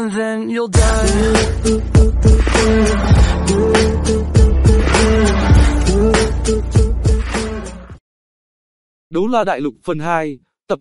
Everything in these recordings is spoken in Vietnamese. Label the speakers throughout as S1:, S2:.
S1: and then you'll die.
S2: Đấu La Đại Lục phần 2, tập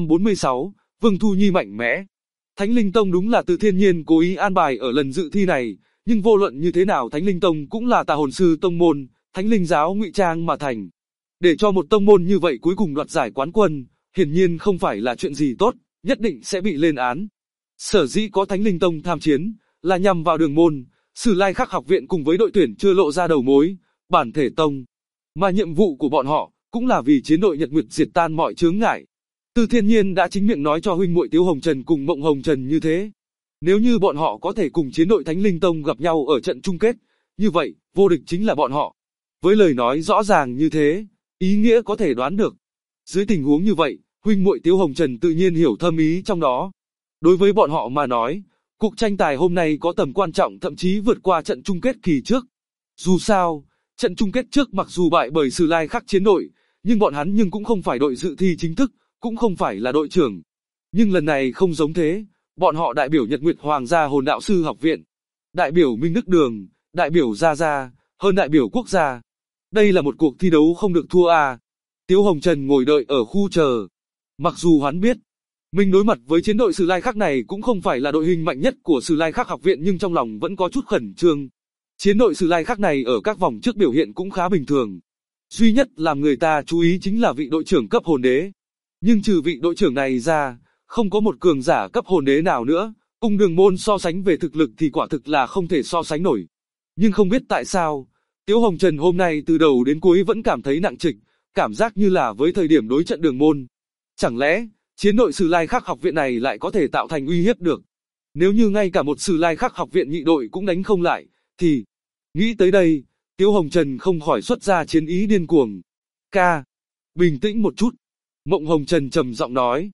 S2: 246, Vương Thu Nhi mạnh mẽ. Thánh Linh Tông đúng là tự thiên nhiên cố ý an bài ở lần dự thi này, nhưng vô luận như thế nào Thánh Linh Tông cũng là tà hồn sư tông môn, Thánh Linh giáo ngụy trang mà thành. Để cho một tông môn như vậy cuối cùng đoạt giải quán quân, hiển nhiên không phải là chuyện gì tốt, nhất định sẽ bị lên án. Sở dĩ có Thánh Linh Tông tham chiến, là nhằm vào Đường Môn, Sử Lai Khắc học viện cùng với đội tuyển chưa lộ ra đầu mối, Bản Thể Tông. Mà nhiệm vụ của bọn họ, cũng là vì chiến đội Nhật Nguyệt diệt tan mọi chướng ngại. Từ Thiên Nhiên đã chính miệng nói cho huynh muội Tiếu Hồng Trần cùng Mộng Hồng Trần như thế. Nếu như bọn họ có thể cùng chiến đội Thánh Linh Tông gặp nhau ở trận chung kết, như vậy, vô địch chính là bọn họ. Với lời nói rõ ràng như thế, ý nghĩa có thể đoán được. Dưới tình huống như vậy, huynh muội Tiếu Hồng Trần tự nhiên hiểu thâm ý trong đó. Đối với bọn họ mà nói, cuộc tranh tài hôm nay có tầm quan trọng thậm chí vượt qua trận chung kết kỳ trước. Dù sao, trận chung kết trước mặc dù bại bởi Sử Lai Khắc chiến đội, nhưng bọn hắn cũng không phải đội dự thi chính thức, cũng không phải là đội trưởng. Nhưng lần này không giống thế, bọn họ đại biểu Nhật Nguyệt Hoàng gia Hồn Đạo sư học viện, đại biểu Minh Đức Đường, đại biểu Gia Gia, hơn đại biểu quốc gia. Đây là một cuộc thi đấu không được thua à. Tiếu Hồng Trần ngồi đợi ở khu chờ. Mặc dù hắn biết, mình đối mặt với chiến đội Sử Lai Khắc này cũng không phải là đội hình mạnh nhất của Sử Lai Khắc học viện, nhưng trong lòng vẫn có chút khẩn trương. Chiến đội Sử Lai Khắc này ở các vòng trước biểu hiện cũng khá bình thường. Duy nhất làm người ta chú ý chính là vị đội trưởng cấp hồn đế. Nhưng trừ vị đội trưởng này ra, không có một cường giả cấp hồn đế nào nữa, cùng Đường Môn so sánh về thực lực thì quả thực là không thể so sánh nổi. Nhưng không biết tại sao, Tiếu Hồng Trần hôm nay từ đầu đến cuối vẫn cảm thấy nặng trịch, cảm giác như là với thời điểm đối trận Đường Môn. Chẳng lẽ, chiến đội Sử Lai Khắc học viện này lại có thể tạo thành uy hiếp được? Nếu như ngay cả một Sử Lai Khắc học viện nhị đội cũng đánh không lại, thì... Nghĩ tới đây, Tiếu Hồng Trần không khỏi xuất ra chiến ý điên cuồng. Ca, bình tĩnh một chút. Mộng Hồng Trần trầm giọng nói.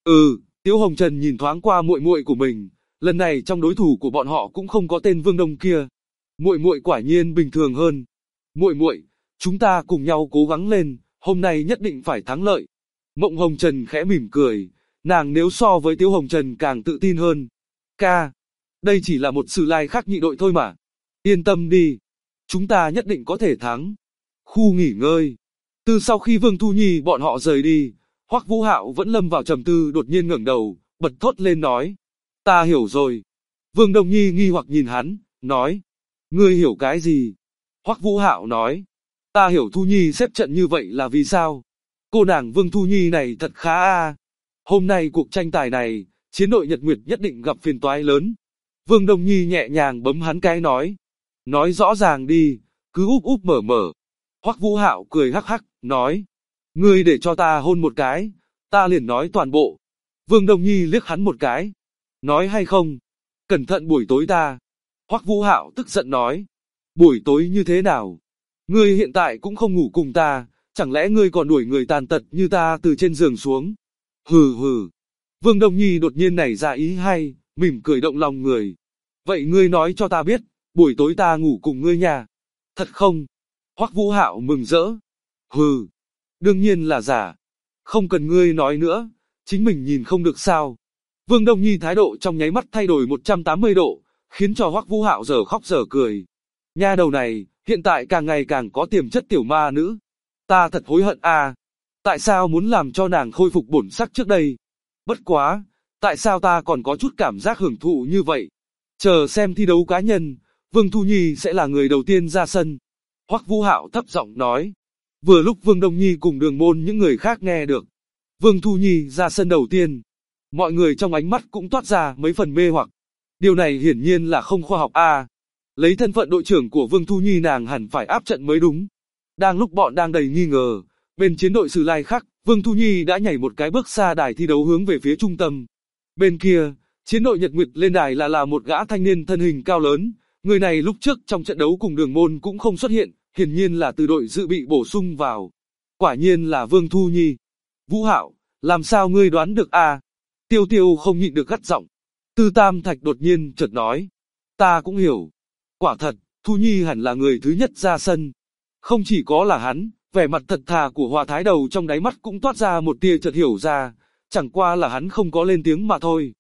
S2: Tiếu Hồng Trần nhìn thoáng qua muội muội của mình, lần này trong đối thủ của bọn họ cũng không có tên Vương Đông kia. Muội muội quả nhiên bình thường hơn. Muội muội, chúng ta cùng nhau cố gắng lên, hôm nay nhất định phải thắng lợi. Mộng Hồng Trần khẽ mỉm cười, nàng nếu so với Tiếu Hồng Trần càng tự tin hơn. Ca, đây chỉ là một Sử Lai Khắc nhị đội thôi mà. Yên tâm đi, chúng ta nhất định có thể thắng. Khu nghỉ ngơi. Từ sau khi Vương Thu Nhi bọn họ rời đi, Hoắc Vũ Hạo vẫn lâm vào trầm tư, đột nhiên ngẩng đầu, bật thốt lên nói. Ta hiểu rồi. Vương Đông Nhi nghi hoặc nhìn hắn, nói. Ngươi hiểu cái gì? Hoắc Vũ Hạo nói. Ta hiểu Thu Nhi xếp trận như vậy là vì sao? Cô nàng Vương Thu Nhi này thật khá a. Hôm nay cuộc tranh tài này, chiến đội Nhật Nguyệt nhất định gặp phiền toái lớn. Vương Đông Nhi nhẹ nhàng bấm hắn cái nói. Nói rõ ràng đi, cứ úp úp mở mở. Hoắc Vũ Hạo cười hắc hắc, nói. Ngươi để cho ta hôn một cái, ta liền nói toàn bộ. Vương Đông Nhi liếc hắn một cái. Nói hay không? Cẩn thận buổi tối ta. Hoắc Vũ Hạo tức giận nói. Buổi tối như thế nào? Ngươi hiện tại cũng không ngủ cùng ta, chẳng lẽ ngươi còn đuổi người tàn tật như ta từ trên giường xuống? Hừ hừ. Vương Đông Nhi đột nhiên nảy ra ý hay, mỉm cười động lòng người. Vậy ngươi nói cho ta biết, buổi tối ta ngủ cùng ngươi nha. Thật không? Hoắc Vũ Hạo mừng rỡ. Hừ. Đương nhiên là giả. Không cần ngươi nói nữa, chính mình nhìn không được sao. Vương Đông Nhi thái độ trong nháy mắt thay đổi 180 độ, khiến cho Hoắc Vũ Hạo giờ khóc giờ cười. Nha đầu này, hiện tại càng ngày càng có tiềm chất tiểu ma nữ. Ta thật hối hận à. Tại sao muốn làm cho nàng khôi phục bổn sắc trước đây? Bất quá, tại sao ta còn có chút cảm giác hưởng thụ như vậy? Chờ xem thi đấu cá nhân, Vương Thu Nhi sẽ là người đầu tiên ra sân. Hoắc Vũ Hạo thấp giọng nói. Vừa lúc Vương Đông Nhi cùng Đường Môn những người khác nghe được. Vương Thu Nhi ra sân đầu tiên. Mọi người trong ánh mắt cũng toát ra mấy phần mê hoặc. Điều này hiển nhiên là không khoa học a. Lấy thân phận đội trưởng của Vương Thu Nhi nàng hẳn phải áp trận mới đúng. Đang lúc bọn đang đầy nghi ngờ, bên chiến đội Sử Lai Khắc, Vương Thu Nhi đã nhảy một cái bước xa đài thi đấu hướng về phía trung tâm. Bên kia, chiến đội Nhật Nguyệt lên đài là một gã thanh niên thân hình cao lớn. Người này lúc trước trong trận đấu cùng Đường Môn cũng không xuất hiện, hiển nhiên là từ đội dự bị bổ sung vào. Quả nhiên là Vương Thu Nhi. Vũ Hạo, làm sao ngươi đoán được à? Tiêu Tiêu không nhịn được gắt giọng. Tư Tam Thạch đột nhiên chợt nói. Ta cũng hiểu. Quả thật, Thu Nhi hẳn là người thứ nhất ra sân. Không chỉ có là hắn, vẻ mặt thật thà của Hòa Thái Đầu trong đáy mắt cũng toát ra một tia chợt hiểu ra, chẳng qua là hắn không có lên tiếng mà thôi.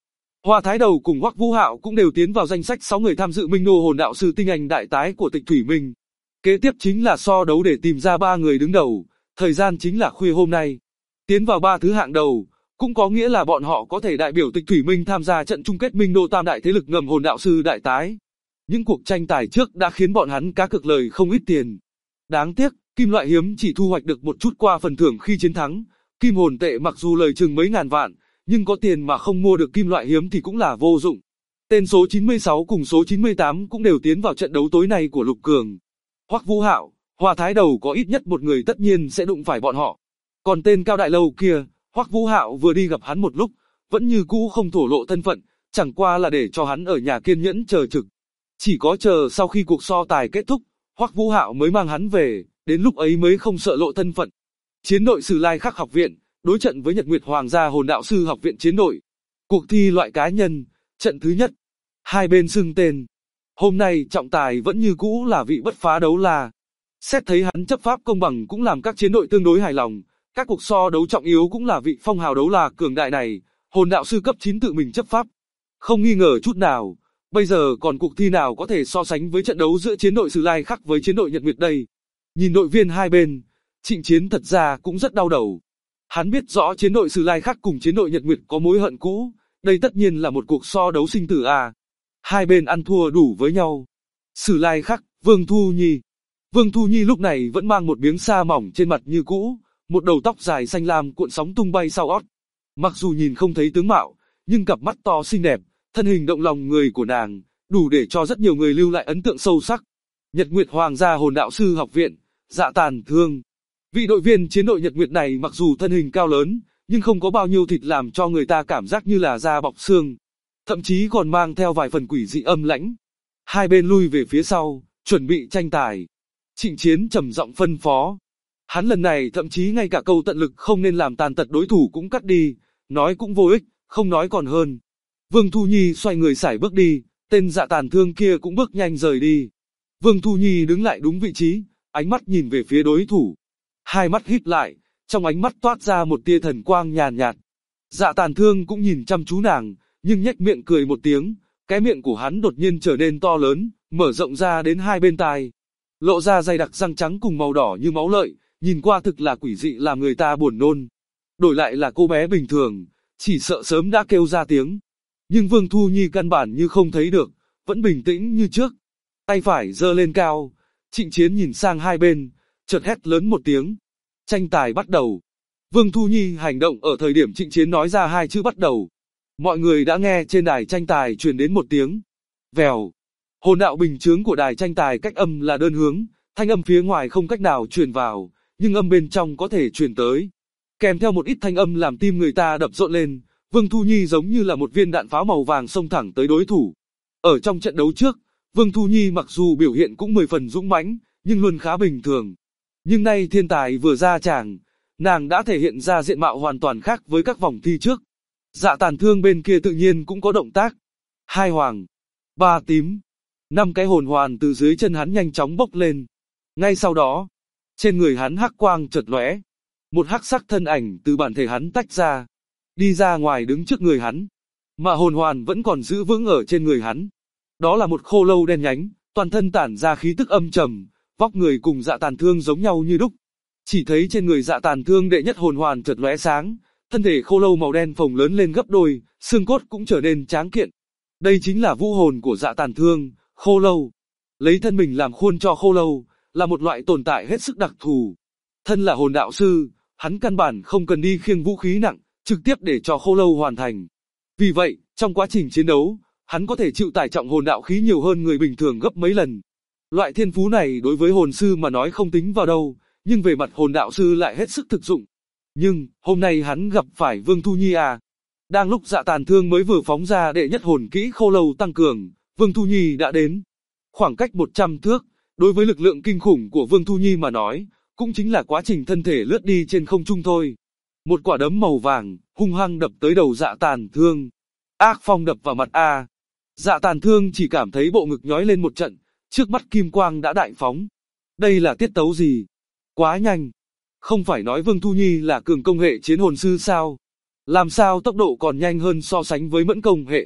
S2: Hoa Thái Đầu cùng Hoắc Vũ Hạo cũng đều tiến vào danh sách 6 người tham dự Minh Nô Hồn Đạo Sư Tinh Anh Đại Tái của Tịch Thủy Minh. Kế tiếp chính là so đấu để tìm ra 3 người đứng đầu, thời gian chính là khuya hôm nay. Tiến vào 3 thứ hạng đầu, cũng có nghĩa là bọn họ có thể đại biểu Tịch Thủy Minh tham gia trận chung kết Minh Nô Tam Đại thế lực ngầm Hồn Đạo Sư Đại Tái. Những cuộc tranh tài trước đã khiến bọn hắn cá cược lời không ít tiền. Đáng tiếc, kim loại hiếm chỉ thu hoạch được một chút qua phần thưởng khi chiến thắng. Kim hồn tệ mặc dù lời chừng mấy ngàn vạn, nhưng có tiền mà không mua được kim loại hiếm thì cũng là vô dụng. Tên số 96 cùng số 98 cũng đều tiến vào trận đấu tối nay của Lục Cường. Hoắc Vũ Hạo, Hoa Thái Đầu có ít nhất một người tất nhiên sẽ đụng phải bọn họ. Còn tên Cao Đại Lâu kia, Hoắc Vũ Hạo vừa đi gặp hắn một lúc, vẫn như cũ không thổ lộ thân phận, chẳng qua là để cho hắn ở nhà kiên nhẫn chờ trực. Chỉ có chờ sau khi cuộc so tài kết thúc, Hoắc Vũ Hạo mới mang hắn về, đến lúc ấy mới không sợ lộ thân phận. Chiến đội Sử Lai Khắc học viện, đối trận với Nhật Nguyệt Hoàng gia Hồn Đạo Sư học viện chiến đội. Cuộc thi loại cá nhân, trận thứ nhất. Hai bên xưng tên. Hôm nay trọng tài vẫn như cũ là vị Bất Phá Đấu La. Xét thấy hắn chấp pháp công bằng cũng làm các chiến đội tương đối hài lòng. Các cuộc so đấu trọng yếu cũng là vị Phong Hào Đấu La cường đại này, Hồn Đạo Sư cấp 9 tự mình chấp pháp. Không nghi ngờ chút nào, bây giờ còn cuộc thi nào có thể so sánh với trận đấu giữa chiến đội Sử Lai Khắc với chiến đội Nhật Nguyệt đây. Nhìn đội viên hai bên, Trịnh Chiến thật ra cũng rất đau đầu. Hắn biết rõ chiến đội Sử Lai Khắc cùng chiến đội Nhật Nguyệt có mối hận cũ, đây tất nhiên là một cuộc so đấu sinh tử à. Hai bên ăn thua đủ với nhau. Sử Lai Khắc, Vương Thu Nhi. Vương Thu Nhi lúc này vẫn mang một miếng sa mỏng trên mặt như cũ, một đầu tóc dài xanh lam cuộn sóng tung bay sau ót. Mặc dù nhìn không thấy tướng mạo, nhưng cặp mắt to xinh đẹp, thân hình động lòng người của nàng, đủ để cho rất nhiều người lưu lại ấn tượng sâu sắc. Nhật Nguyệt Hoàng gia Hồn Đạo Sư học viện, Dạ Tàn Thương. Vị đội viên chiến đội Nhật Nguyệt này mặc dù thân hình cao lớn, nhưng không có bao nhiêu thịt làm cho người ta cảm giác như là da bọc xương. Thậm chí còn mang theo vài phần quỷ dị âm lãnh. Hai bên lui về phía sau, chuẩn bị tranh tài. Trịnh Chiến trầm giọng phân phó. Hắn lần này thậm chí ngay cả câu tận lực không nên làm tàn tật đối thủ cũng cắt đi, nói cũng vô ích, không nói còn hơn. Vương Thu Nhi xoay người sải bước đi, tên Dạ Tàn Thương kia cũng bước nhanh rời đi. Vương Thu Nhi đứng lại đúng vị trí, ánh mắt nhìn về phía đối thủ. Hai mắt híp lại, trong ánh mắt toát ra một tia thần quang nhàn nhạt. Dạ Tàn Thương cũng nhìn chăm chú nàng, nhưng nhếch miệng cười một tiếng, cái miệng của hắn đột nhiên trở nên to lớn, mở rộng ra đến hai bên tai. Lộ ra dày đặc răng trắng cùng màu đỏ như máu lợi, nhìn qua thực là quỷ dị làm người ta buồn nôn. Đổi lại là cô bé bình thường, chỉ sợ sớm đã kêu ra tiếng. Nhưng Vương Thu Nhi căn bản như không thấy được, vẫn bình tĩnh như trước. Tay phải giơ lên cao, Trịnh Chiến nhìn sang hai bên, chợt hét lớn một tiếng. Tranh tài bắt đầu. Vương Thu Nhi hành động ở thời điểm Trịnh Chiến nói ra hai chữ bắt đầu. Mọi người đã nghe trên đài tranh tài truyền đến một tiếng. Vèo. Hồn đạo bình chướng của đài tranh tài cách âm là đơn hướng, thanh âm phía ngoài không cách nào truyền vào, nhưng âm bên trong có thể truyền tới. Kèm theo một ít thanh âm làm tim người ta đập rộn lên, Vương Thu Nhi giống như là một viên đạn pháo màu vàng xông thẳng tới đối thủ. Ở trong trận đấu trước, Vương Thu Nhi mặc dù biểu hiện cũng 10 phần dũng mãnh, nhưng luôn khá bình thường. Nhưng nay thiên tài vừa ra tràng, nàng đã thể hiện ra diện mạo hoàn toàn khác với các vòng thi trước. Dạ Tàn Thương bên kia tự nhiên cũng có động tác. 2 hoàng, 3 tím, 5 cái hồn hoàn từ dưới chân hắn nhanh chóng bốc lên. Ngay sau đó, trên người hắn hắc quang chợt lóe, một hắc sắc thân ảnh từ bản thể hắn tách ra, đi ra ngoài đứng trước người hắn, mà hồn hoàn vẫn còn giữ vững ở trên người hắn. Đó là một khô lâu đen nhánh, toàn thân tản ra khí tức âm trầm, vóc người cùng Dạ Tàn Thương giống nhau như đúc. Chỉ thấy trên người Dạ Tàn Thương đệ nhất hồn hoàn chợt lóe sáng, thân thể khô lâu màu đen phồng lớn lên gấp đôi, xương cốt cũng trở nên tráng kiện. Đây chính là vũ hồn của Dạ Tàn Thương, khô lâu. Lấy thân mình làm khuôn cho khô lâu, là một loại tồn tại hết sức đặc thù. Thân là hồn đạo sư, hắn căn bản không cần đi khiêng vũ khí nặng, trực tiếp để cho khô lâu hoàn thành. Vì vậy, trong quá trình chiến đấu, hắn có thể chịu tải trọng hồn đạo khí nhiều hơn người bình thường gấp mấy lần. Loại thiên phú này đối với hồn sư mà nói không tính vào đâu, nhưng về mặt hồn đạo sư lại hết sức thực dụng. Nhưng, hôm nay hắn gặp phải Vương Thu Nhi à. Đang lúc Dạ Tàn Thương mới vừa phóng ra đệ nhất hồn kỹ khô lâu tăng cường, Vương Thu Nhi đã đến. Khoảng cách 100 thước, đối với lực lượng kinh khủng của Vương Thu Nhi mà nói, cũng chính là quá trình thân thể lướt đi trên không trung thôi. Một quả đấm màu vàng, hung hăng đập tới đầu Dạ Tàn Thương. Ác phong đập vào mặt a. Dạ Tàn Thương chỉ cảm thấy bộ ngực nhói lên một trận, trước mắt kim quang đã đại phóng. Đây là tiết tấu gì? Quá nhanh. Không phải nói Vương Thu Nhi là cường công hệ chiến hồn sư sao? Làm sao tốc độ còn nhanh hơn so sánh với mẫn công hệ?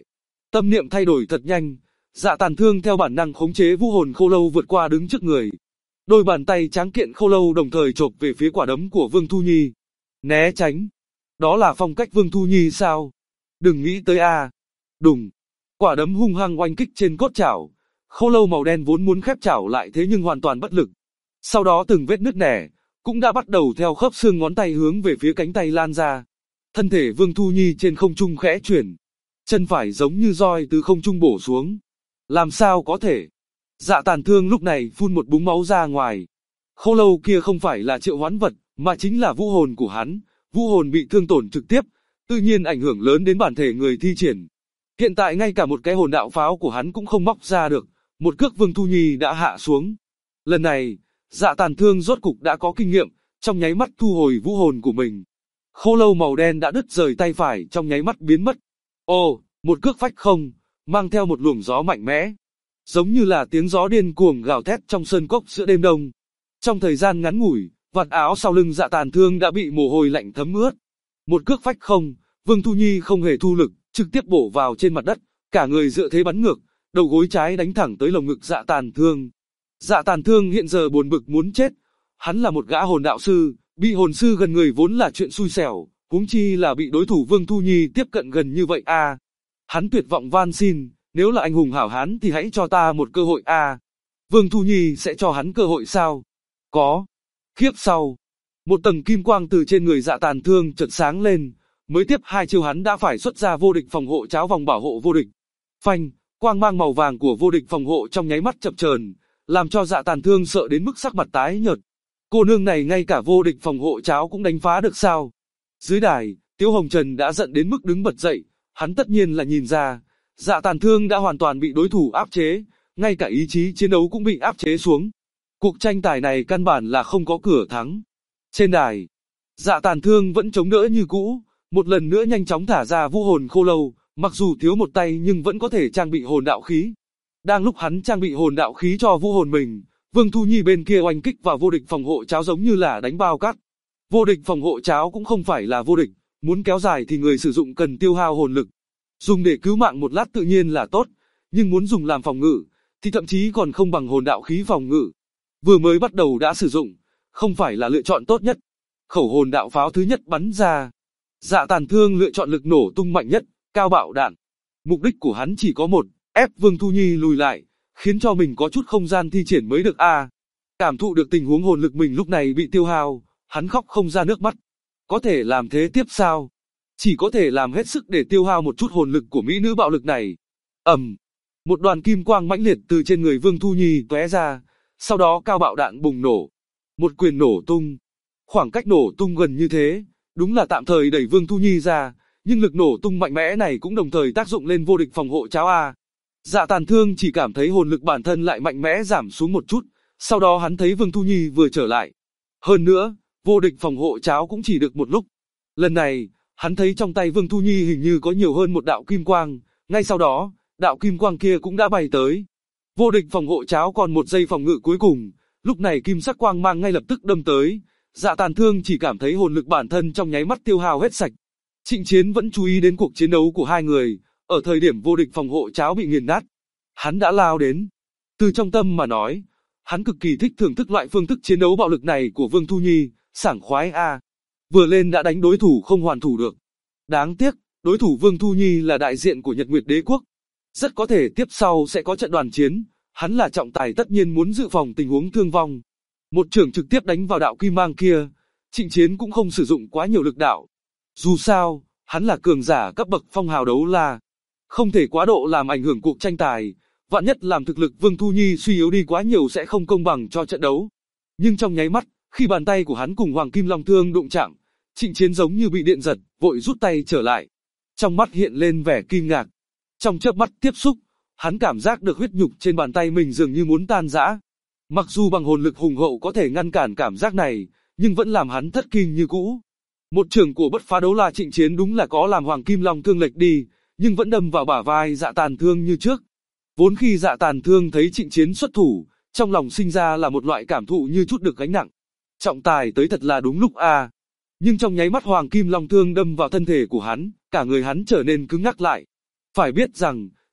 S2: Tâm niệm thay đổi thật nhanh, Dạ Tàn Thương theo bản năng khống chế vũ hồn khô lâu vượt qua đứng trước người. Đôi bàn tay tráng kiện khô lâu đồng thời chộp về phía quả đấm của Vương Thu Nhi. Né tránh. Đó là phong cách Vương Thu Nhi sao? Đừng nghĩ tới a. Đùng. Quả đấm hung hăng oanh kích trên cốt chảo. Khô lâu màu đen vốn muốn khép chảo lại thế nhưng hoàn toàn bất lực. Sau đó từng vết nứt nẻ cũng đã bắt đầu theo khớp xương ngón tay hướng về phía cánh tay lan ra. Thân thể Vương Thu Nhi trên không trung khẽ chuyển. Chân phải giống như roi từ không trung bổ xuống. Làm sao có thể? Dạ Tàn Thương lúc này phun một búng máu ra ngoài. Khô lâu kia không phải là triệu hoán vật, mà chính là vũ hồn của hắn. Vũ hồn bị thương tổn trực tiếp, tự nhiên ảnh hưởng lớn đến bản thể người thi triển. Hiện tại ngay cả một cái hồn đạo pháo của hắn cũng không móc ra được. Một cước Vương Thu Nhi đã hạ xuống. Lần này, Dạ Tàn Thương rốt cục đã có kinh nghiệm, trong nháy mắt thu hồi vũ hồn của mình. Khô lâu màu đen đã đứt rời tay phải trong nháy mắt biến mất. Ồ, một cước phách không, mang theo một luồng gió mạnh mẽ. Giống như là tiếng gió điên cuồng gào thét trong sơn cốc giữa đêm đông. Trong thời gian ngắn ngủi, vạt áo sau lưng Dạ Tàn Thương đã bị mồ hôi lạnh thấm ướt. Một cước phách không, Vương Thu Nhi không hề thu lực, trực tiếp bổ vào trên mặt đất, cả người dựa thế bắn ngược, đầu gối trái đánh thẳng tới lồng ngực Dạ Tàn Thương. Dạ Tàn Thương hiện giờ buồn bực muốn chết. Hắn là một gã hồn đạo sư, bị hồn sư gần người vốn là chuyện xui xẻo, huống chi là bị đối thủ Vương Thu Nhi tiếp cận gần như vậy a. Hắn tuyệt vọng van xin, nếu là anh hùng hảo hán thì hãy cho ta một cơ hội a. Vương Thu Nhi sẽ cho hắn cơ hội sao? Có. Khiếp sau, một tầng kim quang từ trên người Dạ Tàn Thương chợt sáng lên, mới tiếp hai chiêu hắn đã phải xuất ra vô địch phòng hộ cháo vòng bảo hộ vô địch. Phanh, quang mang màu vàng của vô địch phòng hộ trong nháy mắt chập chờn, làm cho Dạ Tàn Thương sợ đến mức sắc mặt tái nhợt. Cô nương này ngay cả vô địch phòng hộ cháo cũng đánh phá được sao? Dưới đài, Tiếu Hồng Trần đã giận đến mức đứng bật dậy, hắn tất nhiên là nhìn ra, Dạ Tàn Thương đã hoàn toàn bị đối thủ áp chế, ngay cả ý chí chiến đấu cũng bị áp chế xuống. Cuộc tranh tài này căn bản là không có cửa thắng. Trên đài, Dạ Tàn Thương vẫn chống đỡ như cũ, một lần nữa nhanh chóng thả ra vũ hồn khô lâu, mặc dù thiếu một tay nhưng vẫn có thể trang bị hồn đạo khí. Đang lúc hắn trang bị hồn đạo khí cho vũ hồn mình, Vương Thu Nhi bên kia oanh kích vào vô địch phòng hộ cháo giống như là đánh bao cát. Vô địch phòng hộ cháo cũng không phải là vô địch, muốn kéo dài thì người sử dụng cần tiêu hao hồn lực. Dùng để cứu mạng một lát tự nhiên là tốt, nhưng muốn dùng làm phòng ngự, thì thậm chí còn không bằng hồn đạo khí phòng ngự. Vừa mới bắt đầu đã sử dụng, không phải là lựa chọn tốt nhất. Khẩu hồn đạo pháo thứ nhất bắn ra. Dạ Tàn Thương lựa chọn lực nổ tung mạnh nhất, cao bạo đạn. Mục đích của hắn chỉ có một, ép Vương Thu Nhi lùi lại, khiến cho mình có chút không gian thi triển mới được a. Cảm thụ được tình huống hồn lực mình lúc này bị tiêu hao, hắn khóc không ra nước mắt. Có thể làm thế tiếp sao? Chỉ có thể làm hết sức để tiêu hao một chút hồn lực của mỹ nữ bạo lực này. Một đoàn kim quang mãnh liệt từ trên người Vương Thu Nhi tóe ra, sau đó cao bạo đạn bùng nổ. Một quyền nổ tung. Khoảng cách nổ tung gần như thế, đúng là tạm thời đẩy Vương Thu Nhi ra, nhưng lực nổ tung mạnh mẽ này cũng đồng thời tác dụng lên vô địch phòng hộ cháo a. Dạ Tàn Thương chỉ cảm thấy hồn lực bản thân lại mạnh mẽ giảm xuống một chút, sau đó hắn thấy Vương Thu Nhi vừa trở lại. Hơn nữa, vô địch phòng hộ cháo cũng chỉ được một lúc. Lần này, hắn thấy trong tay Vương Thu Nhi hình như có nhiều hơn một đạo kim quang, ngay sau đó, đạo kim quang kia cũng đã bay tới. Vô địch phòng hộ cháo còn một giây phòng ngự cuối cùng, lúc này kim sắc quang mang ngay lập tức đâm tới. Dạ Tàn Thương chỉ cảm thấy hồn lực bản thân trong nháy mắt tiêu hao hết sạch. Trịnh Chiến vẫn chú ý đến cuộc chiến đấu của hai người, ở thời điểm vô địch phòng hộ cháo bị nghiền nát. Hắn đã lao đến. Từ trong tâm mà nói, hắn cực kỳ thích thưởng thức loại phương thức chiến đấu bạo lực này của Vương Thu Nhi, sảng khoái a. Vừa lên đã đánh đối thủ không hoàn thủ được. Đáng tiếc, đối thủ Vương Thu Nhi là đại diện của Nhật Nguyệt Đế Quốc. Rất có thể tiếp sau sẽ có trận đoàn chiến, hắn là trọng tài tất nhiên muốn dự phòng tình huống thương vong. Một chưởng trực tiếp đánh vào đạo kim mang kia, Trịnh Chiến cũng không sử dụng quá nhiều lực đạo. Dù sao, hắn là cường giả cấp bậc phong hào đấu la, không thể quá độ làm ảnh hưởng cuộc tranh tài, vạn nhất làm thực lực Vương Thu Nhi suy yếu đi quá nhiều sẽ không công bằng cho trận đấu. Nhưng trong nháy mắt, khi bàn tay của hắn cùng Hoàng Kim Long Thương đụng chạm, Trịnh Chiến giống như bị điện giật, vội rút tay trở lại. Trong mắt hiện lên vẻ kinh ngạc. Trong chớp mắt tiếp xúc, hắn cảm giác được huyết nhục trên bàn tay mình dường như muốn tan rã. Mặc dù bằng hồn lực hùng hậu có thể ngăn cản cảm giác này, nhưng vẫn làm hắn thất kinh như cũ. Một chưởng của bất phá đấu la Trịnh Chiến đúng là có làm Hoàng Kim Long Thương lệch đi, nhưng vẫn đâm vào bả vai Dạ Tàn Thương như trước. Vốn khi Dạ Tàn Thương thấy Trịnh Chiến xuất thủ, trong lòng sinh ra là một loại cảm thụ như chút được gánh nặng. Trọng tài tới thật là đúng lúc a. Nhưng trong nháy mắt Hoàng Kim Long Thương đâm vào thân thể của hắn, cả người hắn trở nên cứng ngắc lại. Phải biết rằng,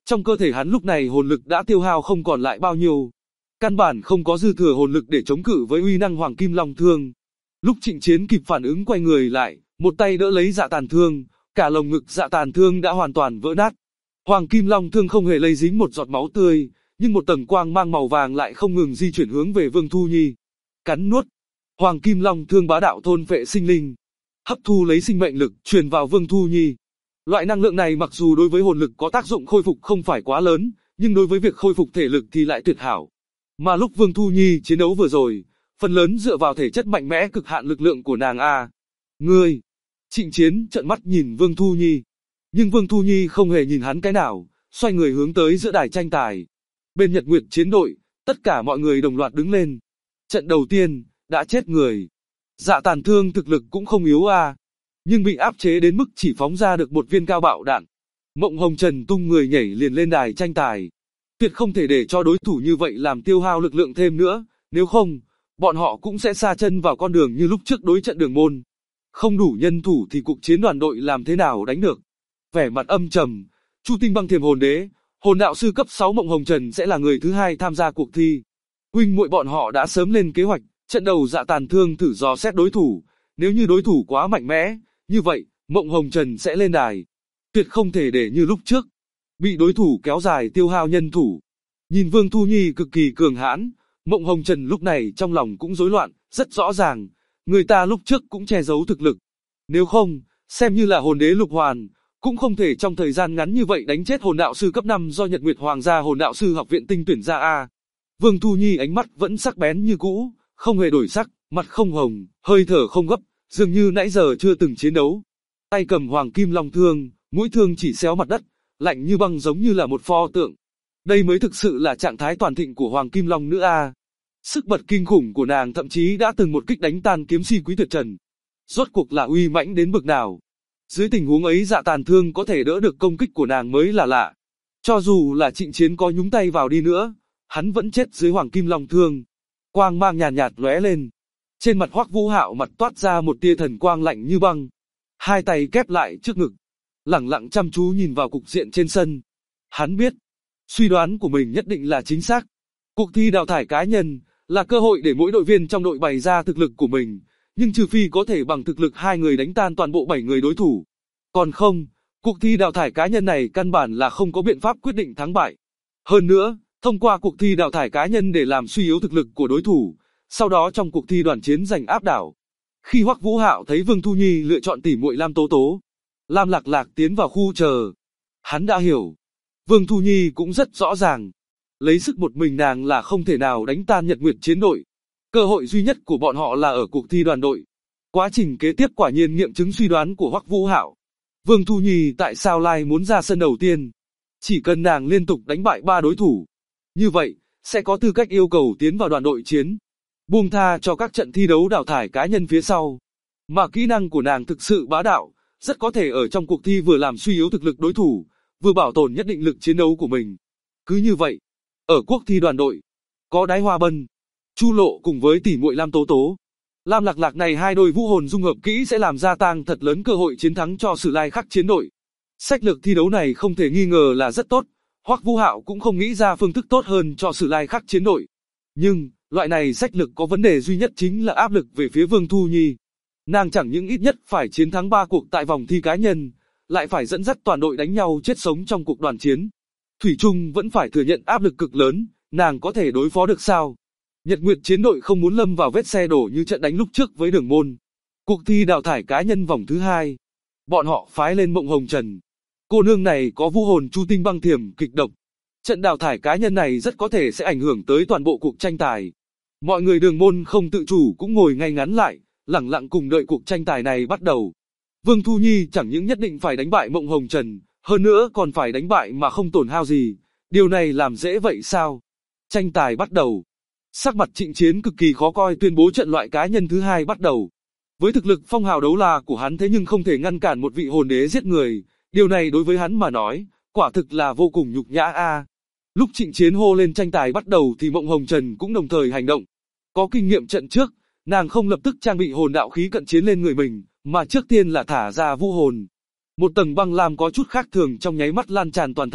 S2: Trong cơ thể hắn lúc này hồn lực đã tiêu hao không còn lại bao nhiêu. Căn bản không có dư thừa hồn lực để chống cự với uy năng Hoàng Kim Long Thương. Lúc Trịnh Chiến kịp phản ứng quay người lại, một tay đỡ lấy Dạ Tàn Thương, cả lồng ngực Dạ Tàn Thương đã hoàn toàn vỡ nát. Hoàng Kim Long Thương không hề lây dính một giọt máu tươi, nhưng một tầng quang mang màu vàng lại không ngừng di chuyển hướng về Vương Thu Nhi. Cắn nuốt. Hoàng Kim Long Thương bá đạo thôn phệ sinh linh, hấp thu lấy sinh mệnh lực truyền vào Vương Thu Nhi. Loại năng lượng này mặc dù đối với hồn lực có tác dụng khôi phục không phải quá lớn, nhưng đối với việc khôi phục thể lực thì lại tuyệt hảo. Mà lúc Vương Thu Nhi chiến đấu vừa rồi, phần lớn dựa vào thể chất mạnh mẽ cực hạn lực lượng của nàng a. Ngươi! Trịnh Chiến trợn mắt nhìn Vương Thu Nhi. Nhưng Vương Thu Nhi không hề nhìn hắn cái nào, xoay người hướng tới giữa đài tranh tài. Bên Nhật Nguyệt chiến đội, tất cả mọi người đồng loạt đứng lên. Trận đầu tiên, đã chết người. Dạ Tàn Thương thực lực cũng không yếu a, nhưng bị áp chế đến mức chỉ phóng ra được một viên cao bạo đạn. Mộng Hồng Trần tung người nhảy liền lên đài tranh tài. Tuyệt không thể để cho đối thủ như vậy làm tiêu hao lực lượng thêm nữa, nếu không, bọn họ cũng sẽ sa chân vào con đường như lúc trước đối trận Đường Môn. Không đủ nhân thủ thì cuộc chiến đoàn đội làm thế nào đánh được. Vẻ mặt âm trầm, Chu Tinh Băng Thiềm Hồn Đế, hồn đạo sư cấp 6 Mộng Hồng Trần sẽ là người thứ hai tham gia cuộc thi. Huynh muội bọn họ đã sớm lên kế hoạch, trận đầu Dạ Tàn Thương thử dò xét đối thủ, nếu như đối thủ quá mạnh mẽ, như vậy, Mộng Hồng Trần sẽ lên đài. Tuyệt không thể để như lúc trước, bị đối thủ kéo dài tiêu hao nhân thủ. Nhìn Vương Thu Nhi cực kỳ cường hãn, Mộng Hồng Trần lúc này trong lòng cũng rối loạn, rất rõ ràng, người ta lúc trước cũng che giấu thực lực. Nếu không, xem như là hồn đế lục hoàn, cũng không thể trong thời gian ngắn như vậy đánh chết hồn đạo sư cấp 5 do Nhật Nguyệt Hoàng gia hồn đạo sư học viện tinh tuyển ra a. Vương Thu Nhi ánh mắt vẫn sắc bén như cũ, không hề đổi sắc, mặt không hồng, hơi thở không gấp, dường như nãy giờ chưa từng chiến đấu. Tay cầm Hoàng Kim Long Thương, mũi thương chỉ xéo mặt đất, lạnh như băng giống như là một pho tượng. Đây mới thực sự là trạng thái toàn thịnh của Hoàng Kim Long nữa a. Sức bật kinh khủng của nàng thậm chí đã từng một kích đánh tan kiếm si Quý Tuyệt Trần. Rốt cuộc là uy mãnh đến bực nào. Dưới tình huống ấy Dạ Tàn Thương có thể đỡ được công kích của nàng mới là lạ. Cho dù là Trịnh Chiến có nhúng tay vào đi nữa, hắn vẫn chết dưới Hoàng Kim Long Thương. Quang mang nhàn nhạt lóe lên. Trên mặt Hoắc Vũ Hạo mặt toát ra một tia thần quang lạnh như băng. Hai tay kép lại trước ngực, lẳng lặng chăm chú nhìn vào cục diện trên sân. Hắn biết, suy đoán của mình nhất định là chính xác. Cuộc thi đào thải cá nhân là cơ hội để mỗi đội viên trong đội bày ra thực lực của mình, nhưng trừ phi có thể bằng thực lực hai người đánh tan toàn bộ 7 người đối thủ. Còn không, cuộc thi đào thải cá nhân này căn bản là không có biện pháp quyết định thắng bại. Hơn nữa, thông qua cuộc thi đào thải cá nhân để làm suy yếu thực lực của đối thủ, sau đó trong cuộc thi đoàn chiến giành áp đảo. Khi Hoắc Vũ Hạo thấy Vương Thu Nhi lựa chọn tỉ muội Lam Tố Tố, Lam Lạc Lạc tiến vào khu chờ, hắn đã hiểu. Vương Thu Nhi cũng rất rõ ràng, lấy sức một mình nàng là không thể nào đánh tan Nhật Nguyệt chiến đội. Cơ hội duy nhất của bọn họ là ở cuộc thi đoàn đội. Quá trình kế tiếp quả nhiên nghiệm chứng suy đoán của Hoắc Vũ Hạo. Vương Thu Nhi tại sao lại muốn ra sân đầu tiên? Chỉ cần nàng liên tục đánh bại 3 đối thủ, như vậy sẽ có tư cách yêu cầu tiến vào đoàn đội chiến, buông tha cho các trận thi đấu đào thải cá nhân phía sau. Mà kỹ năng của nàng thực sự bá đạo, rất có thể ở trong cuộc thi vừa làm suy yếu thực lực đối thủ, vừa bảo tồn nhất định lực chiến đấu của mình. Cứ như vậy, ở cuộc thi đoàn đội, có Đái Hoa Bân, Chu Lộ cùng với tỷ muội Lam Tố Tố, Lam Lạc Lạc này hai đôi vũ hồn dung hợp kỹ sẽ làm gia tăng thật lớn cơ hội chiến thắng cho Sử Lai Khắc chiến đội. Sách lược thi đấu này không thể nghi ngờ là rất tốt, Hoắc Vũ Hạo cũng không nghĩ ra phương thức tốt hơn cho Sử Lai Khắc chiến đội. Nhưng, loại này sách lược có vấn đề duy nhất chính là áp lực về phía Vương Thu Nhi. Nàng chẳng những ít nhất phải chiến thắng 3 cuộc tại vòng thi cá nhân, lại phải dẫn dắt toàn đội đánh nhau chết sống trong cuộc đoàn chiến. Thủy chung vẫn phải thừa nhận áp lực cực lớn, nàng có thể đối phó được sao? Nhật Nguyệt chiến đội không muốn lâm vào vết xe đổ như trận đánh lúc trước với Đường Môn. Cuộc thi đào thải cá nhân vòng thứ 2, bọn họ phái lên Mộng Hồng Trần. Cô nương này có vũ hồn Chu Tinh Băng Thiềm kịch độc. Trận đào thải cá nhân này rất có thể sẽ ảnh hưởng tới toàn bộ cuộc tranh tài. Mọi người Đường Môn không tự chủ cũng ngồi ngay ngắn lại, lẳng lặng cùng đợi cuộc tranh tài này bắt đầu. Vương Thu Nhi chẳng những nhất định phải đánh bại Mộng Hồng Trần, hơn nữa còn phải đánh bại mà không tổn hao gì. Điều này làm dễ vậy sao? Tranh tài bắt đầu. Sắc mặt Trịnh Chiến cực kỳ khó coi tuyên bố trận loại cá nhân thứ 2 bắt đầu. Với thực lực phong hào đấu la của hắn thế nhưng không thể ngăn cản một vị hồn đế giết người, điều này đối với hắn mà nói, quả thực là vô cùng nhục nhã a. Lúc Trịnh Chiến hô lên tranh tài bắt đầu thì Mộng Hồng Trần cũng đồng thời hành động. Có kinh nghiệm trận trước, nàng không lập tức trang bị hồn đạo khí cận chiến lên người mình, mà trước tiên là thả ra vũ hồn. Một tầng băng lam có chút khác thường trong nháy mắt lan tràn toàn thân,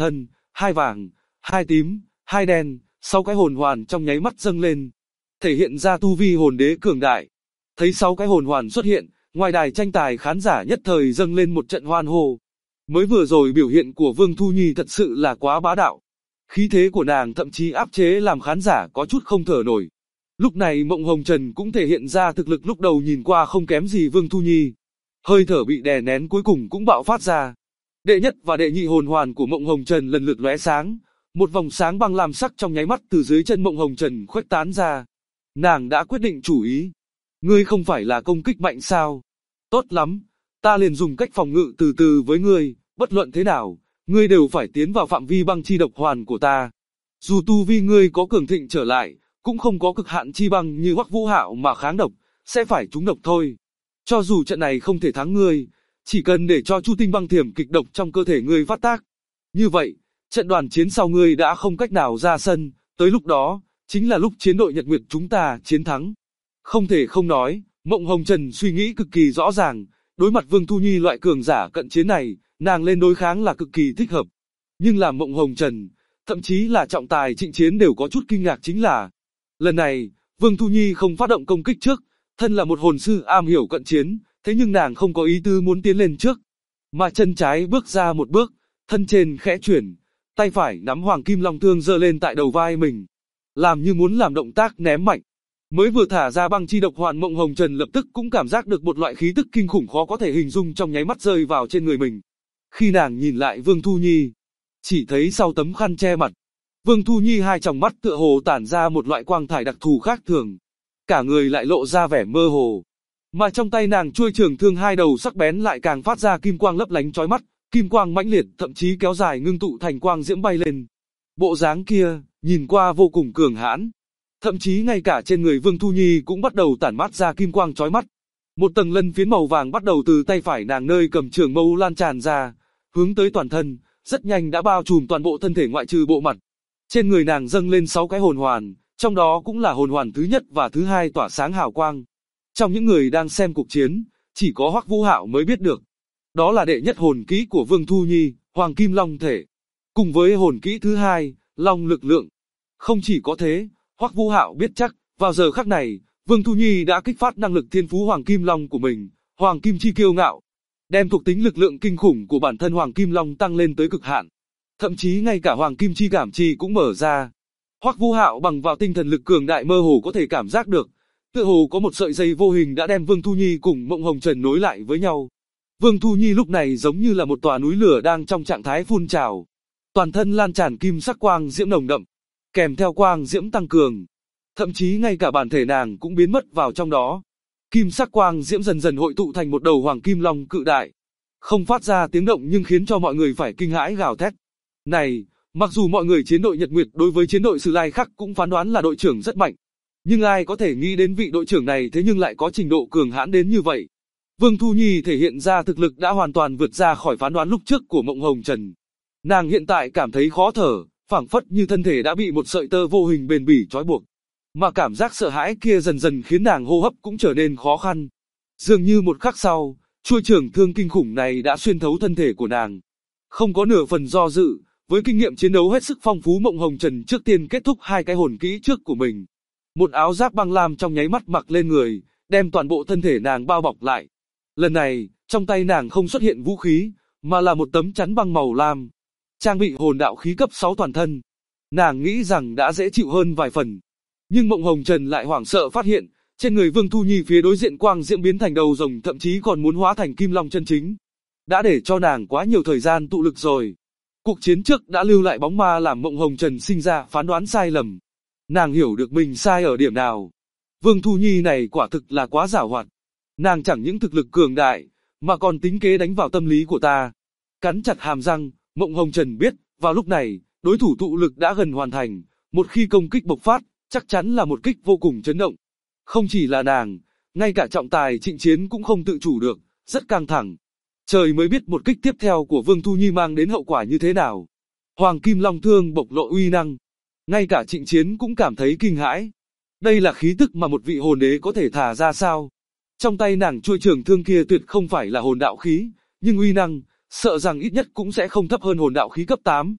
S2: 2 vàng, 2 tím, 2 đen, 6 cái hồn hoàn trong nháy mắt dâng lên, thể hiện ra tu vi hồn đế cường đại. Thấy 6 cái hồn hoàn xuất hiện, ngoài đài tranh tài khán giả nhất thời dâng lên một trận hoan hô. Mới vừa rồi biểu hiện của Vương Thu Nhi thật sự là quá bá đạo. Khí thế của nàng thậm chí áp chế làm khán giả có chút không thở nổi. Lúc này Mộng Hồng Trần cũng thể hiện ra thực lực lúc đầu nhìn qua không kém gì Vương Thu Nhi. Hơi thở bị đè nén cuối cùng cũng bạo phát ra. Đệ nhất và đệ nhị hồn hoàn của Mộng Hồng Trần lần lượt lóe sáng, một vòng sáng băng lam sắc trong nháy mắt từ dưới chân Mộng Hồng Trần khuếch tán ra. Nàng đã quyết định chủ ý. Ngươi không phải là công kích mạnh sao? Tốt lắm, ta liền dùng cách phòng ngự từ từ với ngươi, bất luận thế nào, ngươi đều phải tiến vào phạm vi băng chi độc hoàn của ta. Dù tu vi ngươi có cường thịnh trở lại, cũng không có cực hạn chi băng như Hoắc Vũ Hạo mà kháng độc, sẽ phải trúng độc thôi. Cho dù trận này không thể thắng ngươi, chỉ cần để cho Chu Tinh băng thiểm kịch độc trong cơ thể ngươi phát tác. Như vậy, trận đoàn chiến sau ngươi đã không cách nào ra sân, tới lúc đó, chính là lúc chiến đội Nhật Nguyệt chúng ta chiến thắng. Không thể không nói, Mộng Hồng Trần suy nghĩ cực kỳ rõ ràng, đối mặt Vương Thu Nhi loại cường giả cận chiến này, nàng lên đối kháng là cực kỳ thích hợp. Nhưng là Mộng Hồng Trần, thậm chí là trọng tài Trịnh Chiến đều có chút kinh ngạc chính là, lần này, Vương Thu Nhi không phát động công kích trước, thân là một hồn sư am hiểu cận chiến, thế nhưng nàng không có ý tư muốn tiến lên trước, mà chân trái bước ra một bước, thân trên khẽ chuyển, tay phải nắm Hoàng Kim Long Thương giơ lên tại đầu vai mình, làm như muốn làm động tác ném mạnh. Mới vừa thả ra băng chi độc hoàn, Mộng Hồng Trần lập tức cũng cảm giác được một loại khí tức kinh khủng khó có thể hình dung trong nháy mắt rơi vào trên người mình. Khi nàng nhìn lại Vương Thu Nhi, chỉ thấy sau tấm khăn che mặt, Vương Thu Nhi hai tròng mắt tựa hồ tản ra một loại quang thải đặc thù khác thường, cả người lại lộ ra vẻ mơ hồ. Mà trong tay nàng chuôi trường thương hai đầu sắc bén lại càng phát ra kim quang lấp lánh chói mắt, kim quang mãnh liệt thậm chí kéo dài ngưng tụ thành quang diễm bay lên. Bộ dáng kia, nhìn qua vô cùng cường hãn. Thậm chí ngay cả trên người Vương Thu Nhi cũng bắt đầu tản mát ra kim quang chói mắt. Một tầng lân phiến màu vàng bắt đầu từ tay phải nàng nơi cầm trường mâu lan tràn ra, hướng tới toàn thân, rất nhanh đã bao trùm toàn bộ thân thể ngoại trừ bộ mặt. Trên người nàng dâng lên 6 cái hồn hoàn, trong đó cũng là hồn hoàn thứ nhất và thứ hai tỏa sáng hào quang. Trong những người đang xem cuộc chiến, chỉ có Hoắc Vũ Hạo mới biết được. Đó là đệ nhất hồn kỹ của Vương Thu Nhi, Hoàng Kim Long Thể. Cùng với hồn kỹ thứ hai, Long Lực Lượng. Không chỉ có thế, Hoắc Vũ Hạo biết chắc, vào giờ khắc này, Vương Thu Nhi đã kích phát năng lực thiên phú Hoàng Kim Long của mình, Hoàng Kim Chi Kiêu Ngạo, đem thuộc tính lực lượng kinh khủng của bản thân Hoàng Kim Long tăng lên tới cực hạn. Thậm chí ngay cả Hoàng Kim Chi Cảm Chi cũng mở ra. Hoắc Vũ Hạo bằng vào tinh thần lực cường đại mơ hồ có thể cảm giác được, tựa hồ có một sợi dây vô hình đã đem Vương Thu Nhi cùng Mộng Hồng Trần nối lại với nhau. Vương Thu Nhi lúc này giống như là một tòa núi lửa đang trong trạng thái phun trào, toàn thân lan tràn kim sắc quang diễm nồng đậm, kèm theo quang diễm tăng cường. Thậm chí ngay cả bản thể nàng cũng biến mất vào trong đó. Kim sắc quang diễm dần dần hội tụ thành một đầu Hoàng Kim Long cự đại, không phát ra tiếng động nhưng khiến cho mọi người phải kinh hãi gào thét. Này, mặc dù mọi người chiến đội Nhật Nguyệt đối với chiến đội Sử Lai Khắc cũng phán đoán là đội trưởng rất mạnh, nhưng ai có thể nghĩ đến vị đội trưởng này thế nhưng lại có trình độ cường hãn đến như vậy. Vương Thu Nhi thể hiện ra thực lực đã hoàn toàn vượt ra khỏi phán đoán lúc trước của Mộng Hồng Trần. Nàng hiện tại cảm thấy khó thở, phảng phất như thân thể đã bị một sợi tơ vô hình bền bỉ trói buộc. Mà cảm giác sợ hãi kia dần dần khiến nàng hô hấp cũng trở nên khó khăn. Dường như một khắc sau, chuôi trường thương kinh khủng này đã xuyên thấu thân thể của nàng. Không có nửa phần do dự, với kinh nghiệm chiến đấu hết sức phong phú, Mộng Hồng Trần trước tiên kết thúc hai cái hồn kỹ trước của mình. Một áo giáp băng lam trong nháy mắt mặc lên người, đem toàn bộ thân thể nàng bao bọc lại. Lần này, trong tay nàng không xuất hiện vũ khí, mà là một tấm chắn băng màu lam, trang bị hồn đạo khí cấp 6 toàn thân. Nàng nghĩ rằng đã dễ chịu hơn vài phần. Nhưng Mộng Hồng Trần lại hoảng sợ phát hiện, trên người Vương Thu Nhi phía đối diện quang diễm biến thành đầu rồng, thậm chí còn muốn hóa thành kim long chân chính. Đã để cho nàng quá nhiều thời gian tụ lực rồi. Cuộc chiến trước đã lưu lại bóng ma làm Mộng Hồng Trần sinh ra phán đoán sai lầm. Nàng hiểu được mình sai ở điểm nào. Vương Thu Nhi này quả thực là quá giảo hoạt. Nàng chẳng những thực lực cường đại, mà còn tính kế đánh vào tâm lý của ta. Cắn chặt hàm răng, Mộng Hồng Trần biết, vào lúc này, đối thủ tụ lực đã gần hoàn thành. Một khi công kích bộc phát, chắc chắn là một kích vô cùng chấn động. Không chỉ là nàng, ngay cả trọng tài Trịnh Chiến cũng không tự chủ được, rất căng thẳng. Trời mới biết một kích tiếp theo của Vương Thu Nhi mang đến hậu quả như thế nào. Hoàng Kim Long Thương bộc lộ uy năng. Ngay cả Trịnh Chiến cũng cảm thấy kinh hãi. Đây là khí tức mà một vị hồn đế có thể thả ra sao? Trong tay nàng chuôi trường thương kia tuyệt không phải là hồn đạo khí, nhưng uy năng, sợ rằng ít nhất cũng sẽ không thấp hơn hồn đạo khí cấp 8.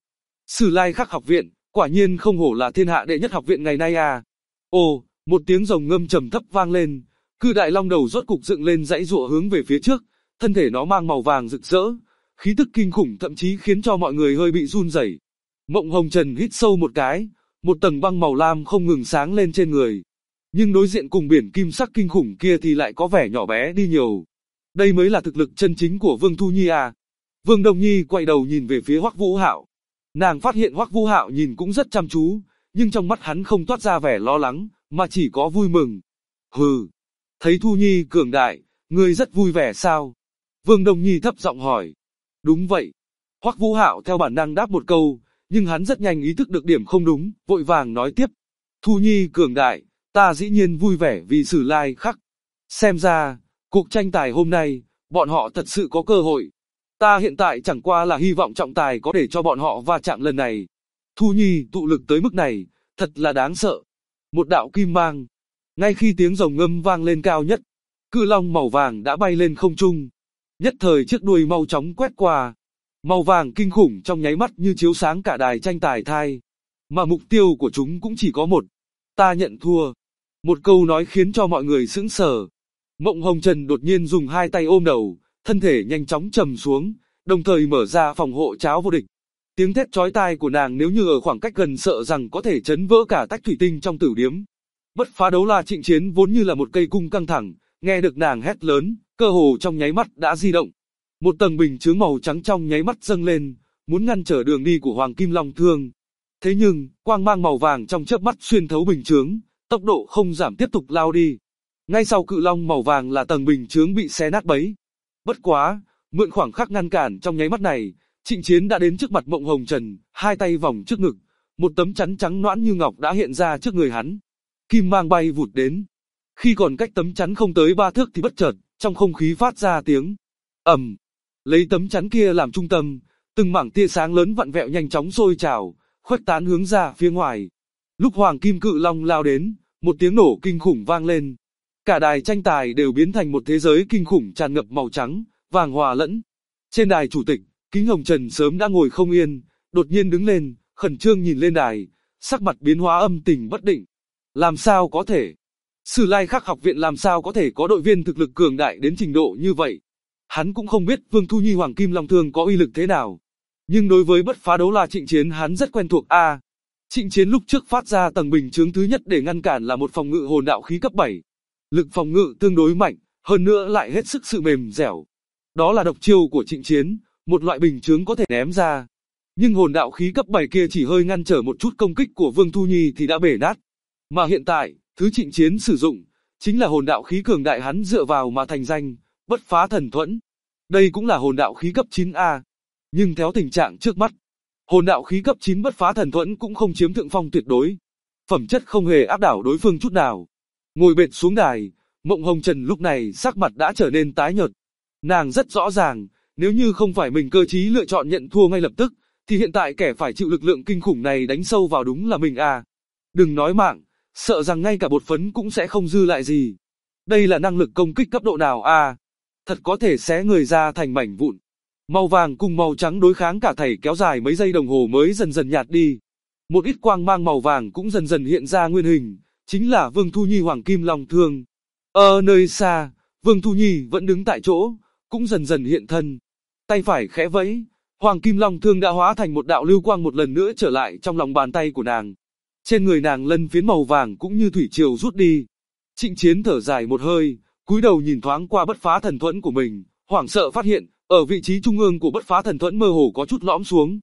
S2: Sử Lai Khắc học viện, quả nhiên không hổ là thiên hạ đệ nhất học viện ngày nay à. Ồ, một tiếng rồng ngâm trầm thấp vang lên, cự đại long đầu rốt cục dựng lên dãy giụa hướng về phía trước, thân thể nó mang màu vàng rực rỡ, khí tức kinh khủng thậm chí khiến cho mọi người hơi bị run rẩy. Mộng Hồng Trần hít sâu một cái, một tầng băng màu lam không ngừng sáng lên trên người. Nhưng đối diện cùng biển kim sắc kinh khủng kia thì lại có vẻ nhỏ bé đi nhiều. Đây mới là thực lực chân chính của Vương Thu Nhi à. Vương Đông Nhi quay đầu nhìn về phía Hoắc Vũ Hạo. Nàng phát hiện Hoắc Vũ Hạo nhìn cũng rất chăm chú, nhưng trong mắt hắn không toát ra vẻ lo lắng, mà chỉ có vui mừng. Hừ, thấy Thu Nhi cường đại, ngươi rất vui vẻ sao? Vương Đông Nhi thấp giọng hỏi. Đúng vậy. Hoắc Vũ Hạo theo bản năng đáp một câu, nhưng hắn rất nhanh ý thức được điểm không đúng, vội vàng nói tiếp. Thu Nhi cường đại, ta dĩ nhiên vui vẻ vì Sử Lai Khắc. Xem ra, cuộc tranh tài hôm nay, bọn họ thật sự có cơ hội. Ta hiện tại chẳng qua là hy vọng trọng tài có để cho bọn họ va chạm lần này. Thu Nhi tụ lực tới mức này, thật là đáng sợ. Một đạo kim mang. Ngay khi tiếng rồng ngâm vang lên cao nhất, cự long màu vàng đã bay lên không trung. Nhất thời chiếc đuôi mau chóng quét qua. Màu vàng kinh khủng trong nháy mắt như chiếu sáng cả đài tranh tài thai. Mà mục tiêu của chúng cũng chỉ có một. Ta nhận thua. Một câu nói khiến cho mọi người sững sờ. Mộng Hồng Trần đột nhiên dùng hai tay ôm đầu, thân thể nhanh chóng trầm xuống, đồng thời mở ra phòng hộ cháo vô địch. Tiếng thét chói tai của nàng nếu như ở khoảng cách gần sợ rằng có thể chấn vỡ cả tách thủy tinh trong tử điếm. Bất Phá Đấu La Trịnh Chiến vốn như là một cây cung căng thẳng, nghe được nàng hét lớn, cơ hồ trong nháy mắt đã di động. Một tầng bình chướng màu trắng trong nháy mắt dâng lên, muốn ngăn trở đường đi của Hoàng Kim Long Thương. Thế nhưng, quang mang màu vàng trong chớp mắt xuyên thấu bình chướng, tốc độ không giảm tiếp tục lao đi. Ngay sau cự long màu vàng là tầng bình chướng bị xé nát bấy. Bất quá, mượn khoảng khắc ngăn cản trong nháy mắt này, Trịnh Chiến đã đến trước mặt Mộng Hồng Trần, hai tay vòng trước ngực, một tấm chắn trắng nõn như ngọc đã hiện ra trước người hắn. Kim mang bay vụt đến. Khi còn cách tấm chắn không tới 3 thước thì bất chợt, trong không khí phát ra tiếng ầm. Lấy tấm chắn kia làm trung tâm, từng mảng tia sáng lớn vặn vẹo nhanh chóng sôi trào, khuếch tán hướng ra phía ngoài. Lúc Hoàng Kim Cự Long lao đến, một tiếng nổ kinh khủng vang lên. Cả đài tranh tài đều biến thành một thế giới kinh khủng tràn ngập màu trắng, vàng hòa lẫn. Trên đài chủ tịch, Kính Hồng Trần sớm đã ngồi không yên, đột nhiên đứng lên, khẩn trương nhìn lên đài, sắc mặt biến hóa âm tình bất định. Làm sao có thể? Sử Lai Khắc học viện làm sao có thể có đội viên thực lực cường đại đến trình độ như vậy? Hắn cũng không biết Vương Thu Nhi Hoàng Kim Long Thương có uy lực thế nào. Nhưng đối với Bất Phá Đấu La Trịnh Chiến hắn rất quen thuộc a. Trịnh Chiến lúc trước phát ra tầng bình chướng thứ nhất để ngăn cản là một phòng ngự hồn đạo khí cấp 7. Lực phòng ngự tương đối mạnh, hơn nữa lại hết sức sự mềm dẻo. Đó là độc chiêu của Trịnh Chiến, một loại bình chướng có thể ném ra. Nhưng hồn đạo khí cấp 7 kia chỉ hơi ngăn trở một chút công kích của Vương Thu Nhi thì đã bể nát. Mà hiện tại, thứ Trịnh Chiến sử dụng, chính là hồn đạo khí cường đại hắn dựa vào mà thành danh, Bất Phá Thần Thuẫn. Đây cũng là hồn đạo khí cấp 9A. Nhưng theo tình trạng trước mắt, hồn đạo khí cấp 9 Bất Phá Thần Thuẫn cũng không chiếm thượng phong tuyệt đối. Phẩm chất không hề áp đảo đối phương chút nào. Ngồi bệt xuống đài, Mộng Hồng Trần lúc này sắc mặt đã trở nên tái nhợt. Nàng rất rõ ràng, nếu như không phải mình cơ trí lựa chọn nhận thua ngay lập tức, thì hiện tại kẻ phải chịu lực lượng kinh khủng này đánh sâu vào đúng là mình à. Đừng nói mạng, sợ rằng ngay cả bột phấn cũng sẽ không dư lại gì. Đây là năng lực công kích cấp độ nào à? Thật có thể xé người ra thành mảnh vụn. Màu vàng cùng màu trắng đối kháng cả thảy kéo dài mấy giây đồng hồ mới dần dần nhạt đi. Một ít quang mang màu vàng cũng dần dần hiện ra nguyên hình, chính là Vương Thu Nhi Hoàng Kim Long Thương. Ở nơi xa, Vương Thu Nhi vẫn đứng tại chỗ, cũng dần dần hiện thân. Tay phải khẽ vẫy, Hoàng Kim Long Thương đã hóa thành một đạo lưu quang một lần nữa trở lại trong lòng bàn tay của nàng. Trên người nàng lân phiến màu vàng cũng như thủy triều rút đi. Trịnh Chiến thở dài một hơi, cúi đầu nhìn thoáng qua Bất Phá Thần Thuẫn của mình, hoảng sợ phát hiện, ở vị trí trung ương của Bất Phá Thần Thuẫn mơ hồ có chút lõm xuống.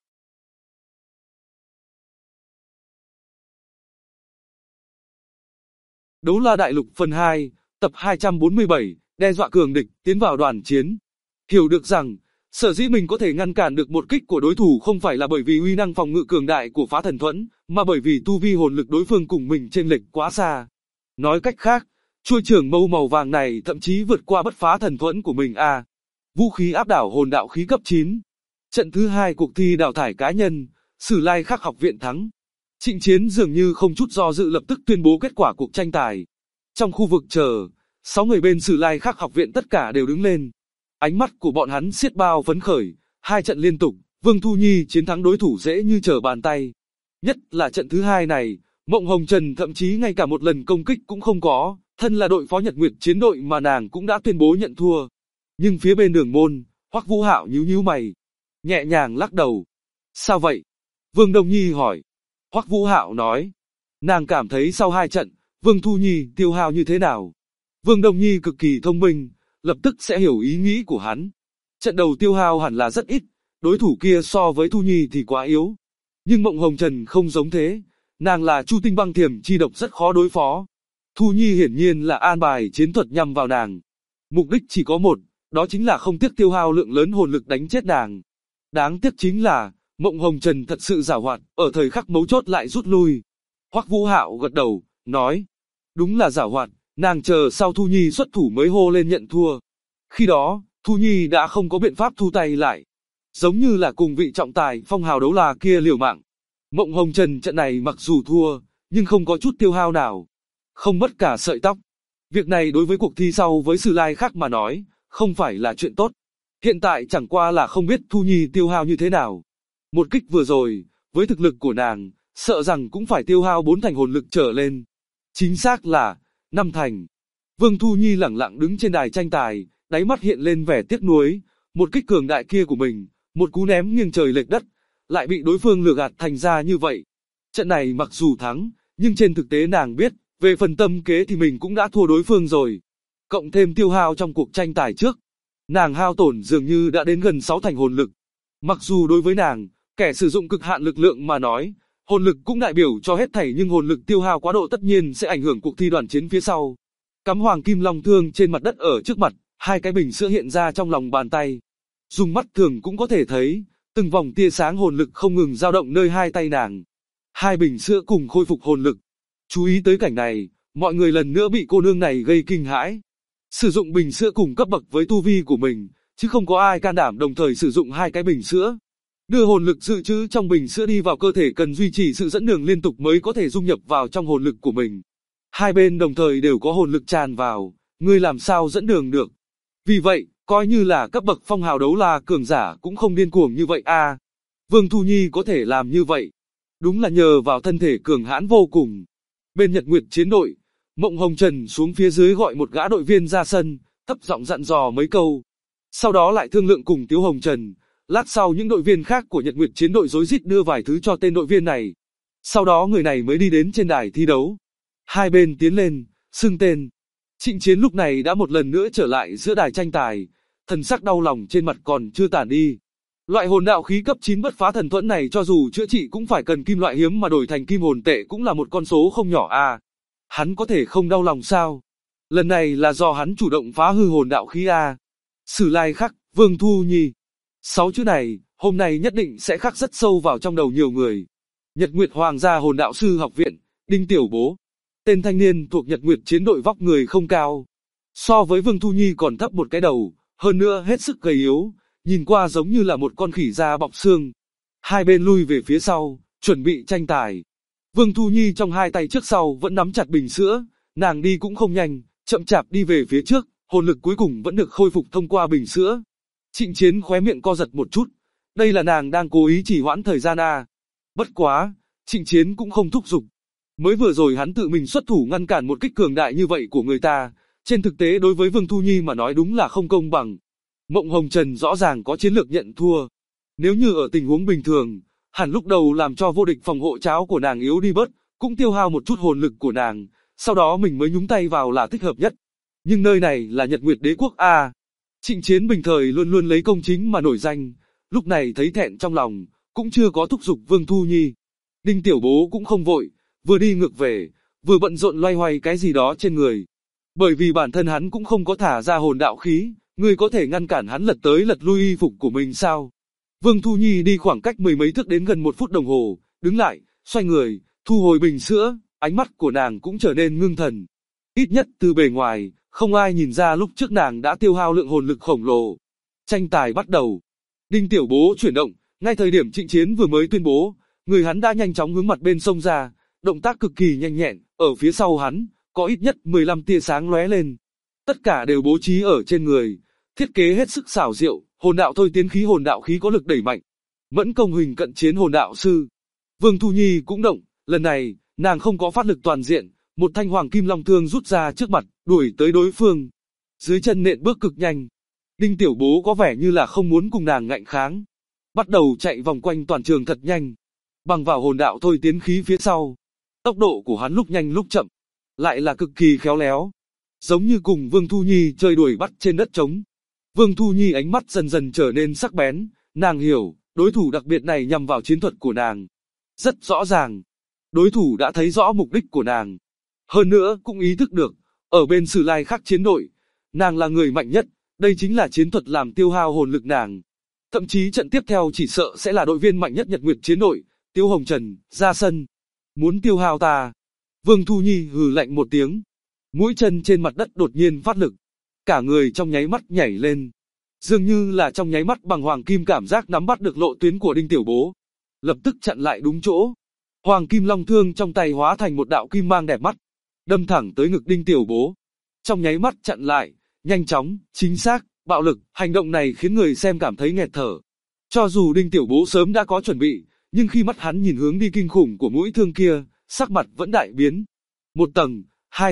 S2: Đấu La Đại Lục phần 2, tập 247, đe dọa cường địch, tiến vào đoàn chiến. Hiểu được rằng, sở dĩ mình có thể ngăn cản được một kích của đối thủ không phải là bởi vì uy năng phòng ngự cường đại của Phá Thần Thuẫn, mà bởi vì tu vi hồn lực đối phương cùng mình chênh lệch quá xa. Nói cách khác, chuôi trường mâu màu vàng này thậm chí vượt qua Bất Phá Thần Thuẫn của mình a. Vũ khí áp đảo hồn đạo khí cấp 9. Trận thứ 2 cuộc thi đào thải cá nhân, Sử Lai Khắc học viện thắng. Trịnh Chiến dường như không chút do dự lập tức tuyên bố kết quả cuộc tranh tài. Trong khu vực chờ, 6 người bên Sử Lai Khắc học viện tất cả đều đứng lên. Ánh mắt của bọn hắn xiết bao phấn khởi, 2 trận liên tục, Vương Thu Nhi chiến thắng đối thủ dễ như trở bàn tay. Nhất là trận thứ hai này, Mộng Hồng Trần thậm chí ngay cả một lần công kích cũng không có, thân là đội phó Nhật Nguyệt chiến đội mà nàng cũng đã tuyên bố nhận thua. Nhưng phía bên Đường Môn, Hoắc Vũ Hạo nhíu nhíu mày, nhẹ nhàng lắc đầu. Sao vậy? Vương Đông Nhi hỏi. Hoắc Vũ Hạo nói, nàng cảm thấy sau hai trận, Vương Thu Nhi tiêu hao như thế nào. Vương Đông Nhi cực kỳ thông minh, lập tức sẽ hiểu ý nghĩ của hắn. Trận đầu tiêu hao hẳn là rất ít, đối thủ kia so với Thu Nhi thì quá yếu. Nhưng Mộng Hồng Trần không giống thế, nàng là Chu Tinh Băng Thiểm chi độc rất khó đối phó. Thu Nhi hiển nhiên là an bài chiến thuật nhằm vào nàng. Mục đích chỉ có một, đó chính là không tiếc tiêu hao lượng lớn hồn lực đánh chết nàng. Đáng tiếc chính là, Mộng Hồng Trần thật sự giảo hoạt, ở thời khắc mấu chốt lại rút lui. Hoắc Vũ Hạo gật đầu, nói, đúng là giảo hoạt, nàng chờ sau Thu Nhi xuất thủ mới hô lên nhận thua. Khi đó, Thu Nhi đã không có biện pháp thu tay lại. Giống như là cùng vị trọng tài phong hào đấu la kia liều mạng. Mộng Hồng Trần trận này mặc dù thua, nhưng không có chút tiêu hao nào. Không mất cả sợi tóc. Việc này đối với cuộc thi sau với Sử Lai Khắc mà nói, không phải là chuyện tốt. Hiện tại chẳng qua là không biết Thu Nhi tiêu hao như thế nào. Một kích vừa rồi, với thực lực của nàng, sợ rằng cũng phải tiêu hao 4 thành hồn lực trở lên. Chính xác là 5 thành. Vương Thu Nhi lẳng lặng đứng trên đài tranh tài, đáy mắt hiện lên vẻ tiếc nuối. Một kích cường đại kia của mình, một cú ném nghiêng trời lệch đất, lại bị đối phương lừa gạt thành ra như vậy. Trận này mặc dù thắng, nhưng trên thực tế nàng biết, về phần tâm kế thì mình cũng đã thua đối phương rồi. Cộng thêm tiêu hao trong cuộc tranh tài trước, nàng hao tổn dường như đã đến gần 6 thành hồn lực. Mặc dù đối với nàng, kẻ sử dụng cực hạn lực lượng mà nói, hồn lực cũng đại biểu cho hết thảy, nhưng hồn lực tiêu hao quá độ tất nhiên sẽ ảnh hưởng cuộc thi đoàn chiến phía sau. Cắm hoàng kim long thương trên mặt đất ở trước mặt, hai cái bình sữa hiện ra trong lòng bàn tay. Dùng mắt thường cũng có thể thấy, từng vòng tia sáng hồn lực không ngừng dao động nơi hai tay nàng. Hai bình sữa cùng khôi phục hồn lực. Chú ý tới cảnh này, mọi người lần nữa bị cô nương này gây kinh hãi. Sử dụng bình sữa cùng cấp bậc với tu vi của mình, chứ không có ai can đảm đồng thời sử dụng hai cái bình sữa. Đưa hồn lực dự trữ trong bình sữa đi vào cơ thể cần duy trì sự dẫn đường liên tục mới có thể dung nhập vào trong hồn lực của mình. Hai bên đồng thời đều có hồn lực tràn vào, người làm sao dẫn đường được. Vì vậy, coi như là cấp bậc phong hào đấu la cường giả cũng không điên cuồng như vậy a. Vương Thu Nhi có thể làm như vậy, đúng là nhờ vào thân thể cường hãn vô cùng. Bên Nhật Nguyệt chiến đội, Mộng Hồng Trần xuống phía dưới gọi một gã đội viên ra sân, thấp giọng dặn dò mấy câu. Sau đó lại thương lượng cùng Tiếu Hồng Trần. Lát sau những đội viên khác của Nhật Nguyệt chiến đội rối rít đưa vài thứ cho tên đội viên này. Sau đó người này mới đi đến trên đài thi đấu. Hai bên tiến lên, xưng tên. Trịnh Chiến lúc này đã một lần nữa trở lại giữa đài tranh tài, thần sắc đau lòng trên mặt còn chưa tản đi. Loại hồn đạo khí cấp 9 bất phá thần thuẫn này cho dù chữa trị cũng phải cần kim loại hiếm mà đổi thành kim hồn tệ cũng là một con số không nhỏ a. Hắn có thể không đau lòng sao? Lần này là do hắn chủ động phá hư hồn đạo khí a. Sử Lai Khắc, Vương Thu Nhi. 6 chữ này, hôm nay nhất định sẽ khắc rất sâu vào trong đầu nhiều người. Nhật Nguyệt Hoàng gia Hồn Đạo Sư Học Viện, Đinh Tiểu Bố. Tên thanh niên thuộc Nhật Nguyệt chiến đội vóc người không cao. So với Vương Thu Nhi còn thấp một cái đầu, hơn nữa hết sức gầy yếu, nhìn qua giống như là một con khỉ da bọc xương. Hai bên lui về phía sau, chuẩn bị tranh tài. Vương Thu Nhi trong hai tay trước sau vẫn nắm chặt bình sữa, nàng đi cũng không nhanh, chậm chạp đi về phía trước, hồn lực cuối cùng vẫn được khôi phục thông qua bình sữa. Trịnh Chiến khóe miệng co giật một chút, đây là nàng đang cố ý trì hoãn thời gian à. Bất quá, Trịnh Chiến cũng không thúc giục. Mới vừa rồi hắn tự mình xuất thủ ngăn cản một kích cường đại như vậy của người ta, trên thực tế đối với Vương Thu Nhi mà nói đúng là không công bằng. Mộng Hồng Trần rõ ràng có chiến lược nhận thua. Nếu như ở tình huống bình thường, hẳn lúc đầu làm cho vô địch phòng hộ cháo của nàng yếu đi bớt, cũng tiêu hao một chút hồn lực của nàng, sau đó mình mới nhúng tay vào là thích hợp nhất. Nhưng nơi này là Nhật Nguyệt Đế quốc a. Trịnh Chiến bình thời luôn luôn lấy công chính mà nổi danh, lúc này thấy thẹn trong lòng, cũng chưa có thúc giục Vương Thu Nhi. Đinh Tiểu Bố cũng không vội, vừa đi ngược về, vừa bận rộn loay hoay cái gì đó trên người. Bởi vì bản thân hắn cũng không có thả ra hồn đạo khí, người có thể ngăn cản hắn lật tới lật lui y phục của mình sao? Vương Thu Nhi đi khoảng cách mười mấy thước đến gần 1 phút đồng hồ, đứng lại, xoay người, thu hồi bình sữa, ánh mắt của nàng cũng trở nên ngưng thần. Ít nhất từ bề ngoài, không ai nhìn ra lúc trước nàng đã tiêu hao lượng hồn lực khổng lồ. Tranh tài bắt đầu. Đinh Tiểu Bố chuyển động, ngay thời điểm Trịnh Chiến vừa mới tuyên bố, người hắn đã nhanh chóng hướng mặt bên sông ra, động tác cực kỳ nhanh nhẹn, ở phía sau hắn, có ít nhất 15 tia sáng lóe lên. Tất cả đều bố trí ở trên người, thiết kế hết sức xảo diệu, hồn đạo thôi tiến khí hồn đạo khí có lực đẩy mạnh. Mẫn công huỳnh cận chiến hồn đạo sư. Vương Thu Nhi cũng động, lần này, nàng không có phát lực toàn diện, một thanh hoàng kim long thương rút ra trước mặt, đuổi tới đối phương. Dưới chân nện bước cực nhanh. Đinh Tiểu Bố có vẻ như là không muốn cùng nàng ngạnh kháng. Bắt đầu chạy vòng quanh toàn trường thật nhanh. Bằng vào hồn đạo thôi tiến khí phía sau. Tốc độ của hắn lúc nhanh lúc chậm. Lại là cực kỳ khéo léo. Giống như cùng Vương Thu Nhi chơi đuổi bắt trên đất trống. Vương Thu Nhi ánh mắt dần dần trở nên sắc bén. Nàng hiểu, đối thủ đặc biệt này nhằm vào chiến thuật của nàng. Rất rõ ràng. Đối thủ đã thấy rõ mục đích của nàng. Hơn nữa cũng ý thức được, ở bên Sử Lai Khắc chiến đội, nàng là người mạnh nhất, đây chính là chiến thuật làm tiêu hao hồn lực nàng. Thậm chí trận tiếp theo chỉ sợ sẽ là đội viên mạnh nhất Nhật Nguyệt chiến đội, Tiêu Hồng Trần, ra sân. Muốn tiêu hao ta. Vương Thu Nhi hừ lạnh một tiếng. Mũi chân trên mặt đất đột nhiên phát lực. Cả người trong nháy mắt nhảy lên. Dường như là trong nháy mắt bằng hoàng kim cảm giác nắm bắt được lộ tuyến của Đinh Tiểu Bố. Lập tức chặn lại đúng chỗ. Hoàng kim long thương trong tay hóa thành một đạo kim mang đẹp mắt. Đâm thẳng tới ngực Đinh Tiểu Bố. Trong nháy mắt chặn lại, nhanh chóng, chính xác, bạo lực, hành động này khiến người xem cảm thấy nghẹt thở. Cho dù Đinh Tiểu Bố sớm đã có chuẩn bị, nhưng khi mắt hắn nhìn hướng đi kinh khủng của mũi thương kia, sắc mặt vẫn đại biến. Một tầng,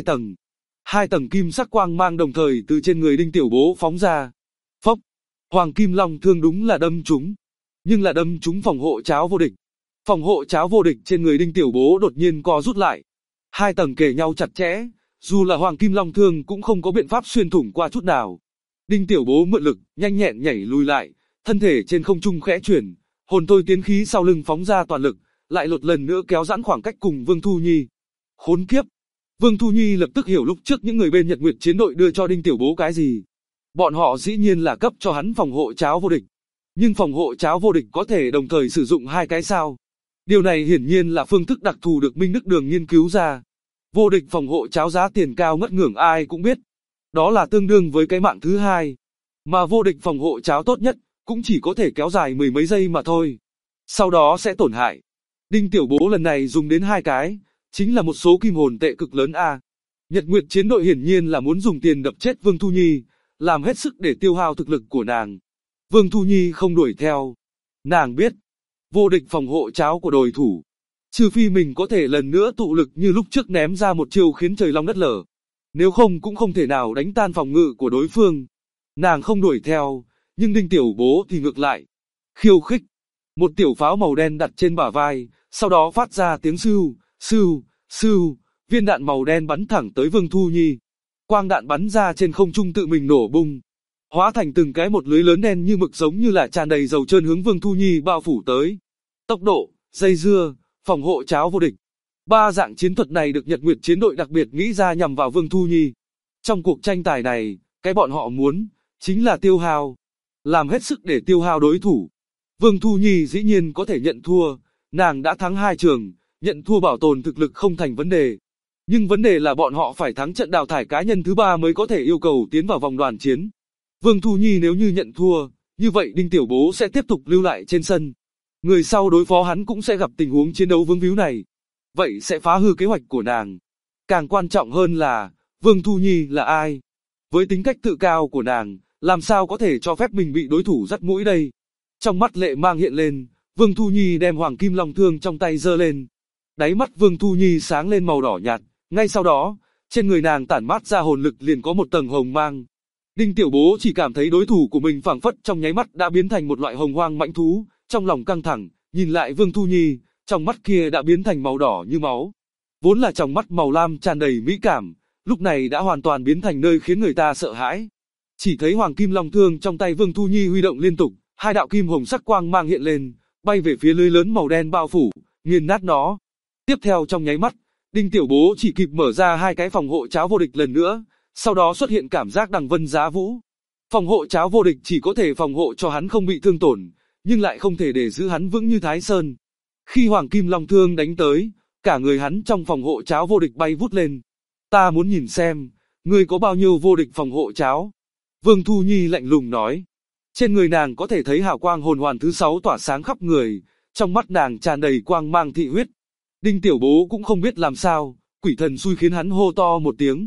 S2: hai tầng kim sắc quang mang đồng thời từ trên người Đinh Tiểu Bố phóng ra. Phốc, hoàng kim long thương đúng là đâm trúng, nhưng là đâm trúng phòng hộ cháo vô địch. Phòng hộ cháo vô địch trên người Đinh Tiểu Bố đột nhiên co rút lại. Hai tầng kề nhau chặt chẽ, dù là hoàng kim long thương cũng không có biện pháp xuyên thủng qua chút nào. Đinh Tiểu Bố mượn lực, nhanh nhẹn nhảy lùi lại, thân thể trên không trung khẽ chuyển, hồn thôi tiến khí sau lưng phóng ra toàn lực, lại một lần nữa kéo giãn khoảng cách cùng Vương Thu Nhi. Khốn kiếp! Vương Thu Nhi lập tức hiểu lúc trước những người bên Nhật Nguyệt chiến đội đưa cho Đinh Tiểu Bố cái gì. Bọn họ dĩ nhiên là cấp cho hắn phòng hộ cháo vô địch. Nhưng phòng hộ cháo vô địch có thể đồng thời sử dụng hai cái sao? Điều này hiển nhiên là phương thức đặc thù được Minh Đức Đường nghiên cứu ra. Vô địch phòng hộ cháo giá tiền cao ngất ngưởng ai cũng biết. Đó là tương đương với cái mạng thứ hai. Mà vô địch phòng hộ cháo tốt nhất, cũng chỉ có thể kéo dài mười mấy giây mà thôi. Sau đó sẽ tổn hại. Đinh Tiểu Bố lần này dùng đến hai cái, chính là một số kim hồn tệ cực lớn a. Nhật Nguyệt chiến đội hiển nhiên là muốn dùng tiền đập chết Vương Thu Nhi, làm hết sức để tiêu hao thực lực của nàng. Vương Thu Nhi không đuổi theo. Nàng biết, vô địch phòng hộ cháo của đối thủ, trừ phi mình có thể lần nữa tụ lực như lúc trước ném ra một chiêu khiến trời long đất lở. Nếu không cũng không thể nào đánh tan phòng ngự của đối phương. Nàng không đuổi theo, nhưng Đinh Tiểu Bố thì ngược lại. Khiêu khích. Một tiểu pháo màu đen đặt trên bả vai, sau đó phát ra tiếng sưu, sưu, sưu, viên đạn màu đen bắn thẳng tới Vương Thu Nhi. Quang đạn bắn ra trên không trung tự mình nổ bung, hóa thành từng cái một lưới lớn đen như mực giống như là tràn đầy dầu trơn hướng Vương Thu Nhi bao phủ tới. Tốc độ, dây dưa, phòng hộ cháo vô địch. Ba dạng chiến thuật này được Nhật Nguyệt chiến đội đặc biệt nghĩ ra nhằm vào Vương Thu Nhi. Trong cuộc tranh tài này, cái bọn họ muốn, chính là tiêu hao. Làm hết sức để tiêu hao đối thủ. Vương Thu Nhi dĩ nhiên có thể nhận thua, nàng đã thắng 2 trường, nhận thua bảo tồn thực lực không thành vấn đề. Nhưng vấn đề là bọn họ phải thắng trận đào thải cá nhân thứ 3 mới có thể yêu cầu tiến vào vòng đoàn chiến. Vương Thu Nhi nếu như nhận thua, như vậy Đinh Tiểu Bố sẽ tiếp tục lưu lại trên sân. Người sau đối phó hắn cũng sẽ gặp tình huống chiến đấu vướng víu này. Vậy sẽ phá hư kế hoạch của nàng. Càng quan trọng hơn là, Vương Thu Nhi là ai? Với tính cách tự cao của nàng, làm sao có thể cho phép mình bị đối thủ dắt mũi đây? Trong mắt lệ mang hiện lên, Vương Thu Nhi đem hoàng kim long thương trong tay giơ lên. Đáy mắt Vương Thu Nhi sáng lên màu đỏ nhạt, ngay sau đó, trên người nàng tản mát ra hồn lực liền có một tầng hồng mang. Đinh Tiểu Bố chỉ cảm thấy đối thủ của mình phảng phất trong nháy mắt đã biến thành một loại hồng hoang mãnh thú, trong lòng căng thẳng, nhìn lại Vương Thu Nhi, trong mắt kia đã biến thành màu đỏ như máu. Vốn là trong mắt màu lam tràn đầy mỹ cảm, lúc này đã hoàn toàn biến thành nơi khiến người ta sợ hãi. Chỉ thấy hoàng kim long thương trong tay Vương Thu Nhi huy động liên tục, hai đạo kim hồng sắc quang mang hiện lên, bay về phía lưới lớn màu đen bao phủ, nghiền nát nó. Tiếp theo trong nháy mắt, Đinh Tiểu Bố chỉ kịp mở ra hai cái phòng hộ cháo vô địch lần nữa, sau đó xuất hiện cảm giác đằng vân giá vũ. Phòng hộ cháo vô địch chỉ có thể phòng hộ cho hắn không bị thương tổn, nhưng lại không thể để giữ hắn vững như Thái Sơn. Khi hoàng kim long thương đánh tới, cả người hắn trong phòng hộ cháo vô địch bay vút lên. Ta muốn nhìn xem, ngươi có bao nhiêu vô địch phòng hộ cháo? Vương Thu Nhi lạnh lùng nói. Trên người nàng có thể thấy hào quang hồn hoàn thứ 6 tỏa sáng khắp người, trong mắt nàng tràn đầy quang mang thị huyết. Đinh Tiểu Bố cũng không biết làm sao, quỷ thần xui khiến hắn hô to một tiếng.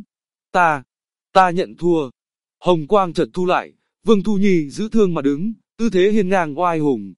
S2: Ta nhận thua. Hồng quang chợt thu lại, Vương Thu Nhi giữ thương mà đứng, tư thế hiên ngang oai hùng.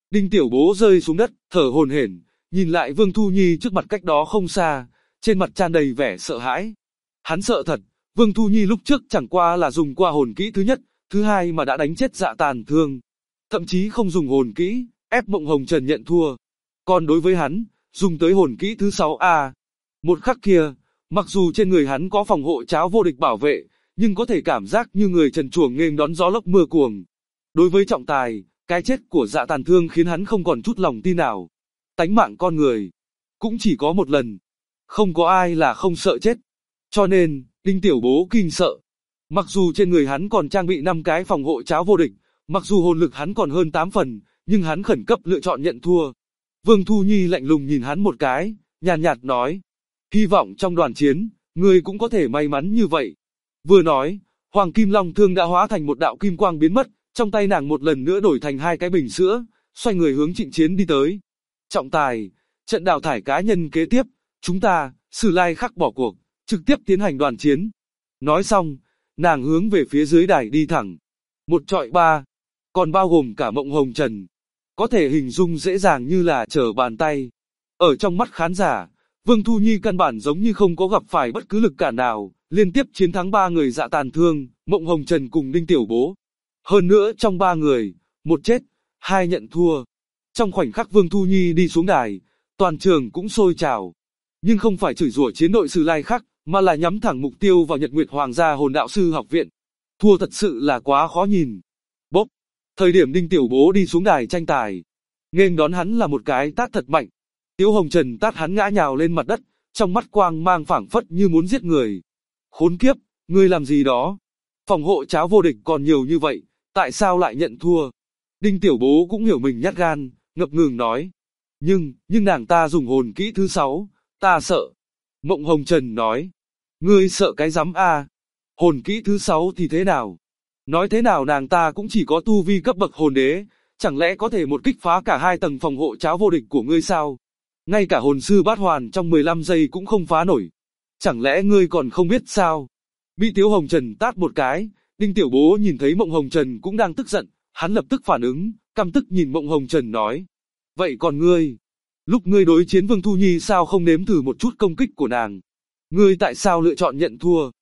S2: Đinh Tiểu Bố rơi xuống đất, thở hổn hển, nhìn lại Vương Thu Nhi trước mặt cách đó không xa, trên mặt tràn đầy vẻ sợ hãi. Hắn sợ thật, Vương Thu Nhi lúc trước chẳng qua là dùng qua hồn kỹ thứ nhất, thứ hai mà đã đánh chết Dạ Tàn Thương. Thậm chí không dùng hồn kỹ, ép Mộng Hồng Trần nhận thua. Còn đối với hắn, dùng tới hồn kỹ thứ 6A. Một khắc kia, mặc dù trên người hắn có phòng hộ cháo vô địch bảo vệ, nhưng có thể cảm giác như người trần truồng nghênh đón gió lốc mưa cuồng. Đối với trọng tài, cái chết của Dạ Tàn Thương khiến hắn không còn chút lòng tin nào. Tánh mạng con người, cũng chỉ có một lần. Không có ai là không sợ chết. Cho nên, Đinh Tiểu Bố kinh sợ. Mặc dù trên người hắn còn trang bị 5 cái phòng hộ cháo vô địch, mặc dù hồn lực hắn còn hơn 8 phần, nhưng hắn khẩn cấp lựa chọn nhận thua. Vương Thu Nhi lạnh lùng nhìn hắn một cái, nhàn nhạt nói. Hy vọng trong đoàn chiến, ngươi cũng có thể may mắn như vậy. Vừa nói, Hoàng Kim Long Thương đã hóa thành một đạo kim quang biến mất, trong tay nàng một lần nữa đổi thành 2 cái bình sữa, xoay người hướng Trịnh Chiến đi tới. Trọng tài, trận đào thải cá nhân kế tiếp, chúng ta, Sử Lai Khắc bỏ cuộc, trực tiếp tiến hành đoàn chiến. Nói xong, nàng hướng về phía dưới đài đi thẳng. Một trọi 3, còn bao gồm cả Mộng Hồng Trần. Có thể hình dung dễ dàng như là trở bàn tay. Ở trong mắt khán giả, Vương Thu Nhi căn bản giống như không có gặp phải bất cứ lực cản nào, liên tiếp chiến thắng 3 người Dạ Tàn Thương, Mộng Hồng Trần cùng Đinh Tiểu Bố. Hơn nữa trong 3 người, 1 chết, 2 nhận thua. Trong khoảnh khắc Vương Thu Nhi đi xuống đài, toàn trường cũng sôi trào. Nhưng không phải chửi rủa chiến đội Sử Lai Khắc, mà là nhắm thẳng mục tiêu vào Nhật Nguyệt Hoàng gia Hồn Đạo Sư Học viện. Thua thật sự là quá khó nhìn. Bốp! Thời điểm Đinh Tiểu Bố đi xuống đài tranh tài, nghênh đón hắn là một cái tát thật mạnh. Tiếu Hồng Trần tát hắn ngã nhào lên mặt đất, trong mắt quang mang phảng phất như muốn giết người. Khốn kiếp, ngươi làm gì đó? Phòng hộ cháo vô địch còn nhiều như vậy, tại sao lại nhận thua? Đinh Tiểu Bố cũng hiểu mình nhát gan, ngập ngừng nói. Nhưng nàng ta dùng hồn kỹ thứ 6, ta sợ. Mộng Hồng Trần nói. Ngươi sợ cái rắm a? Hồn kỹ thứ 6 thì thế nào? Nói thế nào nàng ta cũng chỉ có tu vi cấp bậc hồn đế, chẳng lẽ có thể một kích phá cả 2 tầng phòng hộ cháo vô địch của ngươi sao? Ngay cả hồn sư bát hoàn trong 15 giây cũng không phá nổi. Chẳng lẽ ngươi còn không biết sao? Bị Tiếu Hồng Trần tát một cái, Đinh Tiểu Bố nhìn thấy Mộng Hồng Trần cũng đang tức giận, hắn lập tức phản ứng, căm tức nhìn Mộng Hồng Trần nói. Vậy còn ngươi? Lúc ngươi đối chiến Vương Thu Nhi sao không nếm thử một chút công kích của nàng? Ngươi tại sao lựa chọn nhận thua?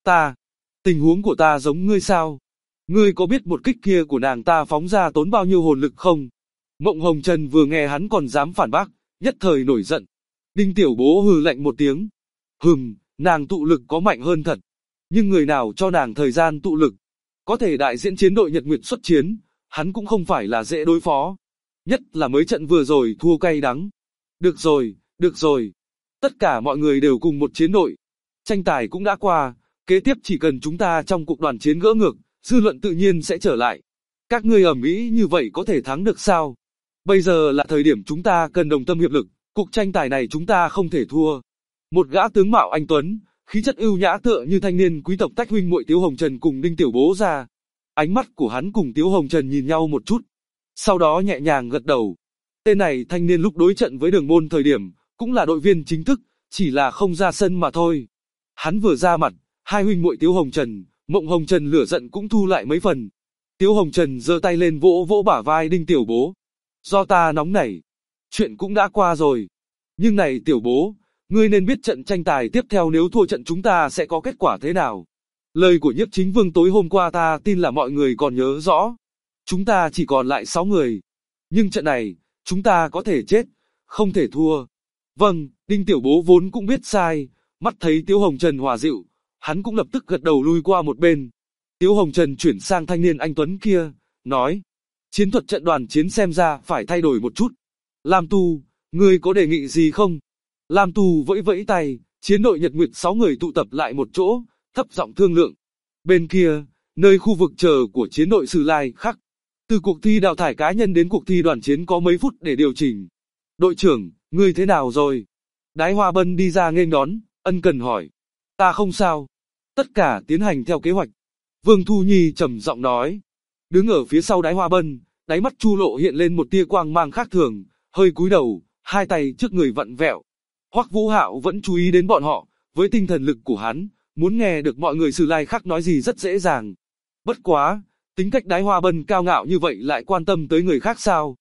S2: Tình huống của ta giống ngươi sao? Ngươi có biết một kích kia của nàng ta phóng ra tốn bao nhiêu hồn lực không? Mộng Hồng Trần vừa nghe hắn còn dám phản bác, nhất thời nổi giận. Đinh Tiểu Bố hừ lạnh một tiếng. Nàng tụ lực có mạnh hơn thật. Nhưng người nào cho nàng thời gian tụ lực? Có thể đại diện chiến đội Nhật Nguyệt xuất chiến, hắn cũng không phải là dễ đối phó. Nhất là mấy trận vừa rồi thua cay đắng. Được rồi. Tất cả mọi người đều cùng một chiến đội. Tranh tài cũng đã qua, kế tiếp chỉ cần chúng ta trong cuộc đoàn chiến gỡ ngược, dư luận tự nhiên sẽ trở lại. Các ngươi ầm ĩ như vậy có thể thắng được sao? Bây giờ là thời điểm chúng ta cần đồng tâm hiệp lực, cuộc tranh tài này chúng ta không thể thua. Một gã tướng mạo anh tuấn, khí chất ưu nhã tựa như thanh niên quý tộc tách huynh muội Tiếu Hồng Trần cùng Đinh Tiểu Bố ra. Ánh mắt của hắn cùng Tiếu Hồng Trần nhìn nhau một chút, sau đó nhẹ nhàng gật đầu. Tên này thanh niên lúc đối trận với Đường Môn thời điểm, cũng là đội viên chính thức, chỉ là không ra sân mà thôi. Hắn vừa ra mặt, hai huynh muội Tiếu Hồng Trần, Mộng Hồng Trần lửa giận cũng thu lại mấy phần. Tiếu Hồng Trần giơ tay lên vỗ vỗ bả vai Đinh Tiểu Bố. Do ta nóng nảy, chuyện cũng đã qua rồi. Nhưng này Tiểu Bố, ngươi nên biết trận tranh tài tiếp theo nếu thua trận chúng ta sẽ có kết quả thế nào. Lời của Nhiếp Chính Vương tối hôm qua ta tin là mọi người còn nhớ rõ. Chúng ta chỉ còn lại 6 người. Nhưng trận này, chúng ta có thể chết, không thể thua. Vâng, Đinh Tiểu Bố vốn cũng biết sai, mắt thấy Tiếu Hồng Trần hòa dịu, hắn cũng lập tức gật đầu lui qua một bên. Tiếu Hồng Trần chuyển sang thanh niên anh tuấn kia, nói, chiến thuật trận đoàn chiến xem ra phải thay đổi một chút. Lam Tu, ngươi có đề nghị gì không? Lam Tu vẫy vẫy tay, chiến đội Nhật Nguyệt 6 người tụ tập lại một chỗ, thấp giọng thương lượng. Bên kia, nơi khu vực chờ của chiến đội Sử Lai Khắc, từ cuộc thi đào thải cá nhân đến cuộc thi đoàn chiến có mấy phút để điều chỉnh. Đội trưởng, ngươi thế nào rồi? Đái Hoa Bân đi ra nghênh đón, ân cần hỏi. Ta không sao. Tất cả tiến hành theo kế hoạch. Vương Thu Nhi trầm giọng nói. Đứng ở phía sau Đái Hoa Bân, đáy mắt Chu Lộ hiện lên một tia quang mang khác thường, hơi cúi đầu, hai tay trước người vặn vẹo. Hoắc Vũ Hạo vẫn chú ý đến bọn họ, với tinh thần lực của hắn, muốn nghe được mọi người Sử Lai Khắc nói gì rất dễ dàng. Bất quá, tính cách Đái Hoa Bân cao ngạo như vậy lại quan tâm tới người khác sao?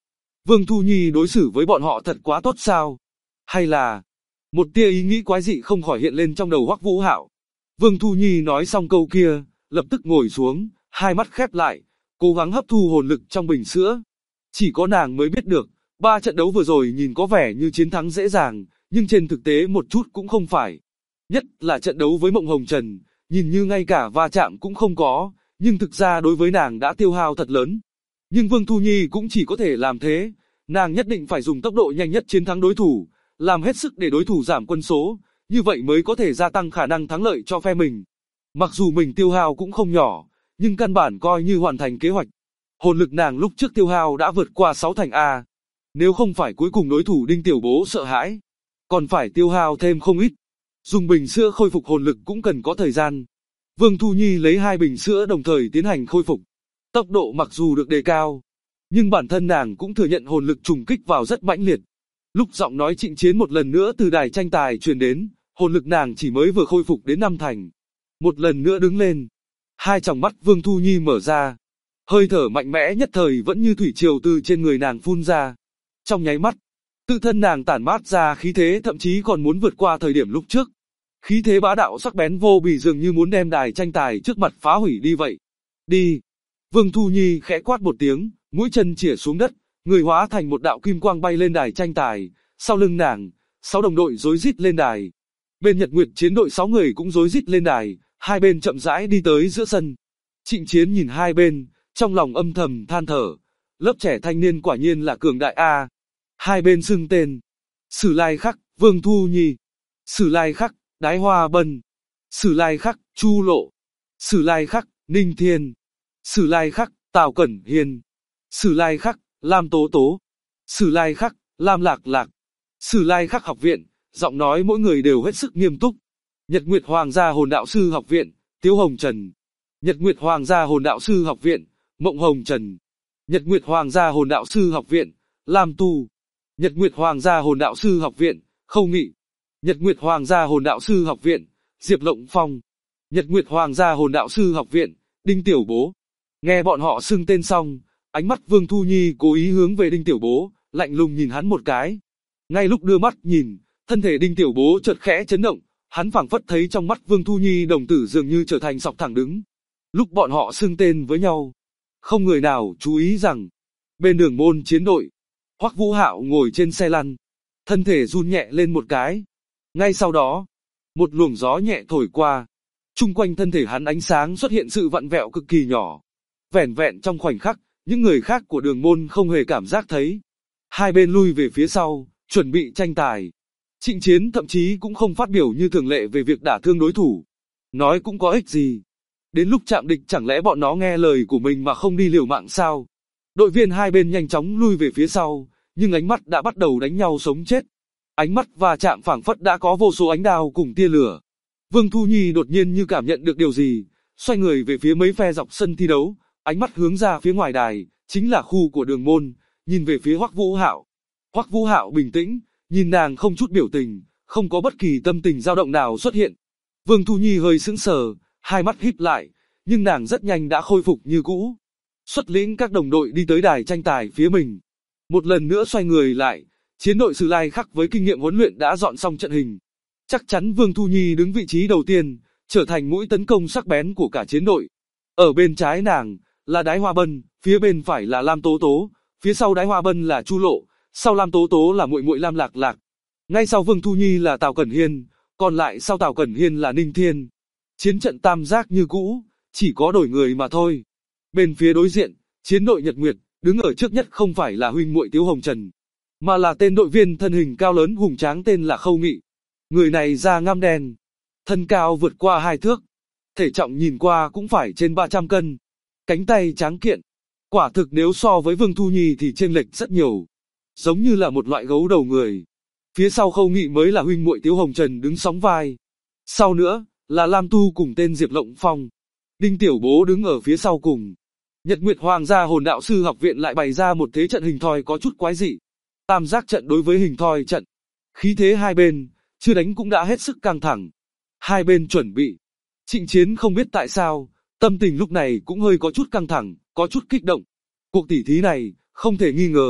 S2: Vương Thu Nhi đối xử với bọn họ thật quá tốt sao? Hay là... Một tia ý nghĩ quái dị không khỏi hiện lên trong đầu Hoắc Vũ Hạo. Vương Thu Nhi nói xong câu kia, lập tức ngồi xuống, hai mắt khép lại, cố gắng hấp thu hồn lực trong bình sữa. Chỉ có nàng mới biết được, 3 trận đấu vừa rồi nhìn có vẻ như chiến thắng dễ dàng, nhưng trên thực tế một chút cũng không phải. Nhất là trận đấu với Mộng Hồng Trần, nhìn như ngay cả va chạm cũng không có, nhưng thực ra đối với nàng đã tiêu hao thật lớn. Nhưng Vương Thu Nhi cũng chỉ có thể làm thế, nàng nhất định phải dùng tốc độ nhanh nhất chiến thắng đối thủ, làm hết sức để đối thủ giảm quân số, như vậy mới có thể gia tăng khả năng thắng lợi cho phe mình. Mặc dù mình tiêu hao cũng không nhỏ, nhưng căn bản coi như hoàn thành kế hoạch. Hồn lực nàng lúc trước tiêu hao đã vượt qua 6 thành A. Nếu không phải cuối cùng đối thủ Đinh Tiểu Bố sợ hãi, còn phải tiêu hao thêm không ít. Dùng bình sữa khôi phục hồn lực cũng cần có thời gian. Vương Thu Nhi lấy 2 bình sữa đồng thời tiến hành khôi phục. Tốc độ mặc dù được đề cao, nhưng bản thân nàng cũng thừa nhận hồn lực trùng kích vào rất mãnh liệt. Lúc giọng nói Trịnh Chiến một lần nữa từ đài tranh tài truyền đến, hồn lực nàng chỉ mới vừa khôi phục đến 5 thành. Một lần nữa đứng lên, hai tròng mắt Vương Thu Nhi mở ra. Hơi thở mạnh mẽ nhất thời vẫn như thủy triều từ trên người nàng phun ra. Trong nháy mắt, tự thân nàng tản mát ra khí thế thậm chí còn muốn vượt qua thời điểm lúc trước. Khí thế bá đạo sắc bén vô bì dường như muốn đem đài tranh tài trước mặt phá hủy đi vậy. Đi! Vương Thu Nhi khẽ quát một tiếng, mũi chân chĩa xuống đất, người hóa thành một đạo kim quang bay lên đài tranh tài. Sau lưng nàng, 6 đồng đội rối rít lên đài. Bên Nhật Nguyệt chiến đội 6 người cũng rối rít lên đài, hai bên chậm rãi đi tới giữa sân. Trịnh Chiến nhìn hai bên, trong lòng âm thầm than thở, lớp trẻ thanh niên quả nhiên là cường đại a. Hai bên xưng tên: Sử Lai Khắc, Vương Thu Nhi; Sử Lai Khắc, Đái Hoa Bân; Sử Lai Khắc, Chu Lộ; Sử Lai Khắc, Ninh Thiên; Sử Lai Khắc, Tào Cẩn Hiên; Sử Lai Khắc, Lam Tố Tố; Sử Lai Khắc, Lam Lạc Lạc. Sử Lai Khắc học viện, giọng nói mỗi người đều hết sức nghiêm túc. Nhật Nguyệt Hoàng gia Hồn Đạo sư học viện, Tiếu Hồng Trần. Nhật Nguyệt Hoàng gia Hồn Đạo sư học viện, Mộng Hồng Trần. Nhật Nguyệt Hoàng gia Hồn Đạo sư học viện, Lam Tu. Nhật Nguyệt Hoàng gia Hồn Đạo sư học viện, Khâu Nghị. Nhật Nguyệt Hoàng gia Hồn Đạo sư học viện, Diệp Lộng Phong. Nhật Nguyệt Hoàng gia Hồn Đạo sư học viện, Đinh Tiểu Bố. Nghe bọn họ xưng tên xong, ánh mắt Vương Thu Nhi cố ý hướng về Đinh Tiểu Bố, lạnh lùng nhìn hắn một cái. Ngay lúc đưa mắt nhìn, thân thể Đinh Tiểu Bố chợt khẽ chấn động, hắn phảng phất thấy trong mắt Vương Thu Nhi đồng tử dường như trở thành sọc thẳng đứng. Lúc bọn họ xưng tên với nhau, không người nào chú ý rằng, bên đường môn chiến đội, Hoắc Vũ Hạo ngồi trên xe lăn, thân thể run nhẹ lên một cái. Ngay sau đó, một luồng gió nhẹ thổi qua, chung quanh thân thể hắn ánh sáng xuất hiện sự vặn vẹo cực kỳ nhỏ. Vẻn vẹn trong khoảnh khắc, những người khác của đường môn không hề cảm giác thấy. Hai bên lui về phía sau, chuẩn bị tranh tài. Trịnh Chiến thậm chí cũng không phát biểu như thường lệ về việc đả thương đối thủ. Nói cũng có ích gì. Đến lúc chạm địch chẳng lẽ bọn nó nghe lời của mình mà không đi liều mạng sao? Đội viên hai bên nhanh chóng lui về phía sau, nhưng ánh mắt đã bắt đầu đánh nhau sống chết. Ánh mắt va chạm phảng phất đã có vô số ánh đao cùng tia lửa. Vương Thu Nhi đột nhiên như cảm nhận được điều gì, xoay người về phía mấy phe dọc sân thi đấu, ánh mắt hướng ra phía ngoài đài, chính là khu của đường môn, nhìn về phía Hoắc Vũ Hạo. Hoắc Vũ Hạo bình tĩnh, nhìn nàng không chút biểu tình, không có bất kỳ tâm tình dao động nào xuất hiện. Vương Thu Nhi hơi sững sờ, hai mắt híp lại, nhưng nàng rất nhanh đã khôi phục như cũ. Xuất lĩnh các đồng đội đi tới đài tranh tài phía mình. Một lần nữa xoay người lại, chiến đội Sử Lai Khắc với kinh nghiệm huấn luyện đã dọn xong trận hình. Chắc chắn Vương Thu Nhi đứng vị trí đầu tiên, trở thành mũi tấn công sắc bén của cả chiến đội. Ở bên trái nàng là Đái Hoa Bân, phía bên phải là Lam Tố Tố, phía sau Đái Hoa Bân là Chu Lộ, sau Lam Tố Tố là muội muội Lam Lạc Lạc. Ngay sau Vương Thu Nhi là Tào Cẩn Hiên, còn lại sau Tào Cẩn Hiên là Ninh Thiên. Chiến trận tam giác như cũ, chỉ có đổi người mà thôi. Bên phía đối diện, chiến đội Nhật Nguyệt, đứng ở trước nhất không phải là huynh muội Tiếu Hồng Trần, mà là tên đội viên thân hình cao lớn hùng tráng tên là Khâu Nghị. Người này da ngăm đen, thân cao vượt qua 2 thước, thể trọng nhìn qua cũng phải trên 300 cân, cánh tay tráng kiện. Quả thực nếu so với Vương Thu Nhi thì chênh lệch rất nhiều, giống như là một loại gấu đầu người. Phía sau Khâu Nghị mới là huynh muội Tiếu Hồng Trần đứng sóng vai. Sau nữa là Lam Tu cùng tên Diệp Lộng Phong. Đinh Tiểu Bố đứng ở phía sau cùng. Nhật Nguyệt Hoàng gia Hồn Đạo sư học viện lại bày ra một thế trận hình thoi có chút quái dị. Tam giác trận đối với hình thoi trận. Khí thế hai bên, chưa đánh cũng đã hết sức căng thẳng. Hai bên chuẩn bị. Trịnh Chiến không biết tại sao, tâm tình lúc này cũng hơi có chút căng thẳng, có chút kích động. Cuộc tỉ thí này, không thể nghi ngờ,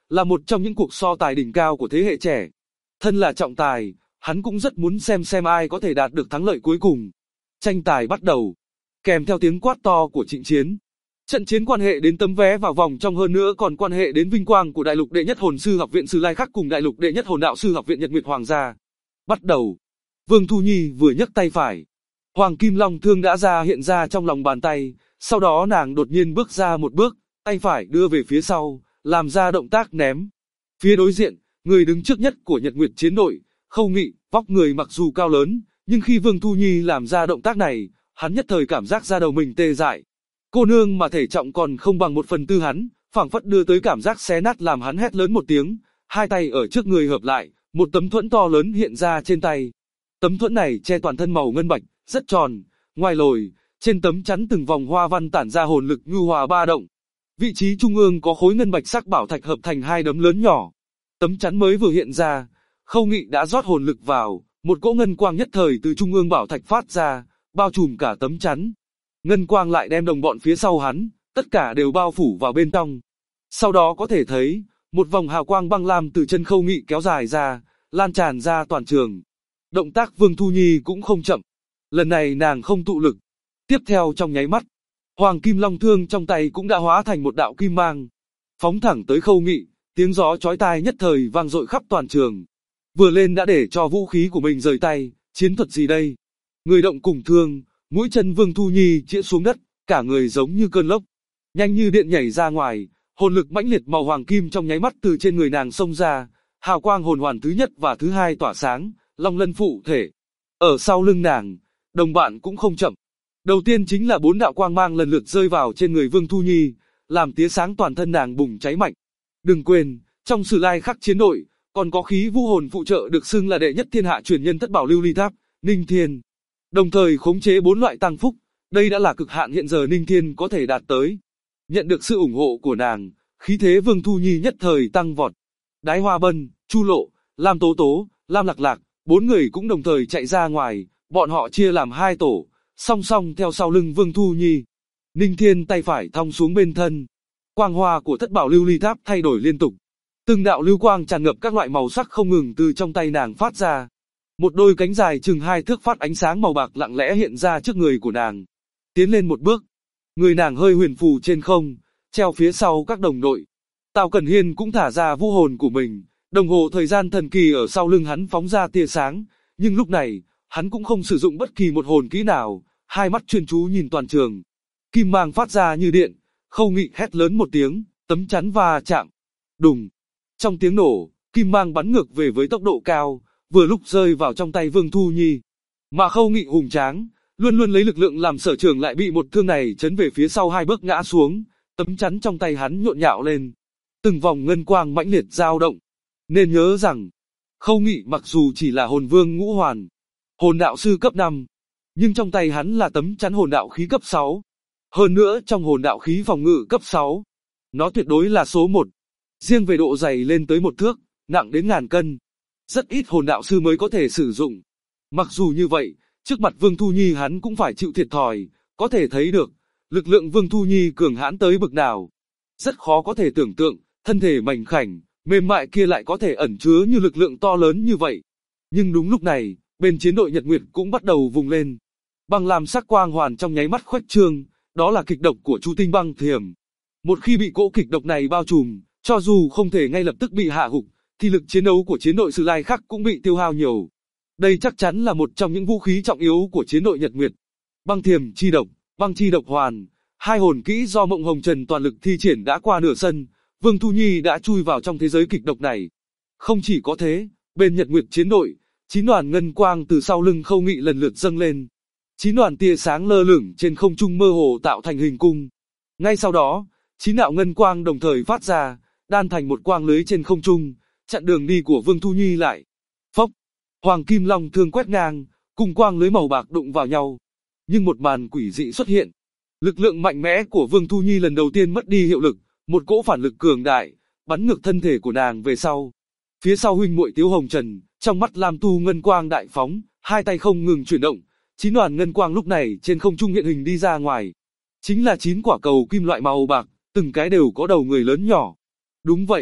S2: là một trong những cuộc so tài đỉnh cao của thế hệ trẻ. Thân là trọng tài, hắn cũng rất muốn xem ai có thể đạt được thắng lợi cuối cùng. Tranh tài bắt đầu, kèm theo tiếng quát to của Trịnh Chiến. Trận chiến quan hệ đến tấm vé vào vòng trong, hơn nữa còn quan hệ đến vinh quang của Đại lục đệ nhất hồn sư học viện Sử Lai Khắc cùng Đại lục đệ nhất hồn đạo sư học viện Nhật Nguyệt Hoàng gia. Bắt đầu, Vương Thu Nhi vừa nhấc tay phải, Hoàng Kim Long thương đã hiện ra trong lòng bàn tay, sau đó nàng đột nhiên bước ra một bước, tay phải đưa về phía sau, làm ra động tác ném. Phía đối diện, người đứng trước nhất của Nhật Nguyệt chiến đội, Khâu Nghị, vóc người mặc dù cao lớn, nhưng khi Vương Thu Nhi làm ra động tác này, hắn nhất thời cảm giác da đầu mình tê dại. Cô nương mà thể trọng còn không bằng 1/4 hắn, phảng phất đưa tới cảm giác xé nát làm hắn hét lớn một tiếng, hai tay ở trước người hợp lại, một tấm thuẫn to lớn hiện ra trên tay. Tấm thuẫn này che toàn thân màu ngân bạch, rất tròn, ngoài lồi, trên tấm chắn từng vòng hoa văn tản ra hồn lực nhu hòa ba động. Vị trí trung ương có khối ngân bạch sắc bảo thạch hợp thành hai đấm lớn nhỏ. Tấm chắn mới vừa hiện ra, Khâu Nghị đã rót hồn lực vào, một cỗ ngân quang nhất thời từ trung ương bảo thạch phát ra, bao trùm cả tấm chắn. Ngân quang lại đem đồng bọn phía sau hắn, tất cả đều bao phủ vào bên trong. Sau đó có thể thấy, một vòng hào quang băng lam từ chân Khâu Nghị kéo dài ra, lan tràn ra toàn trường. Động tác Vương Thu Nhi cũng không chậm. Lần này nàng không tụ lực. Tiếp theo trong nháy mắt, Hoàng Kim Long thương trong tay cũng đã hóa thành một đạo kim mang, phóng thẳng tới Khâu Nghị, tiếng gió chói tai nhất thời vang dội khắp toàn trường. Vừa lên đã để cho vũ khí của mình rời tay, chiến thuật gì đây? Người động cùng thương, mũi chân Vương Thu Nhi chĩa xuống đất, cả người giống như cơn lốc, nhanh như điện nhảy ra ngoài, hồn lực mãnh liệt màu hoàng kim trong nháy mắt từ trên người nàng xông ra, hào quang hồn hoàn thứ nhất và thứ hai tỏa sáng, long lân phụ thể. Ở sau lưng nàng, đồng bạn cũng không chậm. Đầu tiên chính là 4 đạo quang mang lần lượt rơi vào trên người Vương Thu Nhi, làm tia sáng toàn thân nàng bùng cháy mạnh. Đừng quên, trong Sử Lai Khắc chiến đội, còn có khí vũ hồn phụ trợ được xưng là đệ nhất thiên hạ truyền nhân thất bảo lưu ly tháp, Ninh Thiên. Đồng thời khống chế 4 loại tăng phúc, đây đã là cực hạn hiện giờ Ninh Thiên có thể đạt tới. Nhận được sự ủng hộ của nàng, khí thế Vương Thu Nhi nhất thời tăng vọt. Đái Hoa Bân, Chu Lộ, Lam Tố Tố, Lam Lạc Lạc, 4 người cũng đồng thời chạy ra ngoài, bọn họ chia làm 2 tổ, song song theo sau lưng Vương Thu Nhi. Ninh Thiên tay phải thong xuống bên thân. Quang hoa của thất bảo lưu ly tháp thay đổi liên tục. Từng đạo lưu quang tràn ngập các loại màu sắc không ngừng từ trong tay nàng phát ra. Một đôi cánh dài chừng 2 thước phát ánh sáng màu bạc lặng lẽ hiện ra trước người của nàng. Tiến lên một bước, người nàng hơi huyền phù trên không, treo phía sau các đồng đội. Tào Cẩn Hiên cũng thả ra vũ hồn của mình, đồng hồ thời gian thần kỳ ở sau lưng hắn phóng ra tia sáng, nhưng lúc này, hắn cũng không sử dụng bất kỳ một hồn kỹ nào, hai mắt chuyên chú nhìn toàn trường. Kim mang phát ra như điện, Khâu Nghị hét lớn một tiếng, tấm chắn va chạm. Đùng. Trong tiếng nổ, kim mang bắn ngược về với tốc độ cao, vừa lúc rơi vào trong tay Vương Thu Nhi. Mà Khâu Nghị hùng tráng, luôn luôn lấy lực lượng làm sở trường lại bị một thương này chấn về phía sau 2 bước ngã xuống, tấm chắn trong tay hắn nhộn nhạo lên. Từng vòng ngân quang mãnh liệt dao động. Nên nhớ rằng, Khâu Nghị mặc dù chỉ là hồn vương ngũ hoàn, hồn đạo sư cấp 5, nhưng trong tay hắn là tấm chắn hồn đạo khí cấp 6. Hơn nữa trong hồn đạo khí phòng ngự cấp 6, nó tuyệt đối là số 1. Riêng về độ dày lên tới 1 thước, nặng đến ngàn cân. Rất ít hồn đạo sư mới có thể sử dụng. Mặc dù như vậy, trước mặt Vương Thu Nhi hắn cũng phải chịu thiệt thòi, có thể thấy được, lực lượng Vương Thu Nhi cường hãn tới bực nào. Rất khó có thể tưởng tượng, thân thể mảnh khảnh, mềm mại kia lại có thể ẩn chứa như lực lượng to lớn như vậy. Nhưng đúng lúc này, bên chiến đội Nhật Nguyệt cũng bắt đầu vùng lên. Băng lam sắc quang hoàn trong nháy mắt khuếch trương, đó là kịch độc của Chu Tinh Băng Thiểm. Một khi bị cỗ kịch độc này bao trùm, cho dù không thể ngay lập tức bị hạ gục, thì lực chiến đấu của chiến đội Sử Lai Khắc cũng bị tiêu hao nhiều. Đây chắc chắn là một trong những vũ khí trọng yếu của chiến đội Nhật Nguyệt. Băng Thiểm chi độc, băng chi độc hoàn, hai hồn kỹ do Mộng Hồng Trần toàn lực thi triển đã qua nửa sân, Vương Thu Nhi đã chui vào trong thế giới kịch độc này. Không chỉ có thế, bên Nhật Nguyệt chiến đội, 9 đoàn ngân quang từ sau lưng Khâu Nghị lần lượt dâng lên. 9 đoàn tia sáng lơ lửng trên không trung mơ hồ tạo thành hình cung. Ngay sau đó, 9 đạo ngân quang đồng thời phát ra, đan thành một quang lưới trên không trung, chặn đường đi của Vương Thu Nhi lại. Phốc, Hoàng Kim Long thương quét ngang, cùng quang lưới màu bạc đụng vào nhau. Nhưng một màn quỷ dị xuất hiện. Lực lượng mạnh mẽ của Vương Thu Nhi lần đầu tiên mất đi hiệu lực, một cỗ phản lực cường đại, bắn ngược thân thể của nàng về sau. Phía sau huynh muội Tiếu Hồng Trần, trong mắt Lam Tu ngân quang đại phóng, hai tay không ngừng chuyển động, 9 đoàn ngân quang lúc này trên không trung hiện hình đi ra ngoài. Chính là 9 quả cầu kim loại màu bạc, từng cái đều có đầu người lớn nhỏ. Đúng vậy,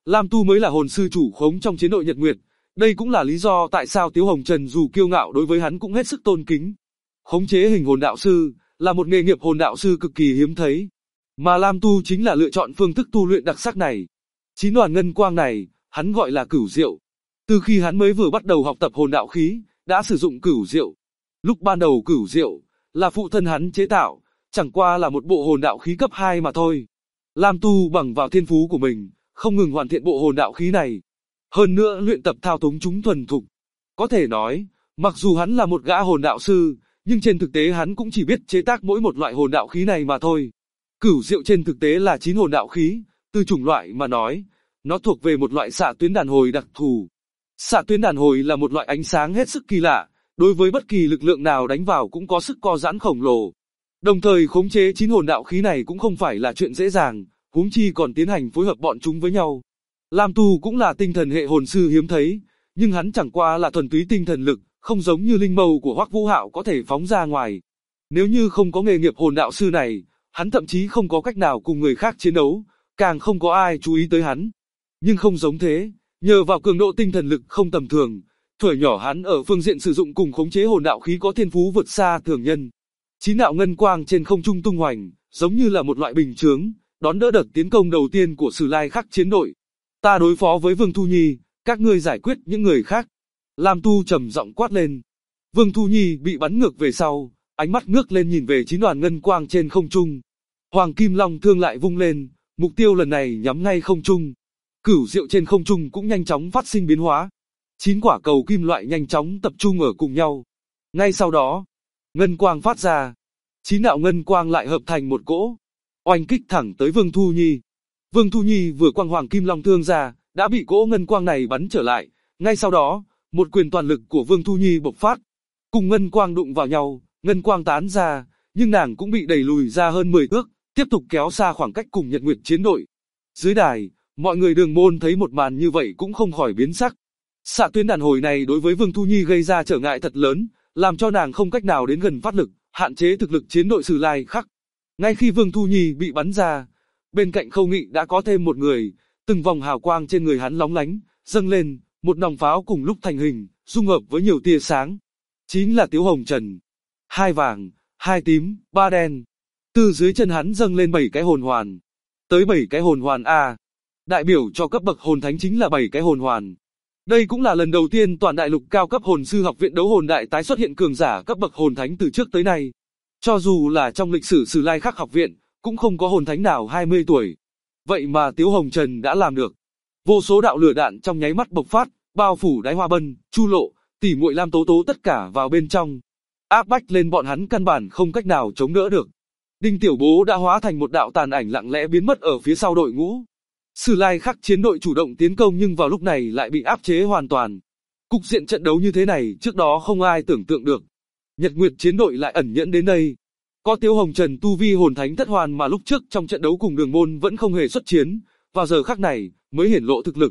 S2: Lam Tu mới là hồn sư chủ khống trong chiến đội Nhật Nguyệt. Đây cũng là lý do tại sao Tiếu Hồng Trần dù kiêu ngạo đối với hắn cũng hết sức tôn kính. Khống chế hình hồn đạo sư là một nghề nghiệp hồn đạo sư cực kỳ hiếm thấy, mà Lam Tu chính là lựa chọn phương thức tu luyện đặc sắc này. 9 đoàn ngân quang này, hắn gọi là cửu diệu. Từ khi hắn mới vừa bắt đầu học tập hồn đạo khí, đã sử dụng cửu diệu. Lúc ban đầu cửu diệu là phụ thân hắn chế tạo, chẳng qua là một bộ hồn đạo khí cấp 2 mà thôi. Lam Tu bằng vào thiên phú của mình, không ngừng hoàn thiện bộ hồn đạo khí này. Hơn nữa luyện tập thao túng chúng thuần thục. Có thể nói, mặc dù hắn là một gã hồn đạo sư, nhưng trên thực tế hắn cũng chỉ biết chế tác mỗi một loại hồn đạo khí này mà thôi. Cửu diệu trên thực tế là 9 hồn đạo khí, từ chủng loại mà nói, nó thuộc về một loại xạ tuyến đàn hồi đặc thù. Xạ tuyến đàn hồi là một loại ánh sáng hết sức kỳ lạ, đối với bất kỳ lực lượng nào đánh vào cũng có sức co giãn khổng lồ. Đồng thời khống chế 9 hồn đạo khí này cũng không phải là chuyện dễ dàng, huống chi còn tiến hành phối hợp bọn chúng với nhau. Lam Tu cũng là tinh thần hệ hồn sư hiếm thấy, nhưng hắn chẳng qua là thuần túy tinh thần lực, không giống như linh mâu của Hoắc Vũ Hạo có thể phóng ra ngoài. Nếu như không có nghề nghiệp hồn đạo sư này, hắn thậm chí không có cách nào cùng người khác chiến đấu, càng không có ai chú ý tới hắn. Nhưng không giống thế, nhờ vào cường độ tinh thần lực không tầm thường, thuở nhỏ hắn ở phương diện sử dụng cùng khống chế hồn đạo khí có thiên phú vượt xa thường nhân. 9 đạo ngân quang trên không trung tung hoành, giống như là một loại bình chướng, đón đỡ đợt tiến công đầu tiên của Sử Lai Khắc chiến đội. Ta đối phó với Vương Thu Nhi, các ngươi giải quyết những người khác. Lam Tu trầm giọng quát lên. Vương Thu Nhi bị bắn ngược về sau, ánh mắt ngước lên nhìn về 9 đoàn ngân quang trên không trung. Hoàng Kim Long thương lại vung lên, mục tiêu lần này nhắm ngay không trung. Cửu diệu trên không trung cũng nhanh chóng phát sinh biến hóa. 9 quả cầu kim loại nhanh chóng tập trung ở cùng nhau. Ngay sau đó, ngân quang phát ra. 9 đạo ngân quang lại hợp thành một cỗ, oanh kích thẳng tới Vương Thu Nhi. Vương Thu Nhi vừa quăng Hoàng Kim Long thương ra, đã bị cỗ ngân quang này bắn trở lại. Ngay sau đó, một quyền toàn lực của Vương Thu Nhi bộc phát, cùng ngân quang đụng vào nhau, ngân quang tán ra, nhưng nàng cũng bị đẩy lùi ra hơn 10 thước, tiếp tục kéo xa khoảng cách cùng Nhật Nguyệt chiến đội. Dưới đài, mọi người Đường Môn thấy một màn như vậy cũng không khỏi biến sắc. Xạ tuyến đàn hồi này đối với Vương Thu Nhi gây ra trở ngại thật lớn, làm cho nàng không cách nào đến gần phát lực, hạn chế thực lực chiến đội Sử Lai Khắc. Ngay khi Vương Thu Nhi bị bắn ra, bên cạnh Khâu Nghị đã có thêm một người, từng vòng hào quang trên người hắn lóng lánh, dâng lên, một nòng pháo cùng lúc thành hình, dung hợp với nhiều tia sáng. Chính là Tiếu Hồng Trần. 2 vàng, 2 tím, 3 đen. Từ dưới chân hắn dâng lên 7 cái hồn hoàn. Tới 7 cái hồn hoàn A. Đại biểu cho cấp bậc hồn thánh chính là 7 cái hồn hoàn. Đây cũng là lần đầu tiên toàn đại lục cao cấp hồn sư học viện đấu hồn đại tái xuất hiện cường giả cấp bậc hồn thánh từ trước tới nay. Cho dù là trong lịch sử Sử Lai Khắc học viện, cũng không có hồn thánh nào 20 tuổi. Vậy mà Tiếu Hồng Trần đã làm được. Vô số đạo lửa đạn trong nháy mắt bộc phát, bao phủ Đái Hoa Bân, Chu Lộ, tỷ muội Lam Tố Tố tất cả vào bên trong. Áp bách lên bọn hắn căn bản không cách nào chống đỡ được. Đinh Tiểu Bố đã hóa thành một đạo tàn ảnh lặng lẽ biến mất ở phía sau đội ngũ. Sử Lai Khắc chiến đội chủ động tiến công nhưng vào lúc này lại bị áp chế hoàn toàn. Cục diện trận đấu như thế này trước đó không ai tưởng tượng được. Nhật Nguyệt chiến đội lại ẩn nhẫn đến đây. Có Tiếu Hồng Trần tu vi hồn thánh thất hoàn mà lúc trước trong trận đấu cùng Đường Môn vẫn không hề xuất chiến, vào giờ khắc này mới hiển lộ thực lực.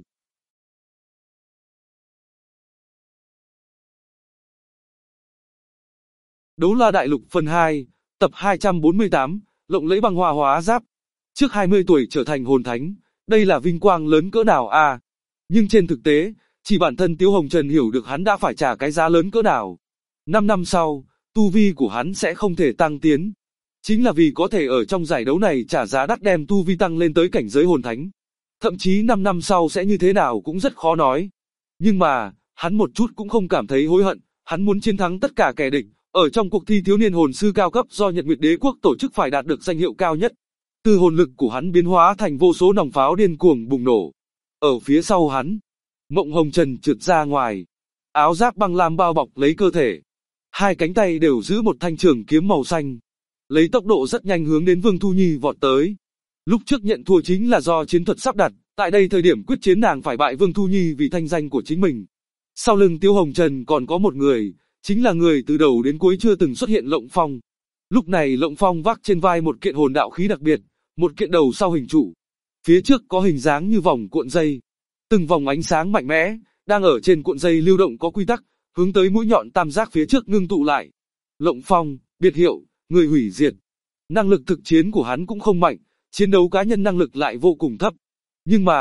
S2: Đấu La Đại Lục phần 2, tập 248, lộng lẫy băng hoa hóa giáp. Trước 20 tuổi trở thành hồn thánh, đây là vinh quang lớn cỡ nào a? Nhưng trên thực tế, chỉ bản thân Tiếu Hồng Trần hiểu được hắn đã phải trả cái giá lớn cỡ nào. 5 năm sau, tu vi của hắn sẽ không thể tăng tiến. Chính là vì có thể ở trong giải đấu này trả giá đắt đem tu vi tăng lên tới cảnh giới hồn thánh. Thậm chí 5 năm sau sẽ như thế nào cũng rất khó nói. Nhưng mà, hắn một chút cũng không cảm thấy hối hận, hắn muốn chiến thắng tất cả kẻ địch. Ở trong cuộc thi thiếu niên hồn sư cao cấp do Nhật Nguyệt Đế quốc tổ chức phải đạt được danh hiệu cao nhất. Từ hồn lực của hắn biến hóa thành vô số nòng pháo điên cuồng bùng nổ. Ở phía sau hắn, Mộng Hồng Trần trượt ra ngoài, áo giáp băng lam bao bọc lấy cơ thể. 2 cánh tay đều giữ một thanh trường kiếm màu xanh. Lấy tốc độ rất nhanh hướng đến Vương Thu Nhi vọt tới. Lúc trước nhận thua chính là do chiến thuật sắp đặt, tại đây thời điểm quyết chiến nàng phải bại Vương Thu Nhi vì thanh danh của chính mình. Sau lưng Tiếu Hồng Trần còn có một người, chính là người từ đầu đến cuối chưa từng xuất hiện Lộng Phong. Lúc này Lộng Phong vác trên vai một kiện hồn đạo khí đặc biệt, một kiện đầu sau hình trụ. Phía trước có hình dáng như vòng cuộn dây. Từng vòng ánh sáng mạnh mẽ, đang ở trên cuộn dây lưu động có quy tắc, hướng tới mũi nhọn tam giác phía trước ngưng tụ lại. Lộng Phong, biệt hiệu, người hủy diệt. Năng lực thực chiến của hắn cũng không mạnh, chiến đấu cá nhân năng lực lại vô cùng thấp. Nhưng mà,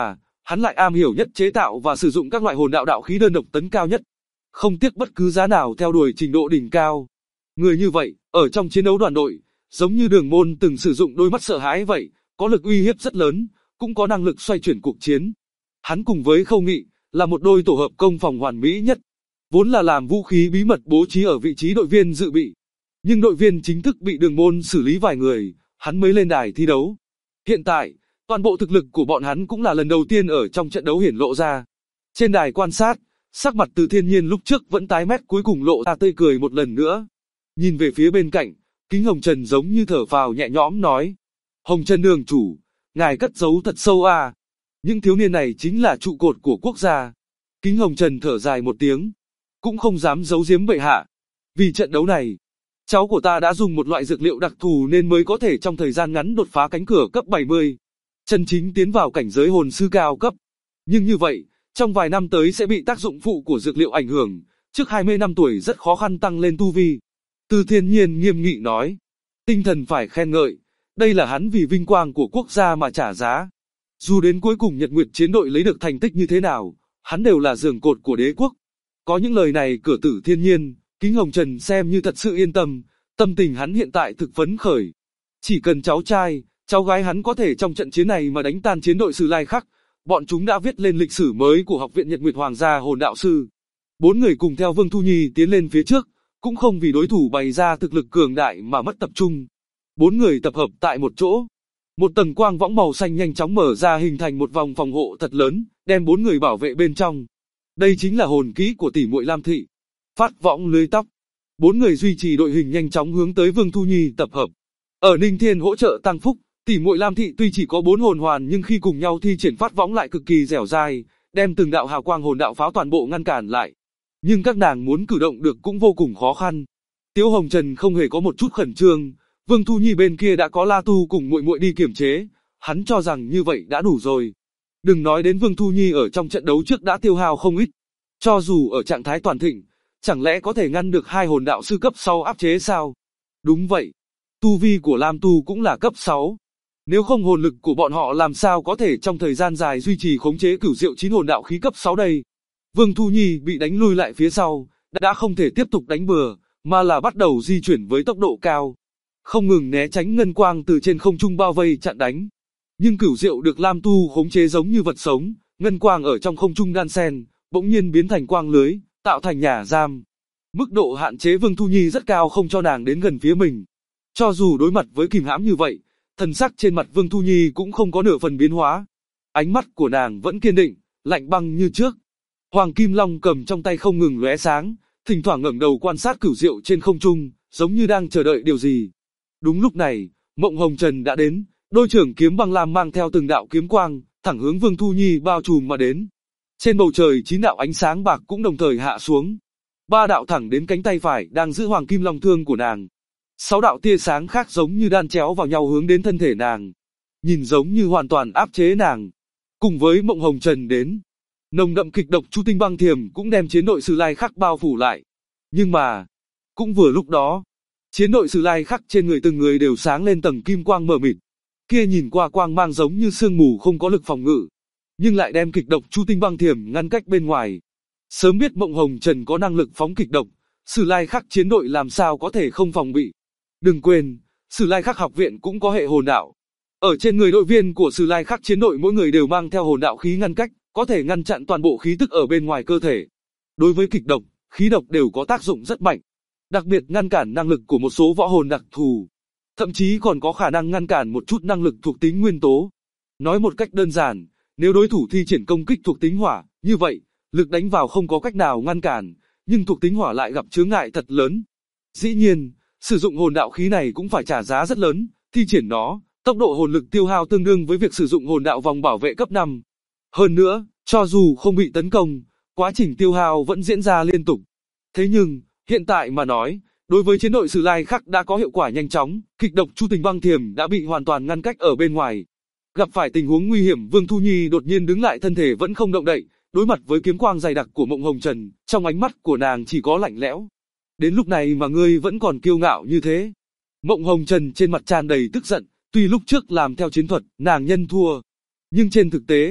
S2: hắn lại am hiểu nhất chế tạo và sử dụng các loại hồn đạo đạo khí đơn độc tấn cao nhất, không tiếc bất cứ giá nào theo đuổi trình độ đỉnh cao. Người như vậy, ở trong chiến đấu đoàn đội, giống như Đường Môn từng sử dụng đôi mắt sợ hãi vậy, có lực uy hiếp rất lớn, cũng có năng lực xoay chuyển cuộc chiến. Hắn cùng với Khâu Nghị, là một đôi tổ hợp công phòng hoàn mỹ nhất, vốn là làm vũ khí bí mật bố trí ở vị trí đội viên dự bị. Nhưng đội viên chính thức bị Đường Môn xử lý vài người, hắn mới lên đài thi đấu. Hiện tại, toàn bộ thực lực của bọn hắn cũng là lần đầu tiên ở trong trận đấu hiển lộ ra. Trên đài quan sát, sắc mặt Từ Thiên Nhiên lúc trước vẫn tái mét cuối cùng lộ ra tươi cười một lần nữa. Nhìn về phía bên cạnh, Kính Hồng Trần giống như thở phào nhẹ nhõm nói: Hồng Trần đường chủ, ngài cất giấu thật sâu à. Những thiếu niên này chính là trụ cột của quốc gia. Kính Hồng Trần thở dài một tiếng, cũng không dám giấu giếm bệ hạ. Vì trận đấu này, cháu của ta đã dùng một loại dược liệu đặc thù nên mới có thể trong thời gian ngắn đột phá cánh cửa cấp 70. Chân chính tiến vào cảnh giới hồn sư cao cấp. Nhưng như vậy, trong vài năm tới sẽ bị tác dụng phụ của dược liệu ảnh hưởng, trước 20 năm tuổi rất khó khăn tăng lên tu vi. Từ Thiên Nhiên nghiêm nghị nói, tinh thần phải khen ngợi, đây là hắn vì vinh quang của quốc gia mà trả giá. Dù đến cuối cùng Nhật Nguyệt chiến đội lấy được thành tích như thế nào, hắn đều là giường cột của đế quốc. Có những lời này của Từ Thiên Nhiên, Kính Hồng Trần xem như thật sự yên tâm, tâm tình hắn hiện tại thực phấn khởi. Chỉ cần cháu trai, cháu gái hắn có thể trong trận chiến này mà đánh tan chiến đội Sử Lai Khắc, bọn chúng đã viết lên lịch sử mới của Học viện Nhật Nguyệt Hoàng gia Hồn Đạo Sư. 4 người cùng theo Vương Thu Nhi tiến lên phía trước, cũng không vì đối thủ bày ra thực lực cường đại mà mất tập trung. 4 người tập hợp tại một chỗ. Một tầng quang võng màu xanh nhanh chóng mở ra hình thành một vòng phòng hộ thật lớn, đem 4 người bảo vệ bên trong. Đây chính là hồn kỹ của tỷ muội Lam Thị. Phát võng lưới tóc. 4 người duy trì đội hình nhanh chóng hướng tới Vương Thu Nhi tập hợp. Ở Ninh Thiên hỗ trợ tăng phúc, tỷ muội Lam Thị tuy chỉ có 4 hồn hoàn nhưng khi cùng nhau thi triển phát võng lại cực kỳ dẻo dai, đem từng đạo hào quang hồn đạo pháo toàn bộ ngăn cản lại. Nhưng các nàng muốn cử động được cũng vô cùng khó khăn. Tiếu Hồng Trần không hề có một chút khẩn trương, Vương Thu Nhi bên kia đã có La Tu cùng muội muội đi kiểm chế, hắn cho rằng như vậy đã đủ rồi. Đừng nói đến Vương Thu Nhi ở trong trận đấu trước đã tiêu hao không ít, cho dù ở trạng thái toàn thịnh, chẳng lẽ có thể ngăn được 2 hồn đạo sư cấp 6 áp chế sao? Đúng vậy, tu vi của Lam Tu cũng là cấp 6. Nếu không hồn lực của bọn họ làm sao có thể trong thời gian dài duy trì khống chế cửu diệu 9 hồn đạo khí cấp 6 đây? Vương Thu Nhi bị đánh lui lại phía sau, đã không thể tiếp tục đánh bừa, mà là bắt đầu di chuyển với tốc độ cao, không ngừng né tránh ngân quang từ trên không trung bao vây chặn đánh. Nhưng cửu diệu được Lam Tu khống chế giống như vật sống, ngân quang ở trong không trung đan xen, bỗng nhiên biến thành quang lưới, tạo thành nhà giam. Mức độ hạn chế Vương Thu Nhi rất cao không cho nàng đến gần phía mình. Cho dù đối mặt với kìm hãm như vậy, thần sắc trên mặt Vương Thu Nhi cũng không có nửa phần biến hóa. Ánh mắt của nàng vẫn kiên định, lạnh băng như trước. Hoàng Kim Long cầm trong tay không ngừng lóe sáng, thỉnh thoảng ngẩng đầu quan sát cửu diệu trên không trung, giống như đang chờ đợi điều gì. Đúng lúc này, Mộng Hồng Trần đã đến, đôi trưởng kiếm băng lam mang theo từng đạo kiếm quang, thẳng hướng Vương Thu Nhi bao trùm mà đến. Trên bầu trời 9 đạo ánh sáng bạc cũng đồng thời hạ xuống. 3 đạo thẳng đến cánh tay phải đang giữ Hoàng Kim Long thương của nàng. 6 đạo tia sáng khác giống như đan chéo vào nhau hướng đến thân thể nàng. Nhìn giống như hoàn toàn áp chế nàng. Cùng với Mộng Hồng Trần đến, nồng đậm kịch độc Chu Tinh Băng Thiềm cũng đem chiến đội Sử Lai Khắc bao phủ lại. Nhưng mà, cũng vừa lúc đó, chiến đội Sử Lai Khắc trên người từng người đều sáng lên tầng kim quang mờ mịt. Kia nhìn qua quang mang giống như sương mù không có lực phòng ngự, nhưng lại đem kịch độc Chu Tinh Băng Thiềm ngăn cách bên ngoài. Sớm biết Mộng Hồng Trần có năng lực phóng kịch độc, Sử Lai Khắc chiến đội làm sao có thể không phòng bị. Đừng quên, Sử Lai Khắc học viện cũng có hệ hồn đạo. Ở trên người đội viên của Sử Lai Khắc chiến đội mỗi người đều mang theo hồn đạo khí ngăn cách, có thể ngăn chặn toàn bộ khí tức ở bên ngoài cơ thể. Đối với kịch độc, khí độc đều có tác dụng rất mạnh, đặc biệt ngăn cản năng lực của một số võ hồn đặc thù, thậm chí còn có khả năng ngăn cản một chút năng lực thuộc tính nguyên tố. Nói một cách đơn giản, nếu đối thủ thi triển công kích thuộc tính hỏa, như vậy, lực đánh vào không có cách nào ngăn cản, nhưng thuộc tính hỏa lại gặp chướng ngại thật lớn. Dĩ nhiên, sử dụng hồn đạo khí này cũng phải trả giá rất lớn, thi triển nó, tốc độ hồn lực tiêu hao tương đương với việc sử dụng hồn đạo vòng bảo vệ cấp 5. Hơn nữa, cho dù không bị tấn công, quá trình tiêu hao vẫn diễn ra liên tục. Thế nhưng, hiện tại mà nói, đối với chiến đội Sử Lai Khắc đã có hiệu quả nhanh chóng, kịch độc Chu Tinh Băng Thiềm đã bị hoàn toàn ngăn cách ở bên ngoài. Gặp phải tình huống nguy hiểm, Vương Thu Nhi đột nhiên đứng lại, thân thể vẫn không động đậy, đối mặt với kiếm quang dày đặc của Mộng Hồng Trần, trong ánh mắt của nàng chỉ có lạnh lẽo. Đến lúc này mà ngươi vẫn còn kiêu ngạo như thế. Mộng Hồng Trần trên mặt tràn đầy tức giận, tuy lúc trước làm theo chiến thuật, nàng nhân thua, nhưng trên thực tế,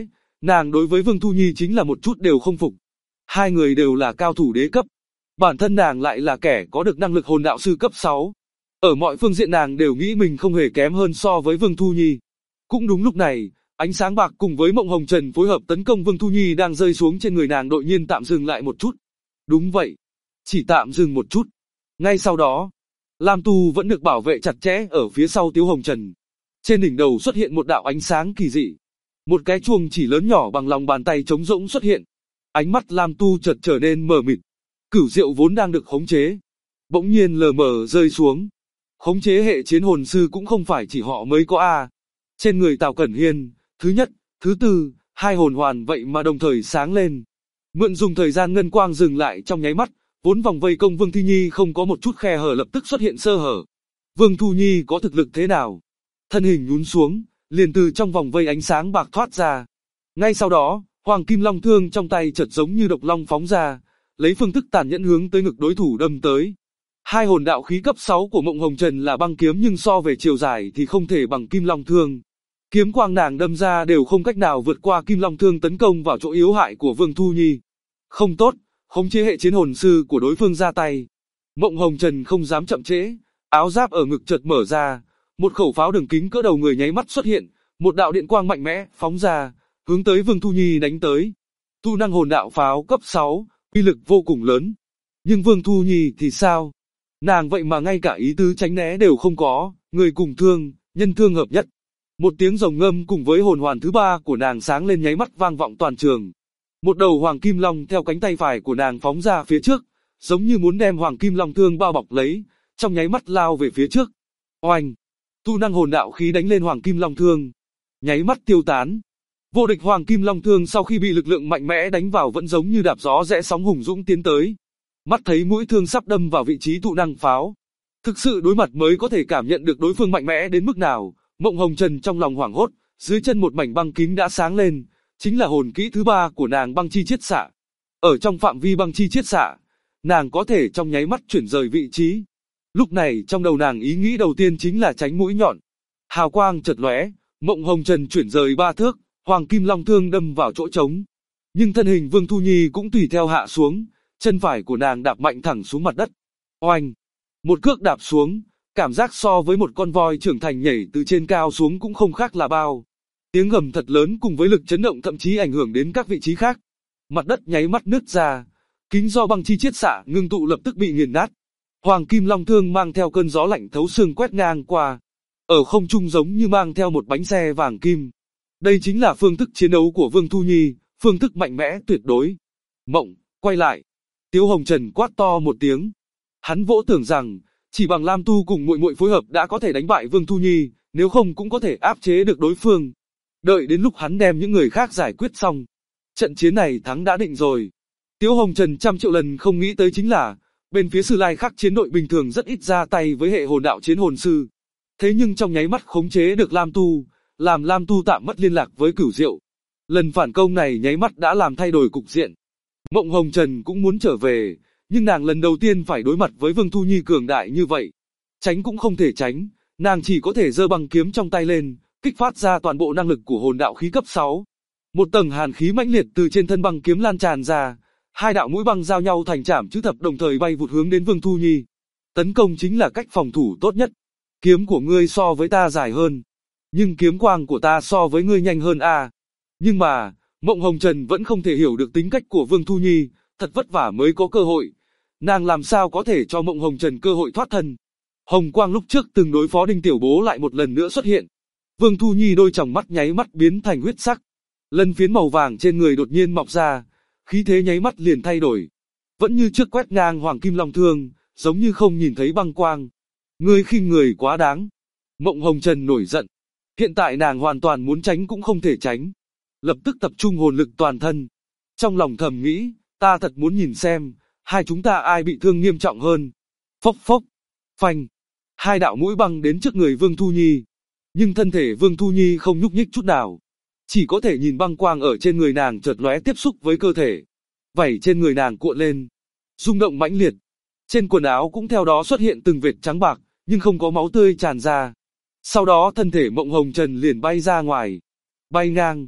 S2: Nàng đối với Vương Thu Nhi chính là một chút đều không phục. Hai người đều là cao thủ đế cấp. Bản thân nàng lại là kẻ có được năng lực hồn đạo sư cấp 6. Ở mọi phương diện nàng đều nghĩ mình không hề kém hơn so với Vương Thu Nhi. Cũng đúng lúc này, ánh sáng bạc cùng với Mộng Hồng Trần phối hợp tấn công Vương Thu Nhi đang rơi xuống trên người nàng, đột nhiên tạm dừng lại một chút. Đúng vậy, chỉ tạm dừng một chút. Ngay sau đó, Lam Tu vẫn được bảo vệ chặt chẽ ở phía sau Tiếu Hồng Trần. Trên đỉnh đầu xuất hiện một đạo ánh sáng kỳ dị. Một cái chuông chỉ lớn nhỏ bằng lòng bàn tay trống rỗng xuất hiện. Ánh mắt Lam Tu chợt trở nên mờ mịt. Cửu Diệu vốn đang được khống chế, bỗng nhiên lờ mờ rơi xuống. Khống chế hệ chiến hồn sư cũng không phải chỉ họ mới có a. Trên người Tào Cẩn Hiên, thứ nhất, thứ tư, hai hồn hoàn vậy mà đồng thời sáng lên. Mượn dùng thời gian ngân quang dừng lại trong nháy mắt, vốn vòng vây công Vương Thu Nhi không có một chút khe hở lập tức xuất hiện sơ hở. Vương Thu Nhi có thực lực thế nào? Thân hình nhún xuống, liền từ trong vòng vây ánh sáng bạc thoát ra. Ngay sau đó, Hoàng Kim Long thương trong tay chợt giống như độc long phóng ra, lấy phương thức tàn nhẫn hướng tới ngực đối thủ đâm tới. Hai hồn đạo khí cấp 6 của Mộng Hồng Trần là băng kiếm, nhưng so về chiều dài thì không thể bằng Kim Long thương. Kiếm quang nàng đâm ra đều không cách nào vượt qua Kim Long thương tấn công vào chỗ yếu hại của Vương Thu Nhi. Không tốt, khống chế hệ chiến hồn sư của đối phương ra tay. Mộng Hồng Trần không dám chậm trễ, áo giáp ở ngực chợt mở ra, một khẩu pháo đường kính cỡ đầu người nháy mắt xuất hiện, một đạo điện quang mạnh mẽ phóng ra, hướng tới Vương Thu Nhi đánh tới. Tu năng hồn đạo pháo cấp 6, uy lực vô cùng lớn. Nhưng Vương Thu Nhi thì sao? Nàng vậy mà ngay cả ý tứ tránh né đều không có, người cùng thương, nhân thương hợp nhất. Một tiếng rồng ngâm cùng với hồn hoàn thứ ba của nàng sáng lên nháy mắt vang vọng toàn trường. Một đầu Hoàng Kim Long theo cánh tay phải của nàng phóng ra phía trước, giống như muốn đem Hoàng Kim Long thương bao bọc lấy, trong nháy mắt lao về phía trước. Oanh! Tu năng hồn đạo khí đánh lên Hoàng Kim Long thương, nháy mắt tiêu tán. Vô địch Hoàng Kim Long thương sau khi bị lực lượng mạnh mẽ đánh vào vẫn giống như đạp gió rẽ sóng hùng dũng tiến tới. Mắt thấy mũi thương sắp đâm vào vị trí tụ năng pháo. Thực sự đối mặt mới có thể cảm nhận được đối phương mạnh mẽ đến mức nào. Mộng Hồng Trần trong lòng hoảng hốt, dưới chân một mảnh băng kính đã sáng lên, chính là hồn kỹ thứ ba của nàng, băng chi chiết xạ. Ở trong phạm vi băng chi chiết xạ, nàng có thể trong nháy mắt chuyển rời vị trí. Lúc này trong đầu nàng ý nghĩ đầu tiên chính là tránh mũi nhọn. Hào quang chợt lóe, Mộng Hồng Trần chuyển rời 3 thước, Hoàng Kim Long thương đâm vào chỗ trống. Nhưng thân hình Vương Thu Nhi cũng tùy theo hạ xuống, chân phải của nàng đạp mạnh thẳng xuống mặt đất. Oanh! Một cước đạp xuống, cảm giác so với một con voi trưởng thành nhảy từ trên cao xuống cũng không khác là bao. Tiếng gầm thật lớn cùng với lực chấn động thậm chí ảnh hưởng đến các vị trí khác. Mặt đất nháy mắt nứt ra, kính do băng chi chiết xạ ngưng tụ lập tức bị nghiền nát. Hoàng Kim Long thương mang theo cơn gió lạnh thấu xương quét ngang qua, ở không trung giống như mang theo một bánh xe vàng kim. Đây chính là phương thức chiến đấu của Vương Thu Nhi, phương thức mạnh mẽ tuyệt đối. Mộng, quay lại. Tiếu Hồng Trần quát to một tiếng. Hắn vỗ tưởng rằng, chỉ bằng Lam Tu cùng muội muội phối hợp đã có thể đánh bại Vương Thu Nhi, nếu không cũng có thể áp chế được đối phương. Đợi đến lúc hắn đem những người khác giải quyết xong, trận chiến này thắng đã định rồi. Tiếu Hồng Trần trăm triệu lần không nghĩ tới chính là, bên phía Sử Lai Khắc chiến đội bình thường rất ít ra tay với hệ hồn đạo chiến hồn sư. Thế nhưng trong nháy mắt khống chế được Lam Tu, làm Lam Tu tạm mất liên lạc với Cửu Diệu. Lần phản công này nháy mắt đã làm thay đổi cục diện. Mộng Hồng Trần cũng muốn trở về, nhưng nàng lần đầu tiên phải đối mặt với Vương Thu Nhi cường đại như vậy. Tránh cũng không thể tránh, nàng chỉ có thể giơ băng kiếm trong tay lên, kích phát ra toàn bộ năng lực của hồn đạo khí cấp 6. Một tầng hàn khí mãnh liệt từ trên thân băng kiếm lan tràn ra, hai đạo mũi băng giao nhau thành trảm chữ thập đồng thời bay vụt hướng đến Vương Thu Nhi. Tấn công chính là cách phòng thủ tốt nhất. Kiếm của ngươi so với ta dài hơn, nhưng kiếm quang của ta so với ngươi nhanh hơn a. Nhưng mà, Mộng Hồng Trần vẫn không thể hiểu được tính cách của Vương Thu Nhi, thật vất vả mới có cơ hội. Nàng làm sao có thể cho Mộng Hồng Trần cơ hội thoát thân. Hồng quang lúc trước từng đối phó Đinh Tiểu Bố lại một lần nữa xuất hiện. Vương Thu Nhi đôi tròng mắt nháy mắt biến thành huyết sắc. Lân phiến màu vàng trên người đột nhiên mọc ra, khí thế nháy mắt liền thay đổi. Vẫn như trước quét ngang Hoàng Kim Long thương, giống như không nhìn thấy băng quang. Ngươi khinh người quá đáng. Mộng Hồng Trần nổi giận. Hiện tại nàng hoàn toàn muốn tránh cũng không thể tránh. Lập tức tập trung hồn lực toàn thân. Trong lòng thầm nghĩ, ta thật muốn nhìn xem, hai chúng ta ai bị thương nghiêm trọng hơn. Phốc phốc, phanh. Hai đạo mũi băng đến trước người Vương Thu Nhi. Nhưng thân thể Vương Thu Nhi không nhúc nhích chút nào. Chỉ có thể nhìn băng quang ở trên người nàng chợt lóe tiếp xúc với cơ thể. Vảy trên người nàng cuộn lên. Rung động mãnh liệt. Trên quần áo cũng theo đó xuất hiện từng vệt trắng bạc, nhưng không có máu tươi tràn ra. Sau đó thân thể Mộng Hồng Trần liền bay ra ngoài. Bay ngang.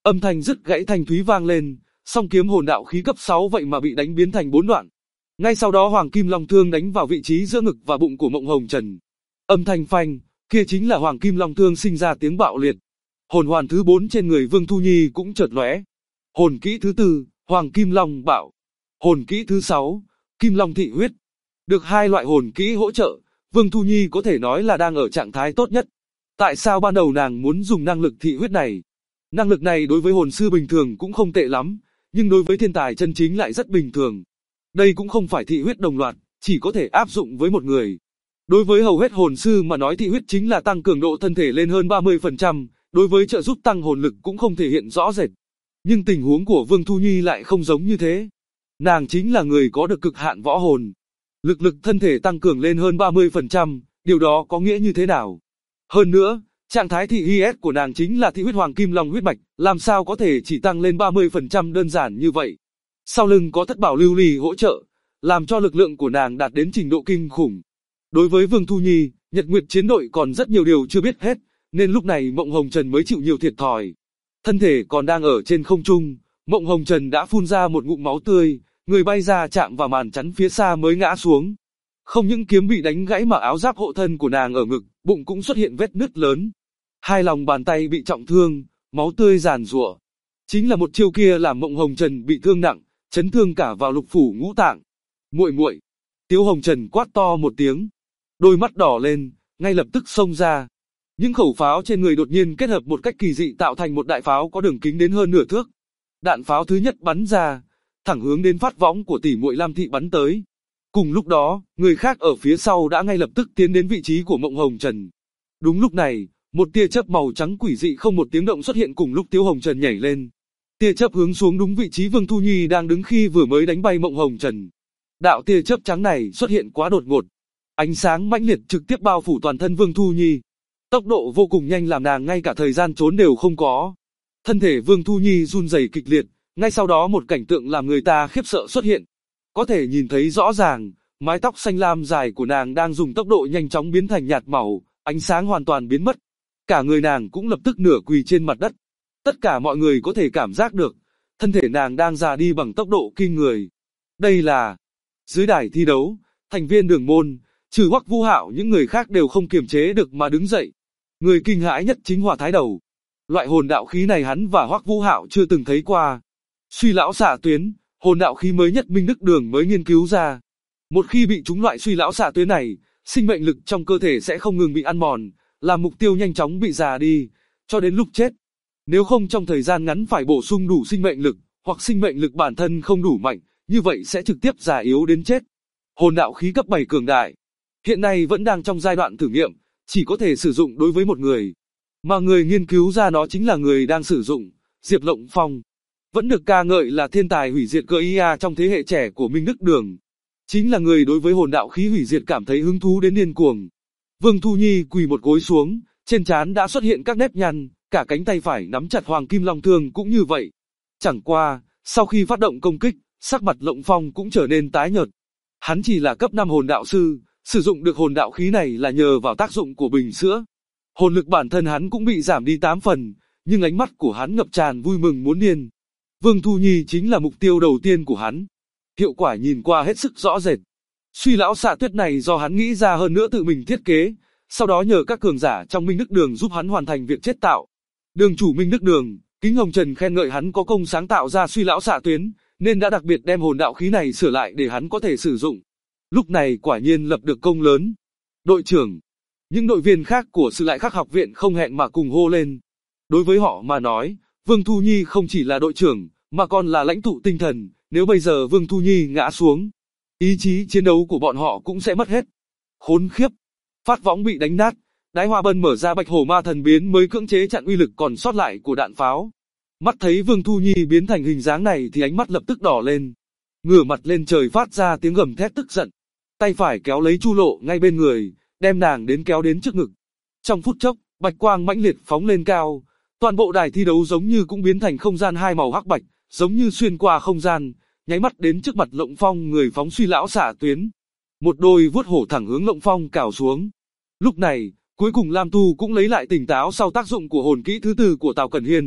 S2: Âm thanh dứt gãy thanh thúy vang lên, song kiếm hồn đạo khí cấp 6 vậy mà bị đánh biến thành 4 đoạn. Ngay sau đó Hoàng Kim Long Thương đánh vào vị trí giữa ngực và bụng của Mộng Hồng Trần. Âm thanh phanh, kia chính là Hoàng Kim Long Thương sinh ra tiếng bạo liệt. Hồn hoàn thứ 4 trên người Vương Thu Nhi cũng chợt lóe. Hồn kỹ thứ 4, Hoàng Kim Long Bạo. Hồn kỹ thứ 6, Kim Long Thị Huyết. Được hai loại hồn kỹ hỗ trợ, Vương Thu Nhi có thể nói là đang ở trạng thái tốt nhất. Tại sao ban đầu nàng muốn dùng năng lực thị huyết này? Năng lực này đối với hồn sư bình thường cũng không tệ lắm, nhưng đối với thiên tài chân chính lại rất bình thường. Đây cũng không phải thị huyết đồng loạt, chỉ có thể áp dụng với một người. Đối với hầu hết hồn sư mà nói thị huyết chính là tăng cường độ thân thể lên hơn 30%, đối với trợ giúp tăng hồn lực cũng không thể hiện rõ rệt. Nhưng tình huống của Vương Thu Nhi lại không giống như thế. Nàng chính là người có được cực hạn võ hồn. Lực thân thể tăng cường lên hơn 30%, điều đó có nghĩa như thế nào? Hơn nữa, trạng thái thị HIS của nàng chính là thị huyết Hoàng Kim Long huyết mạch, làm sao có thể chỉ tăng lên 30% đơn giản như vậy? Sau lưng có thất bảo lưu ly hỗ trợ, làm cho lực lượng của nàng đạt đến trình độ kinh khủng. Đối với Vương Thu Nhi, Nhật Nguyệt chiến đội còn rất nhiều điều chưa biết hết, nên lúc này Mộng Hồng Trần mới chịu nhiều thiệt thòi. Thân thể còn đang ở trên không trung, Mộng Hồng Trần đã phun ra một ngụm máu tươi, người bay ra chạm vào màn chắn phía xa mới ngã xuống. Không những kiếm bị đánh gãy mà áo giáp hộ thân của nàng ở ngực, bụng cũng xuất hiện vết nứt lớn. Hai lòng bàn tay bị trọng thương, máu tươi giàn giụa. Chính là một chiêu kia làm Mộng Hồng Trần bị thương nặng, chấn thương cả vào lục phủ ngũ tạng. Muội muội, Tiếu Hồng Trần quát to một tiếng, đôi mắt đỏ lên, ngay lập tức xông ra. Những khẩu pháo trên người đột nhiên kết hợp một cách kỳ dị tạo thành một đại pháo có đường kính đến hơn nửa thước. Đạn pháo thứ nhất bắn ra, thẳng hướng đến phát võng của tỷ muội Lam Thị bắn tới. Cùng lúc đó, người khác ở phía sau đã ngay lập tức tiến đến vị trí của Mộng Hồng Trần. Đúng lúc này, một tia chớp màu trắng quỷ dị không một tiếng động xuất hiện cùng lúc Tiếu Hồng Trần nhảy lên. Tia chớp hướng xuống đúng vị trí Vương Thu Nhi đang đứng khi vừa mới đánh bay Mộng Hồng Trần. Đạo tia chớp trắng này xuất hiện quá đột ngột. Ánh sáng mãnh liệt trực tiếp bao phủ toàn thân Vương Thu Nhi. Tốc độ vô cùng nhanh làm nàng ngay cả thời gian trốn đều không có. Thân thể Vương Thu Nhi run rẩy kịch liệt, ngay sau đó một cảnh tượng làm người ta khiếp sợ xuất hiện. Có thể nhìn thấy rõ ràng, mái tóc xanh lam dài của nàng đang dùng tốc độ nhanh chóng biến thành nhạt màu, ánh sáng hoàn toàn biến mất. Cả người nàng cũng lập tức nửa quỳ trên mặt đất. Tất cả mọi người có thể cảm giác được, thân thể nàng đang già đi bằng tốc độ kinh người. Đây là... Dưới đài thi đấu, thành viên đường môn, trừ Hoắc Vũ Hạo những người khác đều không kiềm chế được mà đứng dậy. Người kinh hãi nhất chính Hỏa Thái Đầu. Loại hồn đạo khí này hắn và Hoắc Vũ Hạo chưa từng thấy qua. Suy lão xạ tuyến, hồn đạo khí mới nhất Minh Đức Đường mới nghiên cứu ra. Một khi bị trúng loại suy lão xạ tuyến này, sinh mệnh lực trong cơ thể sẽ không ngừng bị ăn mòn, làm mục tiêu nhanh chóng bị già đi, cho đến lúc chết. Nếu không trong thời gian ngắn phải bổ sung đủ sinh mệnh lực, hoặc sinh mệnh lực bản thân không đủ mạnh, như vậy sẽ trực tiếp già yếu đến chết. Hồn đạo khí cấp 7 cường đại, hiện nay vẫn đang trong giai đoạn thử nghiệm, chỉ có thể sử dụng đối với một người. Mà người nghiên cứu ra nó chính là người đang sử dụng, Diệp Lộng Phong. Vẫn được ca ngợi là thiên tài hủy diệt cơ IA trong thế hệ trẻ của Minh Đức Đường. Chính là người đối với hồn đạo khí hủy diệt cảm thấy hứng thú đến điên cuồng. Vương Thu Nhi quỳ một gối xuống, trên trán đã xuất hiện các nếp nhăn, cả cánh tay phải nắm chặt Hoàng Kim Long Thương cũng như vậy. Chẳng qua, sau khi phát động công kích, sắc mặt Lộng Phong cũng trở nên tái nhợt. Hắn chỉ là cấp 5 hồn đạo sư, sử dụng được hồn đạo khí này là nhờ vào tác dụng của bình sữa. Hồn lực bản thân hắn cũng bị giảm đi 8 phần, nhưng ánh mắt của hắn ngập tràn vui mừng muốn điên. Vương Thu Nhi chính là mục tiêu đầu tiên của hắn. Hiệu quả nhìn qua hết sức rõ rệt. Suy lão xạ tuyết này do hắn nghĩ ra hơn nữa tự mình thiết kế, sau đó nhờ các cường giả trong Minh Đức Đường giúp hắn hoàn thành việc chế tạo. Đường chủ Minh Đức Đường, Kính Hồng Trần khen ngợi hắn có công sáng tạo ra suy lão xạ tuyến, nên đã đặc biệt đem hồn đạo khí này sửa lại để hắn có thể sử dụng. Lúc này quả nhiên lập được công lớn. Đội trưởng, những đội viên khác của Sự Lại Khắc học viện không hẹn mà cùng hô lên. Đối với họ mà nói, Vương Thu Nhi không chỉ là đội trưởng, mà còn là lãnh tụ tinh thần, nếu bây giờ Vương Thu Nhi ngã xuống, ý chí chiến đấu của bọn họ cũng sẽ mất hết. Khốn khiếp, phát võng bị đánh nát, Đái Hoa Bân mở ra Bạch Hổ Ma Thần biến mới cưỡng chế chặn uy lực còn sót lại của đạn pháo. Mắt thấy Vương Thu Nhi biến thành hình dáng này thì ánh mắt lập tức đỏ lên. Ngửa mặt lên trời phát ra tiếng gầm thét tức giận. Tay phải kéo lấy Chu Lộ ngay bên người, đem nàng kéo đến trước ngực. Trong phút chốc, bạch quang mãnh liệt phóng lên cao, toàn bộ đài thi đấu giống như cũng biến thành không gian hai màu hắc bạch, giống như xuyên qua không gian, nháy mắt đến trước mặt Lộng Phong người phóng suy lão xạ tuyến. Một đôi vuốt hổ thẳng hướng Lộng Phong cào xuống. Lúc này, cuối cùng Lam Tu cũng lấy lại tỉnh táo sau tác dụng của hồn kỹ thứ 4 của Tào Cẩn Hiên,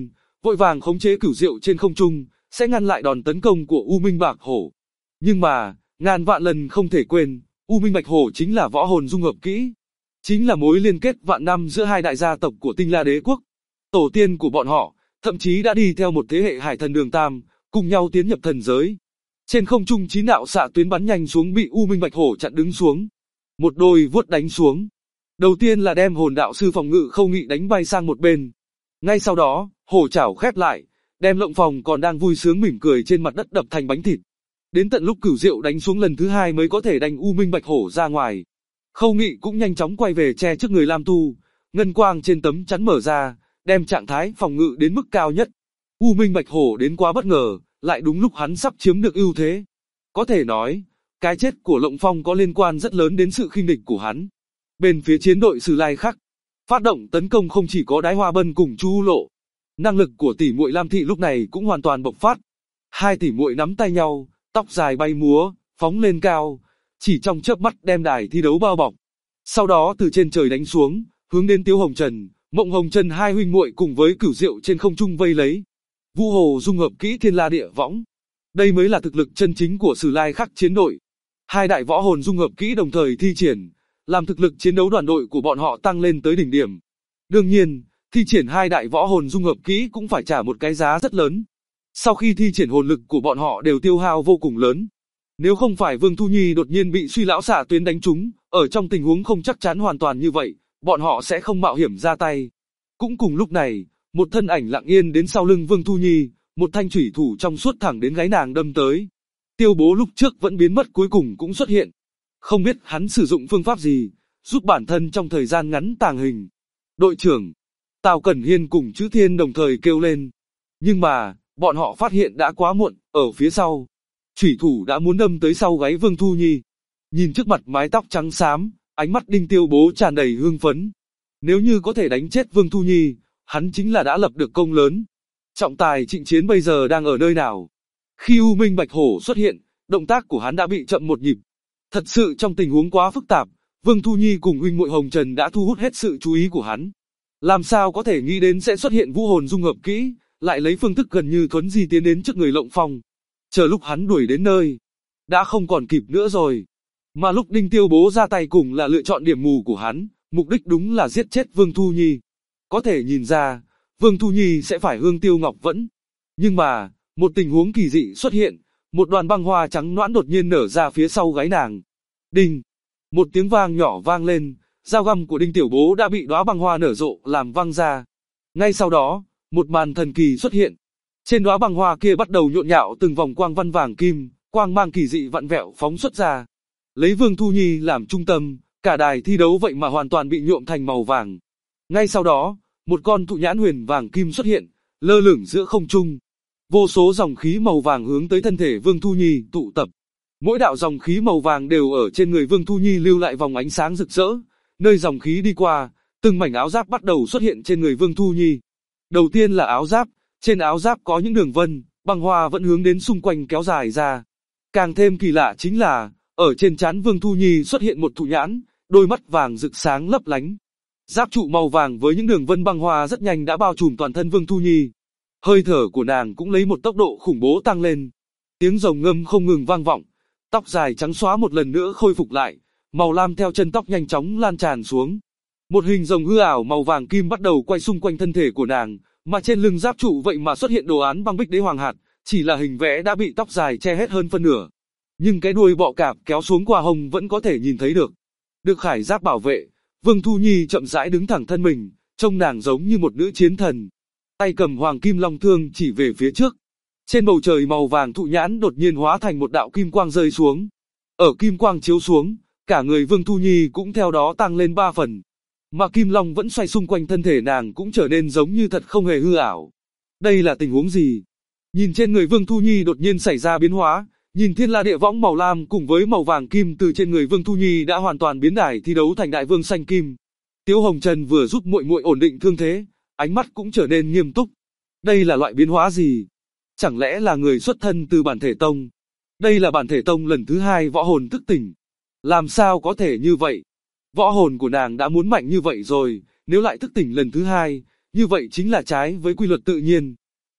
S2: vội vàng khống chế Cửu Diệu trên không trung, sẽ ngăn lại đòn tấn công của U Minh Bạch Hổ. Nhưng mà, ngàn vạn lần không thể quên, U Minh Bạch Hổ chính là võ hồn dung hợp kỹ, chính là mối liên kết vạn năm giữa hai đại gia tộc của Tinh La Đế quốc. Tổ tiên của bọn họ, thậm chí đã đi theo một thế hệ hải thần Đường Tam, cùng nhau tiến nhập thần giới. Trên không trung 9 đạo xạ tuyến bắn nhanh xuống bị U Minh Bạch Hổ chặn đứng xuống. Một đôi vuốt đánh xuống. Đầu tiên là đem hồn đạo sư phòng ngự Khâu Nghị đánh bay sang một bên. Ngay sau đó, hổ chảo khép lại, đem Lộng Phòng còn đang vui sướng mỉm cười trên mặt đất đập thành bánh thịt. Đến tận lúc Cửu Diệu đánh xuống lần thứ hai mới có thể đánh U Minh Bạch Hổ ra ngoài. Khâu Nghị cũng nhanh chóng quay về che trước người Lam Tu, ngân quang trên tấm chắn mở ra, đem trạng thái phòng ngự đến mức cao nhất. U Minh Bạch Hổ đến quá bất ngờ, lại đúng lúc hắn sắp chiếm được ưu thế. Có thể nói, cái chết của Lộng Phong có liên quan rất lớn đến sự khinh địch của hắn. Bên phía chiến đội Sử Lai Khắc, phát động tấn công không chỉ có Đái Hoa Bân cùng Chu Lộ. Năng lực của tỷ muội Lam Thị lúc này cũng hoàn toàn bộc phát. Hai tỷ muội nắm tay nhau, tóc dài bay múa, phóng lên cao, chỉ trong chớp mắt đem đài thi đấu bao bọc. Sau đó từ trên trời đánh xuống, hướng đến Tiêu Hồng Trần, Mộng Hồng Trần hai huynh muội cùng với Cửu Diệu trên không trung vây lấy. Vu Hồ dung hợp kỹ Thiên La Địa Võng. Đây mới là thực lực chân chính của Sử Lai Khắc chiến đội. Hai đại võ hồn dung hợp kỹ đồng thời thi triển, làm thực lực chiến đấu đoàn đội của bọn họ tăng lên tới đỉnh điểm. Đương nhiên, thi triển hai đại võ hồn dung hợp kỹ cũng phải trả một cái giá rất lớn. Sau khi thi triển hồn lực của bọn họ đều tiêu hao vô cùng lớn. Nếu không phải Vương Thu Nhi đột nhiên bị suy lão xạ tuyến đánh trúng, ở trong tình huống không chắc chắn hoàn toàn như vậy, bọn họ sẽ không mạo hiểm ra tay. Cũng cùng lúc này, một thân ảnh lặng yên đến sau lưng Vương Thu Nhi, một thanh chủy thủ trong suốt thẳng đến gáy nàng đâm tới. Tiêu Bố lúc trước vẫn biến mất cuối cùng cũng xuất hiện. Không biết hắn sử dụng phương pháp gì, giúp bản thân trong thời gian ngắn tàng hình. Đội trưởng, Tào Cẩn Hiên cùng Chữ Thiên đồng thời kêu lên. Nhưng mà, bọn họ phát hiện đã quá muộn, ở phía sau. Chủy thủ đã muốn đâm tới sau gáy Vương Thu Nhi. Nhìn trước mặt mái tóc trắng xám, ánh mắt Đinh Tiêu Bố tràn đầy hưng phấn. Nếu như có thể đánh chết Vương Thu Nhi, hắn chính là đã lập được công lớn. Trọng tài Trịnh Chiến bây giờ đang ở nơi nào? Khi U Minh Bạch Hổ xuất hiện, động tác của hắn đã bị chậm một nhịp. Thật sự trong tình huống quá phức tạp, Vương Thu Nhi cùng huynh muội Hồng Trần đã thu hút hết sự chú ý của hắn. Làm sao có thể nghĩ đến sẽ xuất hiện vũ hồn dung hợp kỹ, lại lấy phương thức gần như thuấn di tiến đến trước người Lộng Phong. Chờ lúc hắn đuổi đến nơi, đã không còn kịp nữa rồi. Mà lúc Đinh Tiêu Bố ra tay cùng là lựa chọn điểm mù của hắn, mục đích đúng là giết chết Vương Thu Nhi. Có thể nhìn ra, Vương Thu Nhi sẽ phải hương tiêu ngọc vẫn. Nhưng mà, một tình huống kỳ dị xuất hiện, một đoàn băng hoa trắng nõn đột nhiên nở ra phía sau gáy nàng. Đinh! Một tiếng vang nhỏ vang lên, dao găm của Đinh Tiểu Bố đã bị đóa băng hoa nở rộ làm văng ra. Ngay sau đó, một màn thần kỳ xuất hiện. Trên đóa băng hoa kia bắt đầu nhộn nhạo từng vòng quang văn vàng kim, quang mang kỳ dị vặn vẹo phóng xuất ra. Lấy Vương Thu Nhi làm trung tâm, cả đài thi đấu vậy mà hoàn toàn bị nhuộm thành màu vàng. Ngay sau đó, một con thụ nhãn huyền vàng kim xuất hiện, lơ lửng giữa không trung. Vô số dòng khí màu vàng hướng tới thân thể Vương Thu Nhi tụ tập. Mỗi đạo dòng khí màu vàng đều ở trên người Vương Thu Nhi lưu lại vòng ánh sáng rực rỡ. Nơi dòng khí đi qua, từng mảnh áo giáp bắt đầu xuất hiện trên người Vương Thu Nhi. Đầu tiên là áo giáp, trên áo giáp có những đường vân, băng hoa vẫn hướng đến xung quanh kéo dài ra. Càng thêm kỳ lạ chính là, ở trên trán Vương Thu Nhi xuất hiện một thụ nhãn, đôi mắt vàng rực sáng lấp lánh. Giáp trụ màu vàng với những đường vân băng hoa rất nhanh đã bao trùm toàn thân Vương Thu Nhi. Hơi thở của nàng cũng lấy một tốc độ khủng bố tăng lên. Tiếng rồng ngâm không ngừng vang vọng, tóc dài trắng xóa một lần nữa khôi phục lại, màu lam theo chân tóc nhanh chóng lan tràn xuống. Một hình rồng hư ảo màu vàng kim bắt đầu quay xung quanh thân thể của nàng, mà trên lưng giáp trụ vậy mà xuất hiện đồ án băng bích đế hoàng hạt, chỉ là hình vẽ đã bị tóc dài che hết hơn phân nửa. Nhưng cái đuôi bọ cạp kéo xuống qua hông vẫn có thể nhìn thấy được. Được khải giáp bảo vệ, Vương Thu Nhi chậm rãi đứng thẳng thân mình, trông nàng giống như một nữ chiến thần. Tay cầm hoàng kim long thương chỉ về phía trước. Trên bầu trời màu vàng thụ nhãn đột nhiên hóa thành một đạo kim quang rơi xuống. Ở kim quang chiếu xuống, cả người Vương Thu Nhi cũng theo đó tăng lên 3 phần. Mà kim long vẫn xoay xung quanh thân thể nàng cũng trở nên giống như thật không hề hư ảo. Đây là tình huống gì? Nhìn trên người Vương Thu Nhi đột nhiên xảy ra biến hóa, nhìn Thiên La Địa Võng màu lam cùng với màu vàng kim từ trên người Vương Thu Nhi đã hoàn toàn biến đài thi đấu thành đại vương xanh kim. Tiếu Hồng Trần vừa giúp muội muội ổn định thương thế, ánh mắt cũng trở nên nghiêm túc. Đây là loại biến hóa gì? Chẳng lẽ là người xuất thân từ bản thể tông? Đây là bản thể tông lần thứ 2 võ hồn thức tỉnh. Làm sao có thể như vậy? Võ hồn của nàng đã muốn mạnh như vậy rồi, nếu lại thức tỉnh lần thứ 2, như vậy chính là trái với quy luật tự nhiên.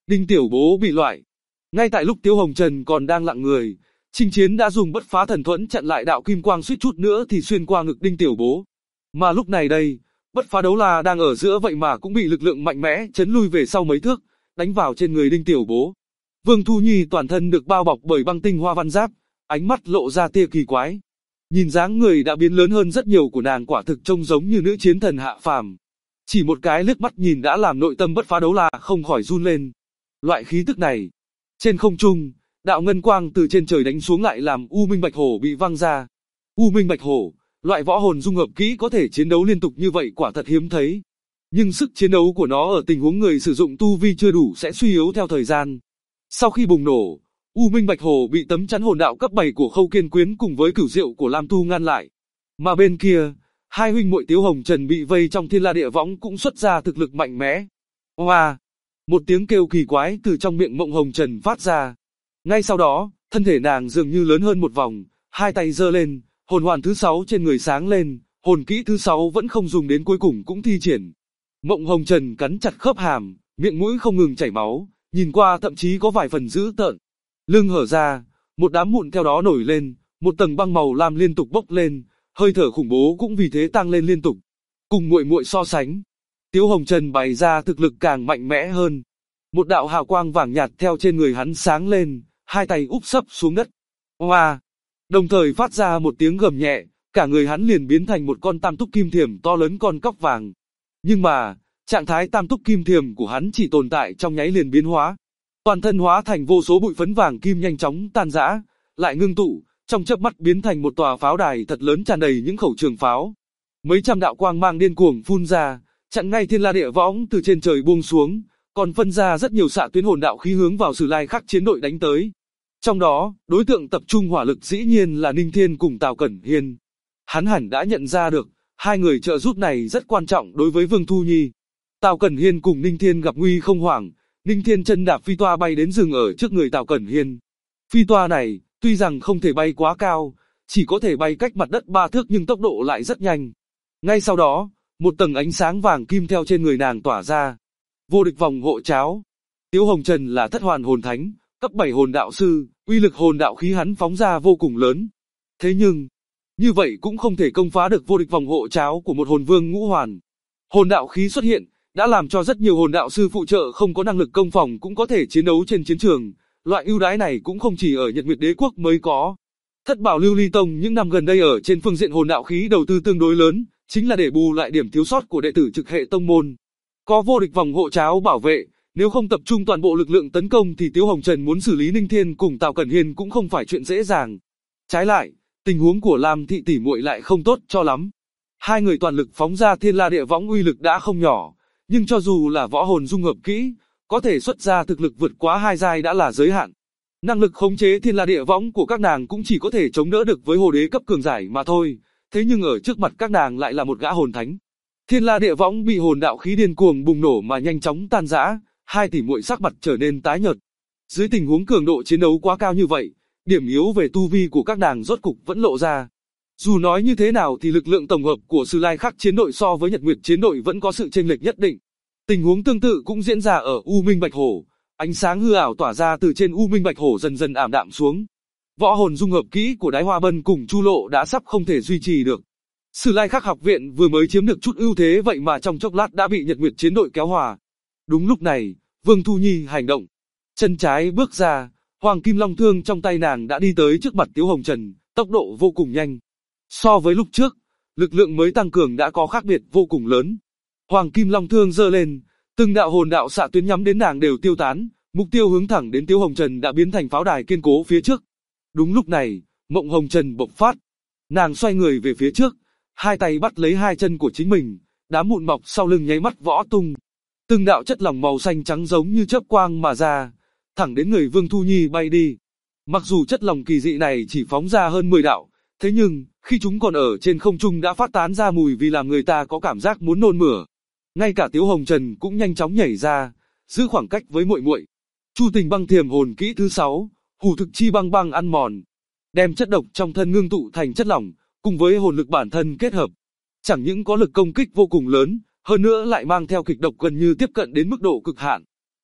S2: Đinh Tiểu Bố bị loại. Ngay tại lúc Tiếu Hồng Trần còn đang lặng người, Trình Chiến đã dùng bất phá thần thuẫn chặn lại đạo kim quang, suýt chút nữa thì xuyên qua ngực Đinh Tiểu Bố. Mà lúc này đây, bất phá đấu la đang ở giữa vậy mà cũng bị lực lượng mạnh mẽ chấn lui về sau mấy thước, đánh vào trên người Đinh Tiểu Bố. Vương Thu Nhi toàn thân được bao bọc bởi băng tinh hoa văn giáp, ánh mắt lộ ra tia kỳ quái. Nhìn dáng người đã biến lớn hơn rất nhiều của nàng, quả thực trông giống như nữ chiến thần hạ phàm. Chỉ một cái liếc mắt nhìn đã làm nội tâm bất phá đấu la không khỏi run lên. Loại khí tức này, trên không trung, đạo ngân quang từ trên trời đánh xuống lại làm U Minh Bạch Hổ bị văng ra. U Minh Bạch Hổ, loại võ hồn dung hợp kỹ có thể chiến đấu liên tục như vậy quả thật hiếm thấy. Nhưng sức chiến đấu của nó ở tình huống người sử dụng tu vi chưa đủ sẽ suy yếu theo thời gian. Sau khi bùng nổ, U Minh Bạch Hổ bị tấm chắn hồn đạo cấp 7 của Khâu Kiên Quyến cùng với cửu diệu của Lam Tu ngăn lại. Mà bên kia, hai huynh muội Tiếu Hồng Trần bị vây trong Thiên La Địa Võng cũng xuất ra thực lực mạnh mẽ. Oa! Một tiếng kêu kỳ quái từ trong miệng Mộng Hồng Trần phát ra. Ngay sau đó, thân thể nàng dường như lớn hơn một vòng, hai tay giơ lên, hồn hoàn thứ 6 trên người sáng lên, hồn kỹ thứ 6 vẫn không dùng đến cuối cùng cũng thi triển. Mộng Hồng Trần cắn chặt khớp hàm, miệng mũi không ngừng chảy máu, nhìn qua thậm chí có vài phần dữ tợn. Lưng hở ra, một đám mụn theo đó nổi lên, một tầng băng màu lam liên tục bốc lên, hơi thở khủng bố cũng vì thế tăng lên liên tục. Cùng muội muội so sánh, Tiếu Hồng Trần bày ra thực lực càng mạnh mẽ hơn. Một đạo hào quang vàng nhạt theo trên người hắn sáng lên, hai tay úp sấp xuống đất. Oa! Đồng thời phát ra một tiếng gầm nhẹ, cả người hắn liền biến thành một con tam túc kim thiềm to lớn con cóc vàng. Nhưng mà, trạng thái tam túc kim thiềm của hắn chỉ tồn tại trong nháy liền biến hóa. Toàn thân hóa thành vô số bụi phấn vàng kim nhanh chóng tan rã, lại ngưng tụ, trong chớp mắt biến thành một tòa pháo đài thật lớn tràn đầy những khẩu trường pháo. Mấy trăm đạo quang mang điên cuồng phun ra, chặn ngay Thiên La Địa Võng từ trên trời buông xuống, còn phân ra rất nhiều xạ tuyến hồn đạo khí hướng vào Sử Lai Khắc chiến đội đánh tới. Trong đó, đối tượng tập trung hỏa lực dĩ nhiên là Ninh Thiên cùng Tào Cẩn Hiên. Hắn hẳn đã nhận ra được, hai người trợ giúp này rất quan trọng đối với Vương Thu Nhi. Tào Cẩn Hiên cùng Ninh Thiên gặp nguy không hoảng, Ninh Thiên chân đạp phi toa bay đến dừng ở trước người Tào Cẩn Hiên. Phi toa này, tuy rằng không thể bay quá cao, chỉ có thể bay cách mặt đất 3 thước nhưng tốc độ lại rất nhanh. Ngay sau đó, một tầng ánh sáng vàng kim theo trên người nàng tỏa ra. Vô địch vòng hộ cháo. Tiếu Hồng Trần là thất hoàn hồn thánh, cấp 7 hồn đạo sư, uy lực hồn đạo khí hắn phóng ra vô cùng lớn. Thế nhưng, như vậy cũng không thể công phá được vô địch vòng hộ cháo của một hồn vương ngũ hoàn. Hồn đạo khí xuất hiện, đã làm cho rất nhiều hồn đạo sư phụ trợ không có năng lực công phòng cũng có thể chiến đấu trên chiến trường. Loại ưu đãi này cũng không chỉ ở Nhật Nguyệt Đế Quốc mới có. Thất Bảo Lưu Ly Tông những năm gần đây ở trên phương diện hồn đạo khí đầu tư tương đối lớn, chính là để bù lại điểm thiếu sót của đệ tử trực hệ tông môn. Có vô địch vòng hộ cháo bảo vệ, nếu không tập trung toàn bộ lực lượng tấn công thì Tiếu Hồng Trần muốn xử lý Ninh Thiên cùng Tào Cẩn Hiên cũng không phải chuyện dễ dàng. Trái lại, tình huống của Lam thị tỷ muội lại không tốt cho lắm. Hai người toàn lực phóng ra Thiên La Địa Võng uy lực đã không nhỏ, nhưng cho dù là võ hồn dung hợp kỹ, có thể xuất ra thực lực vượt quá 2 giai đã là giới hạn. Năng lực khống chế Thiên La Địa Võng của các nàng cũng chỉ có thể chống đỡ được với hồ đế cấp cường giải mà thôi, thế nhưng ở trước mặt các nàng lại là một gã hồn thánh. Thiên La Địa Võng bị hồn đạo khí điên cuồng bùng nổ mà nhanh chóng tan rã, hai tỷ muội sắc mặt trở nên tái nhợt. Dưới tình huống cường độ chiến đấu quá cao như vậy, điểm yếu về tu vi của các nàng rốt cục vẫn lộ ra. Dù nói như thế nào thì lực lượng tổng hợp của Sử Lai Khắc chiến đội so với Nhật Nguyệt chiến đội vẫn có sự chênh lệch nhất định. Tình huống tương tự cũng diễn ra ở U Minh Bạch Hổ, ánh sáng hư ảo tỏa ra từ trên U Minh Bạch Hổ dần dần ảm đạm xuống. Võ hồn dung hợp kỹ của Đái Hoa Bân cùng Chu Lộ đã sắp không thể duy trì được. Sử Lai Khắc học viện vừa mới chiếm được chút ưu thế vậy mà trong chốc lát đã bị Nhật Nguyệt chiến đội kéo hòa. Đúng lúc này, Vương Thu Nhi hành động, chân trái bước ra, Hoàng Kim Long Thương trong tay nàng đã đi tới trước mặt Tiếu Hồng Trần, tốc độ vô cùng nhanh. So với lúc trước, lực lượng mới tăng cường đã có khác biệt vô cùng lớn. Hoàng Kim Long Thương giơ lên, từng đạo hồn đạo xạ tuyến nhắm đến nàng đều tiêu tán, mục tiêu hướng thẳng đến Tiếu Hồng Trần đã biến thành pháo đài kiên cố phía trước. Đúng lúc này, Mộng Hồng Trần bộc phát, nàng xoay người về phía trước, hai tay bắt lấy hai chân của chính mình, đám mụn mọc sau lưng nháy mắt võ tung. Từng đạo chất lỏng màu xanh trắng giống như chớp quang mà ra, thẳng đến người Vương Thu Nhi bay đi. Mặc dù chất lỏng kỳ dị này chỉ phóng ra hơn 10 đạo, thế nhưng, khi chúng còn ở trên không trung đã phát tán ra mùi vì làm người ta có cảm giác muốn nôn mửa. Ngay cả Tiếu Hồng Trần cũng nhanh chóng nhảy ra, giữ khoảng cách với muội muội. Chu Tình Băng Thiềm hồn kỹ thứ 6, Hủ Thực Chi Băng Băng ăn mòn, đem chất độc trong thân ngưng tụ thành chất lỏng, cùng với hồn lực bản thân kết hợp. Chẳng những có lực công kích vô cùng lớn, hơn nữa lại mang theo kịch độc gần như tiếp cận đến mức độ cực hạn.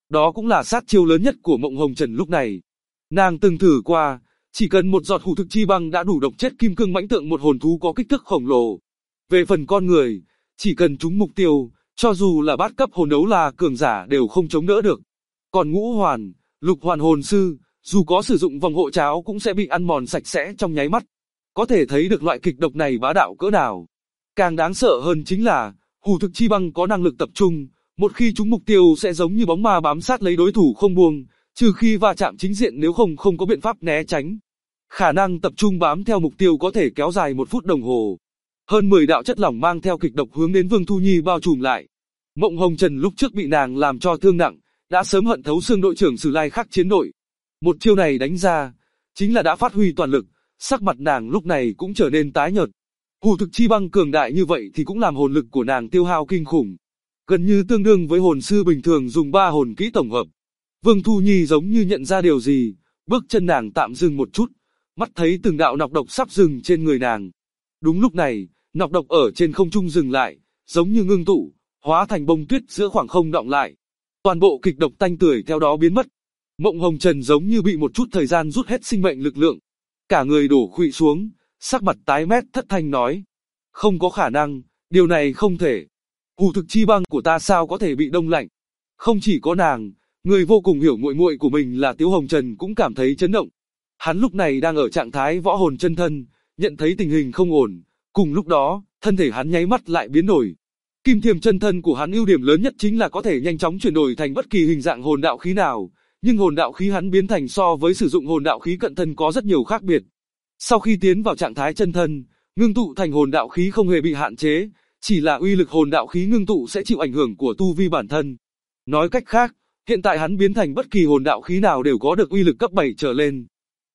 S2: Đó cũng là sát chiêu lớn nhất của Mộng Hồng Trần lúc này. Nàng từng thử qua, chỉ cần một giọt hủ thực chi băng đã đủ độc chết kim cương mãnh tượng, một hồn thú có kích thước khổng lồ. Về phần con người, chỉ cần trúng mục tiêu, cho dù là bát cấp hồn đấu la cường giả đều không chống đỡ được. Còn ngũ hoàn, lục hoàn hồn sư, dù có sử dụng vòng hộ cháo cũng sẽ bị ăn mòn sạch sẽ trong nháy mắt. Có thể thấy được loại kịch độc này bá đạo cỡ nào. Càng đáng sợ hơn chính là, hủ thực chi băng có năng lực tập trung, một khi trúng mục tiêu sẽ giống như bóng ma bám sát lấy đối thủ không buông, trừ khi va chạm chính diện, nếu không có biện pháp né tránh. Khả năng tập trung bám theo mục tiêu có thể kéo dài 1 phút đồng hồ. Hơn 10 đạo chất lỏng mang theo kịch độc hướng đến Vương Thu Nhi bao trùm lại. Mộng Hồng Trần lúc trước bị nàng làm cho thương nặng, đã sớm hận thấu xương đội trưởng Sử Lai Khắc chiến đội. Một chiêu này đánh ra, chính là đã phát huy toàn lực, sắc mặt nàng lúc này cũng trở nên tái nhợt. Hủ thực chi băng cường đại như vậy thì cũng làm hồn lực của nàng tiêu hao kinh khủng, gần như tương đương với hồn sư bình thường dùng 3 hồn kỹ tổng hợp. Vương Thu Nhi giống như nhận ra điều gì, bước chân nàng tạm dừng một chút, mắt thấy từng đạo nọc độc sắp dừng trên người nàng. Đúng lúc này, nọc độc ở trên không trung dừng lại, giống như ngưng tụ, hóa thành bông tuyết giữa khoảng không đọng lại. Toàn bộ kịch độc tanh tưởi theo đó biến mất. Mộng Hồng Trần giống như bị một chút thời gian rút hết sinh mệnh lực lượng, cả người đổ khuỵu xuống, sắc mặt tái mét thất thanh nói: "Không có khả năng, điều này không thể. Hủ thực chi băng của ta sao có thể bị đông lạnh?" Không chỉ có nàng, người vô cùng hiểu muội muội của mình là Tiếu Hồng Trần cũng cảm thấy chấn động. Hắn lúc này đang ở trạng thái võ hồn chân thân, nhận thấy tình hình không ổn, cùng lúc đó, thân thể hắn nháy mắt lại biến đổi. Kim thiềm chân thân của hắn ưu điểm lớn nhất chính là có thể nhanh chóng chuyển đổi thành bất kỳ hình dạng hồn đạo khí nào, nhưng hồn đạo khí hắn biến thành so với sử dụng hồn đạo khí cận thân có rất nhiều khác biệt. Sau khi tiến vào trạng thái chân thân, ngưng tụ thành hồn đạo khí không hề bị hạn chế, chỉ là uy lực hồn đạo khí ngưng tụ sẽ chịu ảnh hưởng của tu vi bản thân. Nói cách khác, hiện tại hắn biến thành bất kỳ hồn đạo khí nào đều có được uy lực cấp 7 trở lên.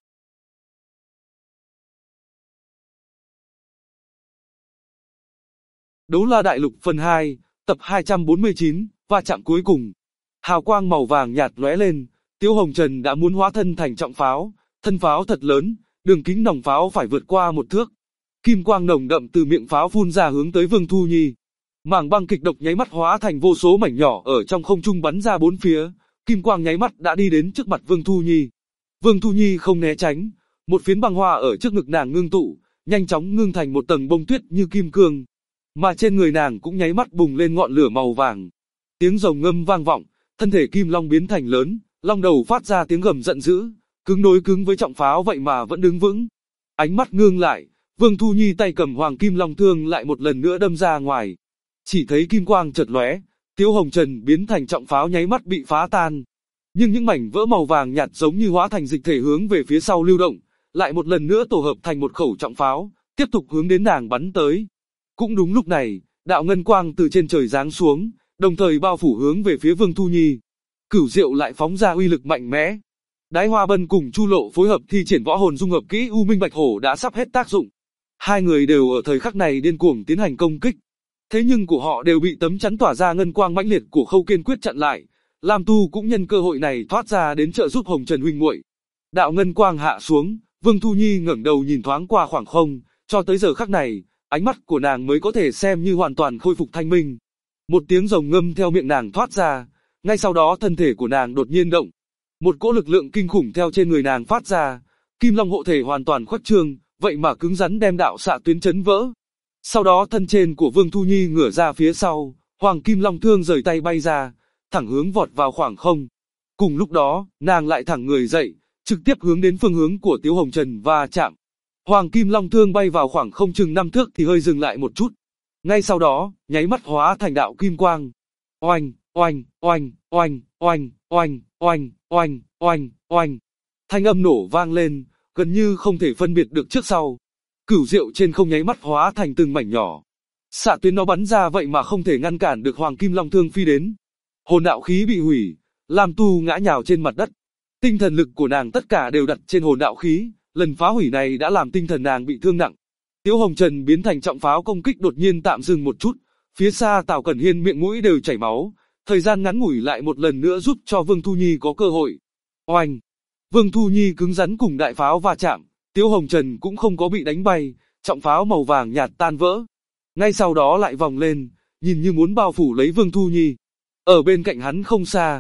S2: Đấu La Đại Lục phần 2, tập 249, va chạm cuối cùng. Hào quang màu vàng nhạt lóe lên, Tiếu Hồng Trần đã muốn hóa thân thành trọng pháo, thân pháo thật lớn, đường kính nòng pháo phải vượt qua 1 thước. Kim quang nồng đậm từ miệng pháo phun ra hướng tới Vương Thu Nhi. Mảng băng kịch độc nháy mắt hóa thành vô số mảnh nhỏ ở trong không trung bắn ra bốn phía, kim quang nháy mắt đã đi đến trước mặt Vương Thu Nhi. Vương Thu Nhi không né tránh, một phiến băng hoa ở trước ngực nàng ngưng tụ, nhanh chóng ngưng thành một tầng bông tuyết như kim cương, mà trên người nàng cũng nháy mắt bùng lên ngọn lửa màu vàng. Tiếng rồng ngâm vang vọng, thân thể kim long biến thành lớn, long đầu phát ra tiếng gầm giận dữ, cứng đối cứng với trọng pháo vậy mà vẫn đứng vững. Ánh mắt ngưng lại, Vương Thu Nhi tay cầm hoàng kim long thương lại một lần nữa đâm ra ngoài. Chỉ thấy kim quang chợt lóe, Tiếu Hồng Trần biến thành trọng pháo nháy mắt bị phá tan. Nhưng những mảnh vỡ màu vàng nhạt giống như hóa thành dịch thể hướng về phía sau lưu động, lại một lần nữa tổ hợp thành một khẩu trọng pháo, tiếp tục hướng đến nàng bắn tới. Cũng đúng lúc này, đạo ngân quang từ trên trời giáng xuống, đồng thời bao phủ hướng về phía Vương Thu Nhi. Cửu Diệu lại phóng ra uy lực mạnh mẽ. Đái Hoa Bân cùng Chu Lộ phối hợp thi triển võ hồn dung hợp kỹ U Minh Bạch Hổ đã sắp hết tác dụng. Hai người đều ở thời khắc này điên cuồng tiến hành công kích. Thế nhưng của họ đều bị tấm chắn tỏa ra ngân quang mãnh liệt của Khâu Kiên Quyết chặn lại. Lam Tu cũng nhân cơ hội này thoát ra đến trợ giúp Hồng Trần huynh muội. Đạo ngân quang hạ xuống, Vương Thu Nhi ngẩng đầu nhìn thoáng qua khoảng không, cho tới giờ khắc này, ánh mắt của nàng mới có thể xem như hoàn toàn khôi phục thanh minh. Một tiếng rồng ngâm theo miệng nàng thoát ra, ngay sau đó thân thể của nàng đột nhiên động. Một cỗ lực lượng kinh khủng theo trên người nàng phát ra, Kim Long hộ thể hoàn toàn khuếch trương, vậy mà cứng rắn đem đạo xạ tuyến chấn vỡ. Sau đó thân trên của Vương Thu Nhi ngửa ra phía sau, Hoàng Kim Long thương rời tay bay ra, thẳng hướng vọt vào khoảng không. Cùng lúc đó, nàng lại thẳng người dậy, trực tiếp hướng đến phương hướng của Tiếu Hồng Trần và chạm. Hoàng Kim Long thương bay vào khoảng không chừng 5 thước thì hơi dừng lại một chút. Ngay sau đó, nháy mắt hóa thành đạo kim quang. Oanh, oanh, oanh, oanh, oanh, oanh, oanh, oanh, oanh, oanh. Thanh âm nổ vang lên, gần như không thể phân biệt được trước sau. Cửu Diệu trên không nháy mắt hóa thành từng mảnh nhỏ. Xạ tuyến nó bắn ra vậy mà không thể ngăn cản được Hoàng Kim Long thương phi đến. Hồn đạo khí bị hủy, Lam Tu ngã nhào trên mặt đất. Tinh thần lực của nàng tất cả đều đặt trên hồn đạo khí, lần phá hủy này đã làm tinh thần nàng bị thương nặng. Tiếu Hồng Trần biến thành trọng pháo công kích đột nhiên tạm dừng một chút, phía xa Tào Cẩn Hiên miệng mũi đều chảy máu, thời gian ngắn ngủi lại một lần nữa giúp cho Vương Thu Nhi có cơ hội. Oanh! Vương Thu Nhi cứng rắn cùng đại pháo va chạm, Tiếu Hồng Trần cũng không có bị đánh bay, trọng pháo màu vàng nhạt tan vỡ. Ngay sau đó lại vòng lên, nhìn như muốn bao phủ lấy Vương Thu Nhi. Ở bên cạnh hắn không xa,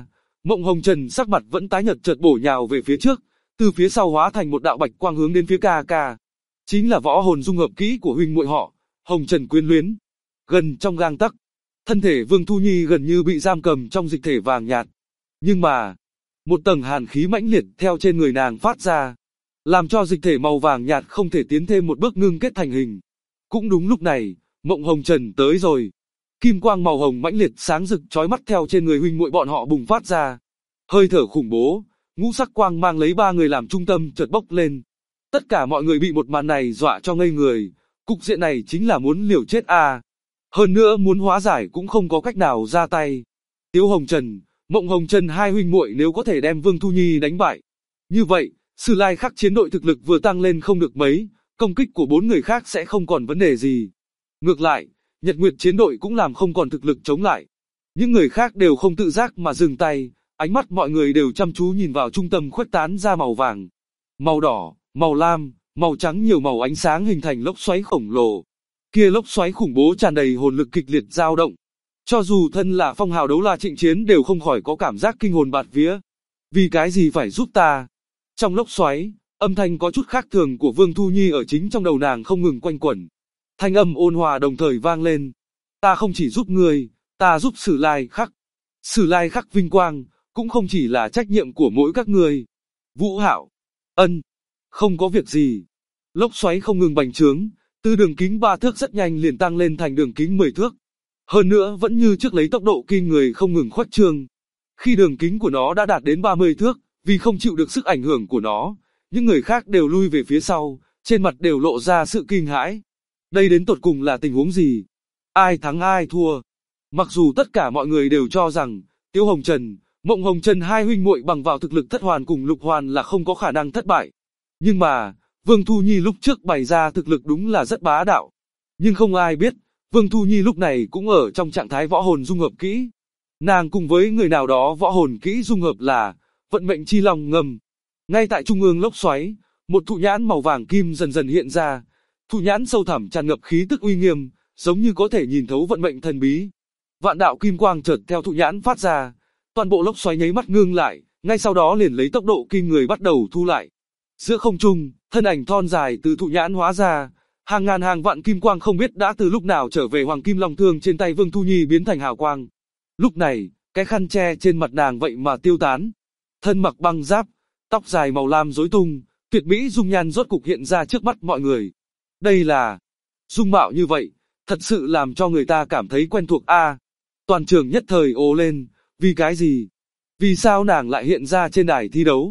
S2: Mộng Hồng Trần sắc mặt vẫn tái nhợt chợt bổ nhào về phía trước, từ phía sau hóa thành một đạo bạch quang hướng đến phía ca ca. Chính là võ hồn dung hợp kỹ của huynh muội họ, Hồng Trần quyến luyến. Gần trong gang tấc, thân thể Vương Thu Nhi gần như bị giam cầm trong dịch thể vàng nhạt. Nhưng mà, một tầng hàn khí mãnh liệt theo trên người nàng phát ra, làm cho dịch thể màu vàng nhạt không thể tiến thêm một bước ngưng kết thành hình. Cũng đúng lúc này, Mộng Hồng Trần tới rồi. Kim quang màu hồng mãnh liệt sáng rực chói mắt theo trên người huynh muội bọn họ bùng phát ra. Hơi thở khủng bố, ngũ sắc quang mang lấy ba người làm trung tâm chợt bốc lên. Tất cả mọi người bị một màn này dọa cho ngây người, cục diện này chính là muốn liều chết à. Hơn nữa muốn hóa giải cũng không có cách nào ra tay. Tiếu Hồng Trần, Mộng Hồng Trần hai huynh muội nếu có thể đem Vương Thu Nhi đánh bại. Như vậy, Sử Lai Khắc chiến đội thực lực vừa tăng lên không được mấy, công kích của bốn người khác sẽ không còn vấn đề gì. Ngược lại, Nhật Nguyệt chiến đội cũng làm không còn thực lực chống lại. Những người khác đều không tự giác mà dừng tay, ánh mắt mọi người đều chăm chú nhìn vào trung tâm khuếch tán ra màu vàng, màu đỏ, màu lam, màu trắng nhiều màu ánh sáng hình thành lốc xoáy khổng lồ. Kia lốc xoáy khủng bố tràn đầy hồn lực kịch liệt dao động. Cho dù thân là phong hào đấu la Trịnh Chiến đều không khỏi có cảm giác kinh hồn bạt vía. Vì cái gì phải giúp ta? Trong lốc xoáy, âm thanh có chút khác thường của Vương Thu Nhi ở chính trong đầu nàng không ngừng quanh quẩn. Thanh âm ôn hòa đồng thời vang lên. Ta không chỉ giúp ngươi, ta giúp Sử Lai Khắc. Sử Lai Khắc vinh quang, cũng không chỉ là trách nhiệm của mỗi các ngươi. Vũ Hạo. Ân. Không có việc gì. Lốc xoáy không ngừng bành trướng, từ đường kính 3 thước rất nhanh liền tăng lên thành đường kính 10 thước. Hơn nữa vẫn như trước lấy tốc độ kinh người không ngừng khuếch trương. Khi đường kính của nó đã đạt đến 30 thước, vì không chịu được sức ảnh hưởng của nó, những người khác đều lui về phía sau, trên mặt đều lộ ra sự kinh hãi. Đây đến tột cùng là tình huống gì? Ai thắng ai thua? Mặc dù tất cả mọi người đều cho rằng, Tiếu Hồng Trần, Mộng Hồng Trần hai huynh muội bằng vào thực lực thất hoàn cùng lục hoàn là không có khả năng thất bại. Nhưng mà, Vương Thu Nhi lúc trước bày ra thực lực đúng là rất bá đạo. Nhưng không ai biết, Vương Thu Nhi lúc này cũng ở trong trạng thái võ hồn dung hợp kỹ. Nàng cùng với người nào đó võ hồn kỹ dung hợp là vận mệnh chi long ngầm. Ngay tại trung ương lốc xoáy, một thụ nhãn màu vàng kim dần dần hiện ra. Thụ nhãn sâu thẳm tràn ngập khí tức uy nghiêm, giống như có thể nhìn thấu vận mệnh thần bí. Vạn đạo kim quang chợt theo thụ nhãn phát ra, toàn bộ lốc xoáy nháy mắt ngưng lại, ngay sau đó liền lấy tốc độ kinh người bắt đầu thu lại. Giữa không trung, thân ảnh thon dài từ thụ nhãn hóa ra, hàng ngàn hàng vạn kim quang không biết đã từ lúc nào trở về hoàng kim long thương trên tay Vương Thu Nhi biến thành hào quang. Lúc này, cái khăn che trên mặt nàng vậy mà tiêu tán. Thân mặc băng giáp, tóc dài màu lam rối tung, tuyệt mỹ dung nhan rốt cục hiện ra trước mắt mọi người. Đây là dung mạo như vậy, thật sự làm cho người ta cảm thấy quen thuộc a. Toàn trường nhất thời ồ lên, vì cái gì? Vì sao nàng lại hiện ra trên đài thi đấu?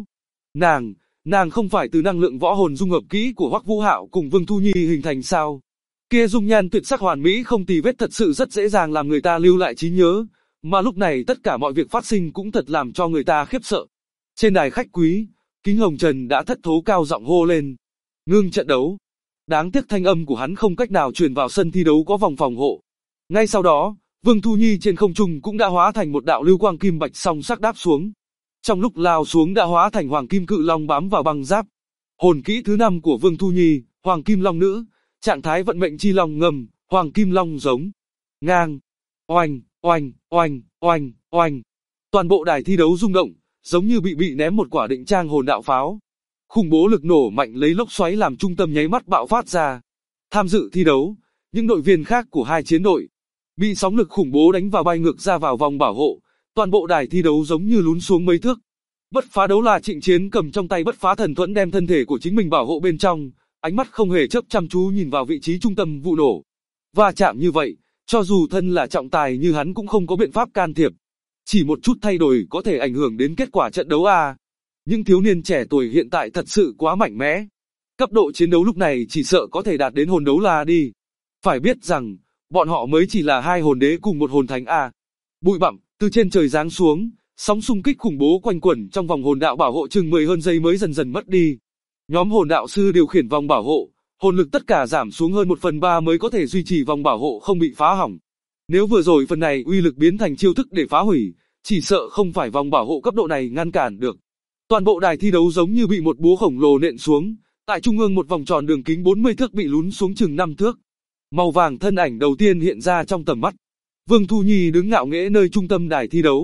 S2: Nàng không phải từ năng lượng võ hồn dung hợp kỹ của Hoắc Vũ Hạo cùng Vương Thu Nhi hình thành sao? Kia dung nhan tuyệt sắc hoàn mỹ không tì vết thật sự rất dễ dàng làm người ta lưu lại trí nhớ, mà lúc này tất cả mọi việc phát sinh cũng thật làm cho người ta khiếp sợ. Trên đài khách quý, Kính Hồng Trần đã thất thố cao giọng hô lên, ngưng trận đấu. Đáng tiếc thanh âm của hắn không cách nào truyền vào sân thi đấu có vòng phòng hộ. Ngay sau đó, Vương Thu Nhi trên không trung cũng đã hóa thành một đạo lưu quang kim bạch song sắc đáp xuống. Trong lúc lao xuống đã hóa thành hoàng kim cự long bám vào băng giáp. Hồn kỹ thứ 5 của Vương Thu Nhi, Hoàng Kim Long Nữ, trạng thái vận mệnh chi long ngầm, Hoàng Kim Long giống. Ngang, oanh, oanh, oanh, oanh, oanh. Toàn bộ đài thi đấu rung động, giống như bị ném một quả định trang hồn đạo pháo. Khủng bố lực nổ mạnh lấy lốc xoáy làm trung tâm nháy mắt bạo phát ra. Tham dự thi đấu, những đội viên khác của hai chiến đội bị sóng lực khủng bố đánh vào bay ngược ra vào vòng bảo hộ, toàn bộ đài thi đấu giống như lún xuống mấy thước. Bất phá đấu la Trịnh Chiến cầm trong tay bất phá thần thuẫn đem thân thể của chính mình bảo hộ bên trong, ánh mắt không hề chớp chăm chú nhìn vào vị trí trung tâm vụ nổ. Va chạm như vậy, cho dù thân là trọng tài như hắn cũng không có biện pháp can thiệp. Chỉ một chút thay đổi có thể ảnh hưởng đến kết quả trận đấu à. Những thiếu niên trẻ tuổi hiện tại thật sự quá mạnh mẽ. Cấp độ chiến đấu lúc này chỉ sợ có thể đạt đến hồn đấu la đi. Phải biết rằng, bọn họ mới chỉ là hai hồn đế cùng một hồn thánh à. Bụi bặm từ trên trời giáng xuống, sóng xung kích khủng bố quanh quẩn trong vòng hồn đạo bảo hộ chừng 10 hơn giây mới dần dần mất đi. Nhóm hồn đạo sư điều khiển vòng bảo hộ, hồn lực tất cả giảm xuống hơn 1/3 mới có thể duy trì vòng bảo hộ không bị phá hỏng. Nếu vừa rồi phần này uy lực biến thành chiêu thức để phá hủy, chỉ sợ không phải vòng bảo hộ cấp độ này ngăn cản được. Toàn bộ đài thi đấu giống như bị một búa khổng lồ nện xuống, tại trung ương một vòng tròn đường kính 40 thước bị lún xuống chừng 5 thước. Màu vàng thân ảnh đầu tiên hiện ra trong tầm mắt. Vương Thu Nhi đứng ngạo nghễ nơi trung tâm đài thi đấu,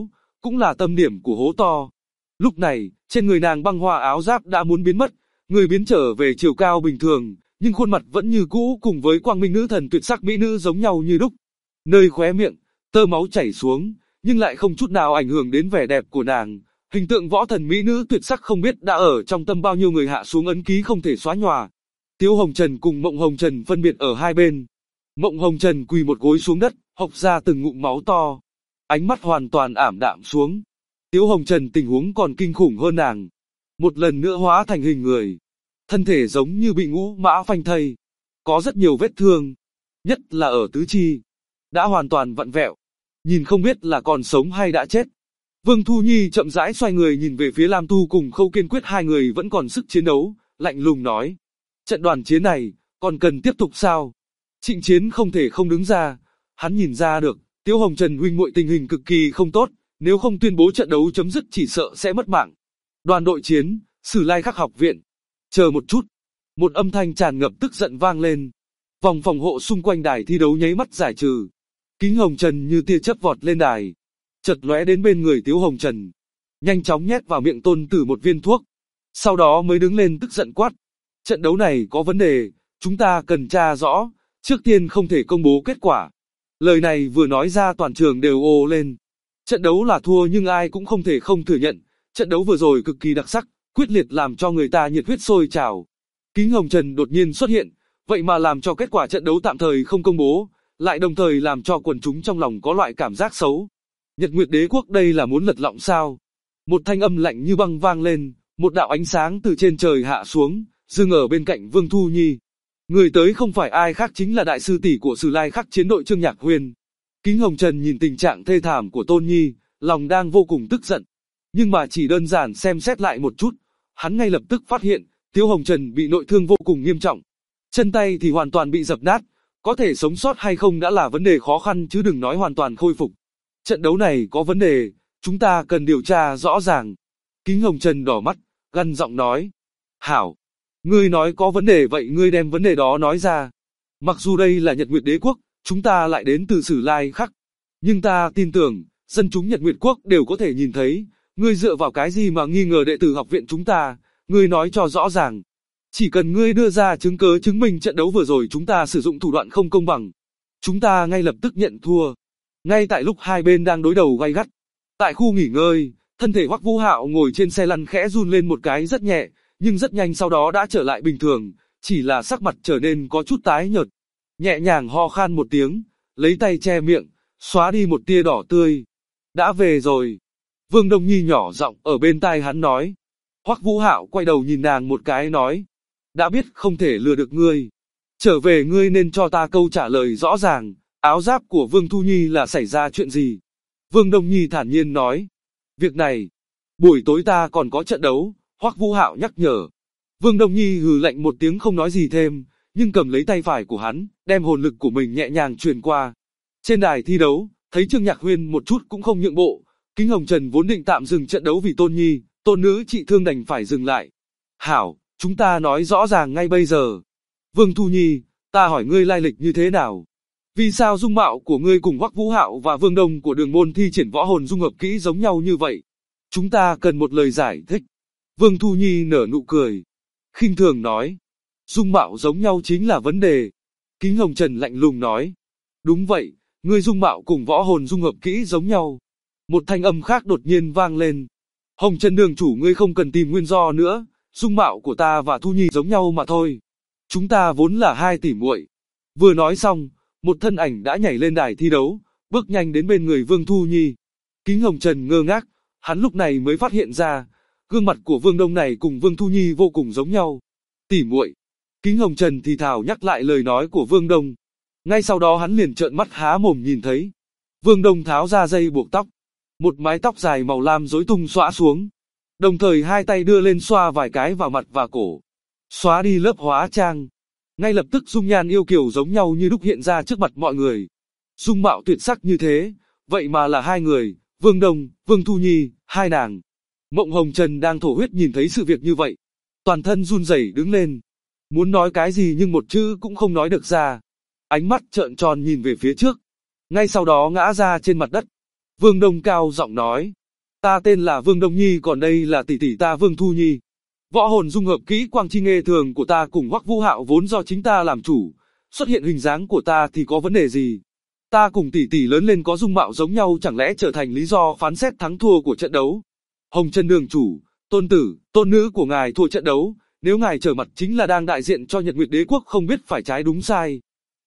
S2: cũng là tâm điểm của hố to. Lúc này, trên người nàng băng hoa áo giáp đã muốn biến mất, người biến trở về chiều cao bình thường, nhưng khuôn mặt vẫn như cũ cùng với quang minh nữ thần tuyệt sắc mỹ nữ giống nhau như đúc. Nơi khóe miệng, tơ máu chảy xuống, nhưng lại không chút nào ảnh hưởng đến vẻ đẹp của nàng. Hình tượng võ thần mỹ nữ tuyệt sắc không biết đã ở trong tâm bao nhiêu người hạ xuống ấn ký không thể xóa nhòa. Tiếu Hồng Trần cùng Mộng Hồng Trần phân biệt ở hai bên. Mộng Hồng Trần quỳ một gối xuống đất, hộc ra từng ngụm máu to. Ánh mắt hoàn toàn ảm đạm xuống. Tiếu Hồng Trần tình huống còn kinh khủng hơn nàng. Một lần nữa hóa thành hình người. Thân thể giống như bị ngũ mã phanh thây. Có rất nhiều vết thương. Nhất là ở tứ chi. Đã hoàn toàn vặn vẹo. Nhìn không biết là còn sống hay đã chết. Vương Thu Nhi chậm rãi xoay người nhìn về phía Lam Tu cùng Khâu Kiên Quyết, hai người vẫn còn sức chiến đấu, lạnh lùng nói. Trận đoàn chiến này, còn cần tiếp tục sao? Trịnh Chiến không thể không đứng ra. Hắn nhìn ra được, Tiếu Hồng Trần huynh muội tình hình cực kỳ không tốt, nếu không tuyên bố trận đấu chấm dứt chỉ sợ sẽ mất mạng. Đoàn đội chiến, Sử Lai Khắc học viện. Chờ một chút. Một âm thanh tràn ngập tức giận vang lên. Vòng phòng hộ xung quanh đài thi đấu nháy mắt giải trừ. Kính Hồng Trần như tia chớp vọt lên đài. Chợt lóe đến bên người Tiếu Hồng Trần. Nhanh chóng nhét vào miệng Tôn Tử một viên thuốc. Sau đó mới đứng lên tức giận quát. Trận đấu này có vấn đề, chúng ta cần tra rõ, trước tiên không thể công bố kết quả. Lời này vừa nói ra toàn trường đều ồ lên. Trận đấu là thua nhưng ai cũng không thể không thừa nhận, trận đấu vừa rồi cực kỳ đặc sắc, quyết liệt làm cho người ta nhiệt huyết sôi trào. Kính Hồng Trần đột nhiên xuất hiện, vậy mà làm cho kết quả trận đấu tạm thời không công bố, lại đồng thời làm cho quần chúng trong lòng có loại cảm giác xấu. Nhật Nguyệt Đế Quốc đây là muốn lật lọng sao? Một thanh âm lạnh như băng vang lên, một đạo ánh sáng từ trên trời hạ xuống, dừng ở bên cạnh Vương Thu Nhi. Người tới không phải ai khác chính là đại sư tỷ của Sử Lai Khắc chiến đội Trương Nhạc Huyền. Kính Hồng Trần nhìn tình trạng thê thảm của Tôn Nhi, lòng đang vô cùng tức giận. Nhưng mà chỉ đơn giản xem xét lại một chút, hắn ngay lập tức phát hiện, Tiếu Hồng Trần bị nội thương vô cùng nghiêm trọng. Chân tay thì hoàn toàn bị dập nát, có thể sống sót hay không đã là vấn đề khó khăn chứ đừng nói hoàn toàn khôi phục. Trận đấu này có vấn đề, chúng ta cần điều tra rõ ràng. Kính Hồng Trần đỏ mắt, gằn giọng nói. Hảo, ngươi nói có vấn đề vậy ngươi đem vấn đề đó nói ra. Mặc dù đây là Nhật Nguyệt Đế Quốc, chúng ta lại đến từ Sử Lai Khắc. Nhưng ta tin tưởng, dân chúng Nhật Nguyệt Quốc đều có thể nhìn thấy, ngươi dựa vào cái gì mà nghi ngờ đệ tử học viện chúng ta, ngươi nói cho rõ ràng. Chỉ cần ngươi đưa ra chứng cứ chứng minh trận đấu vừa rồi chúng ta sử dụng thủ đoạn không công bằng, chúng ta ngay lập tức nhận thua. Ngay tại lúc hai bên đang đối đầu gay gắt, tại khu nghỉ ngơi, thân thể Hoắc Vũ Hạo ngồi trên xe lăn khẽ run lên một cái rất nhẹ, nhưng rất nhanh sau đó đã trở lại bình thường, chỉ là sắc mặt trở nên có chút tái nhợt. Nhẹ nhàng ho khan một tiếng, lấy tay che miệng, xóa đi một tia đỏ tươi. Đã về rồi. Vương Đông Nhi nhỏ giọng ở bên tai hắn nói. Hoắc Vũ Hạo quay đầu nhìn nàng một cái nói. Đã biết không thể lừa được ngươi. Trở về ngươi nên cho ta câu trả lời rõ ràng, áo giáp của Vương Thu Nhi là xảy ra chuyện gì? Vương Đông Nhi thản nhiên nói. Việc này, buổi tối ta còn có trận đấu, Hoắc Vũ Hạo nhắc nhở. Vương Đông Nhi hừ lạnh một tiếng không nói gì thêm, nhưng cầm lấy tay phải của hắn, đem hồn lực của mình nhẹ nhàng truyền qua. Trên đài thi đấu, thấy Trương Nhạc Huyên một chút cũng không nhượng bộ, Kính Hồng Trần vốn định tạm dừng trận đấu vì Tôn Nhi, Tôn nữ trị thương đành phải dừng lại. Hảo, chúng ta nói rõ ràng ngay bây giờ. Vương Thu Nhi, ta hỏi ngươi lai lịch như thế nào? Vì sao dung mạo của ngươi cùng Hoắc Vũ Hạo và Vương Đông của Đường Môn thi triển võ hồn dung hợp kỹ giống nhau như vậy? Chúng ta cần một lời giải thích. Vương Thu Nhi nở nụ cười, khinh thường nói. Dung mạo giống nhau chính là vấn đề. Kính Hồng Trần lạnh lùng nói. Đúng vậy, ngươi dung mạo cùng võ hồn dung hợp kỹ giống nhau. Một thanh âm khác đột nhiên vang lên. Hồng Trần đường chủ ngươi không cần tìm nguyên do nữa, dung mạo của ta và Thu Nhi giống nhau mà thôi. Chúng ta vốn là hai tỷ muội. Vừa nói xong, một thân ảnh đã nhảy lên đài thi đấu, bước nhanh đến bên người Vương Thu Nhi. Kính Hồng Trần ngơ ngác, hắn lúc này mới phát hiện ra, gương mặt của Vương Đông này cùng Vương Thu Nhi vô cùng giống nhau. Tỷ muội. Kính Hồng Trần thì thào nhắc lại lời nói của Vương Đông. Ngay sau đó hắn liền trợn mắt há mồm nhìn thấy. Vương Đông tháo ra dây buộc tóc. Một mái tóc dài màu lam rối tung xõa xuống. Đồng thời hai tay đưa lên xoa vài cái vào mặt và cổ. Xóa đi lớp hóa trang. Ngay lập tức dung nhan yêu kiều giống nhau như đúc hiện ra trước mặt mọi người. Dung mạo tuyệt sắc như thế, vậy mà là hai người, Vương Đông, Vương Thu Nhi, hai nàng. Mộng Hồng Trần đang thổ huyết nhìn thấy sự việc như vậy. Toàn thân run rẩy đứng lên. Muốn nói cái gì nhưng một chữ cũng không nói được ra. Ánh mắt trợn tròn nhìn về phía trước. Ngay sau đó ngã ra trên mặt đất. Vương Đông cao giọng nói. Ta tên là Vương Đông Nhi, còn đây là tỷ tỷ ta Vương Thu Nhi. Võ hồn dung hợp kỹ quang chi nghê thường của ta cùng Hoắc Vũ Hạo vốn do chính ta làm chủ, xuất hiện hình dáng của ta thì có vấn đề gì? Ta cùng tỷ tỷ lớn lên có dung mạo giống nhau, chẳng lẽ trở thành lý do phán xét thắng thua của trận đấu? Hồng Trần đường chủ, tôn tử, tôn nữ của ngài thua trận đấu, nếu ngài trở mặt chính là đang đại diện cho Nhật Nguyệt Đế quốc, không biết phải trái đúng sai.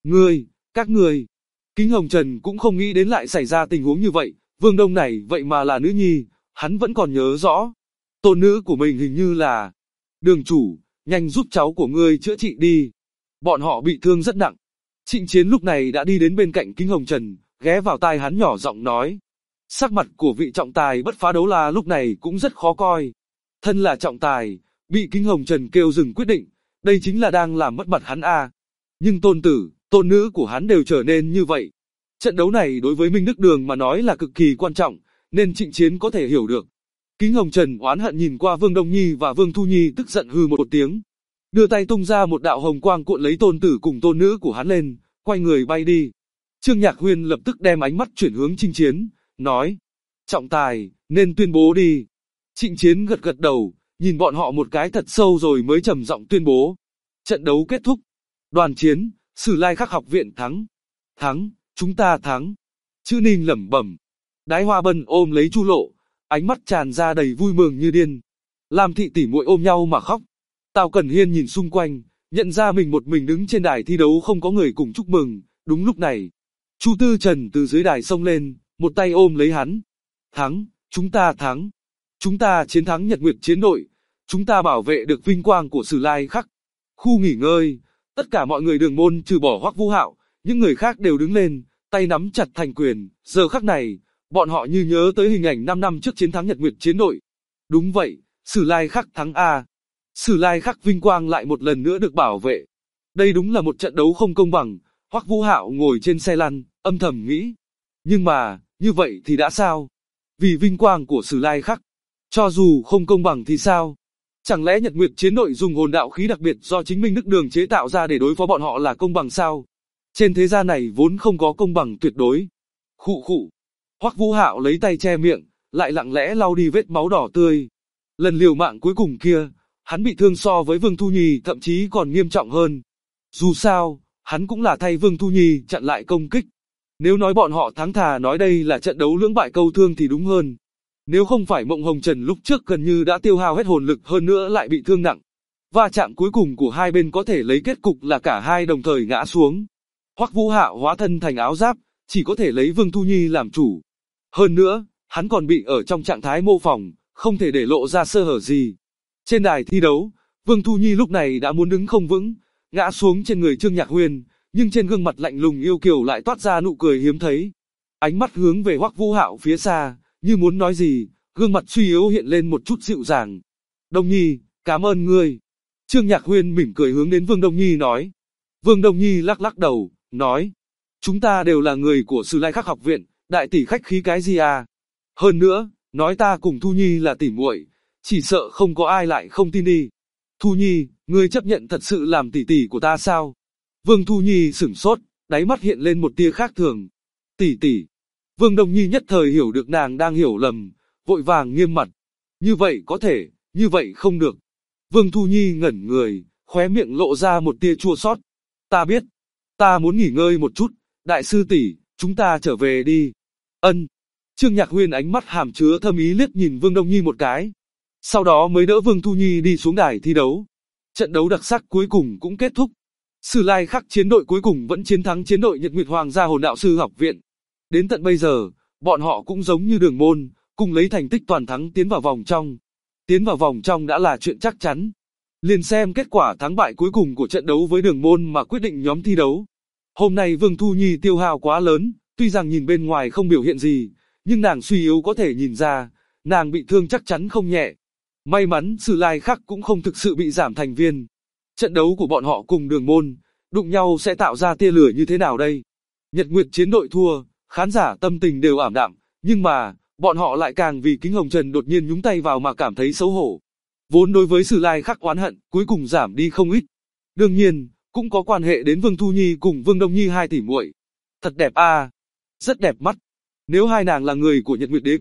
S2: Các ngươi. Kính Hồng Trần cũng không nghĩ đến lại xảy ra tình huống như vậy, Vương Đông này vậy mà là nữ nhi, hắn vẫn còn nhớ rõ. Tôn nữ của mình hình như là... Đường chủ, nhanh giúp cháu của ngươi chữa trị đi. Bọn họ bị thương rất nặng. Trịnh Chiến lúc này đã đi đến bên cạnh Kính Hồng Trần, ghé vào tai hắn nhỏ giọng nói. Sắc mặt của vị trọng tài bất phá đấu la lúc này cũng rất khó coi. Thân là trọng tài, bị Kính Hồng Trần kêu dừng quyết định, đây chính là đang làm mất mặt hắn a. Nhưng tôn tử, tôn nữ của hắn đều trở nên như vậy. Trận đấu này đối với Minh Đức Đường mà nói là cực kỳ quan trọng, nên Trịnh Chiến có thể hiểu được. Kính Hồng Trần oán hận nhìn qua Vương Đông Nhi và Vương Thu Nhi, tức giận hừ một tiếng. Đưa tay tung ra một đạo hồng quang cuộn lấy tôn tử cùng tôn nữ của hắn lên, quay người bay đi. Trương Nhạc Huyên lập tức đem ánh mắt chuyển hướng Trịnh Chiến, nói. Trọng tài, nên tuyên bố đi. Trịnh Chiến gật gật đầu, nhìn bọn họ một cái thật sâu rồi mới trầm giọng tuyên bố. Trận đấu kết thúc. Đoàn chiến, Sử Lai Khắc học viện thắng. Thắng, chúng ta thắng. Chữ Ninh lẩm bẩm. Đái Hoa Bân ôm lấy Chu Lộ, ánh mắt tràn ra đầy vui mừng như điên. Lam Thị tỷ muội ôm nhau mà khóc. Tào Cẩn Hiên nhìn xung quanh, nhận ra mình một mình đứng trên đài thi đấu không có người cùng chúc mừng. Đúng lúc này, Chu Tư Trần từ dưới đài xông lên, một tay ôm lấy hắn. Thắng, chúng ta thắng. Chúng ta chiến thắng Nhật Nguyệt chiến đội. Chúng ta bảo vệ được vinh quang của Sử Lai Khắc. Khu nghỉ ngơi, tất cả mọi người Đường môn trừ bỏ Hoắc Vũ Hạo, những người khác đều đứng lên, tay nắm chặt thành quyền. Giờ khắc này, bọn họ như nhớ tới hình ảnh 5 năm trước chiến thắng Nhật Nguyệt chiến đội. Đúng vậy, Sử Lai Khắc thắng a. Sử Lai Khắc vinh quang lại một lần nữa được bảo vệ. Đây đúng là một trận đấu không công bằng. Hoắc Vũ Hạo ngồi trên xe lăn, âm thầm nghĩ. Nhưng mà, như vậy thì đã sao? Vì vinh quang của Sử Lai Khắc, cho dù không công bằng thì sao? Chẳng lẽ Nhật Nguyệt chiến đội dùng hồn đạo khí đặc biệt do chính Minh Đức Đường chế tạo ra để đối phó bọn họ là công bằng sao? Trên thế gian này vốn không có công bằng tuyệt đối. Khụ khụ. Hoắc Vũ Hạo lấy tay che miệng, lại lặng lẽ lau đi vết máu đỏ tươi. Lần liều mạng cuối cùng kia, hắn bị thương so với Vương Thu Nhi thậm chí còn nghiêm trọng hơn. Dù sao, hắn cũng là thay Vương Thu Nhi chặn lại công kích. Nếu nói bọn họ thắng, thà nói đây là trận đấu lưỡng bại câu thương thì đúng hơn. Nếu không phải Mộng Hồng Trần lúc trước gần như đã tiêu hao hết hồn lực, hơn nữa lại bị thương nặng. Va chạm cuối cùng của hai bên có thể lấy kết cục là cả hai đồng thời ngã xuống. Hoắc Vũ Hạo hóa thân thành áo giáp, chỉ có thể lấy Vương Thu Nhi làm chủ. Hơn nữa, hắn còn bị ở trong trạng thái mô phỏng, không thể để lộ ra sơ hở gì. Trên đài thi đấu, Vương Thu Nhi lúc này đã muốn đứng không vững, ngã xuống trên người Trương Nhạc Huyên, nhưng trên gương mặt lạnh lùng yêu kiều lại toát ra nụ cười hiếm thấy. Ánh mắt hướng về Hoắc Vũ Hạo phía xa, như muốn nói gì, gương mặt suy yếu hiện lên một chút dịu dàng. Đông Nhi, cảm ơn ngươi. Trương Nhạc Huyên mỉm cười hướng đến Vương Đông Nhi nói. Vương Đông Nhi lắc lắc đầu, nói. Chúng ta đều là người của Sử Lai Khắc học viện, đại tỷ khách khí cái gì à? Hơn nữa, nói ta cùng Thu Nhi là tỷ muội, chỉ sợ không có ai lại không tin đi. Thu Nhi, ngươi chấp nhận thật sự làm tỷ tỷ của ta sao? Vương Thu Nhi sửng sốt, đáy mắt hiện lên một tia khác thường. Tỷ tỷ. Vương Đông Nhi nhất thời hiểu được nàng đang hiểu lầm, vội vàng nghiêm mặt. Như vậy có thể, như vậy không được. Vương Thu Nhi ngẩn người, khóe miệng lộ ra một tia chua xót. Ta biết, ta muốn nghỉ ngơi một chút, đại sư tỷ, chúng ta trở về đi. Ân. Trương Nhạc Huyên ánh mắt hàm chứa thâm ý liếc nhìn Vương Đông Nhi một cái. Sau đó mới đỡ Vương Thu Nhi đi xuống đài thi đấu. Trận đấu đặc sắc cuối cùng cũng kết thúc. Sử Lai Khắc chiến đội cuối cùng vẫn chiến thắng chiến đội Nhật Nguyệt Hoàng gia Hồn Đạo Sư học viện. Đến tận bây giờ, bọn họ cũng giống như Đường môn, cùng lấy thành tích toàn thắng tiến vào vòng trong. Tiến vào vòng trong đã là chuyện chắc chắn. Liền xem kết quả thắng bại cuối cùng của trận đấu với Đường môn mà quyết định nhóm thi đấu. Hôm nay Vương Thu Nhi tiêu hao quá lớn, tuy rằng nhìn bên ngoài không biểu hiện gì, nhưng nàng suy yếu có thể nhìn ra, nàng bị thương chắc chắn không nhẹ. May mắn Sử Lai Khắc cũng không thực sự bị giảm thành viên. Trận đấu của bọn họ cùng Đường môn, đụng nhau sẽ tạo ra tia lửa như thế nào đây? Nhật Nguyệt chiến đội thua, khán giả tâm tình đều ảm đạm, nhưng mà, bọn họ lại càng vì Kính Hồng Trần đột nhiên nhúng tay vào mà cảm thấy xấu hổ. Vốn đối với Sử Lai Khắc oán hận, cuối cùng giảm đi không ít. Đương nhiên, cũng có quan hệ đến Vương Thu Nhi cùng Vương Đông Nhi hai tỷ muội. Thật đẹp a, rất đẹp mắt. Nếu hai nàng là người của Nhật Nguyệt Đế quốc,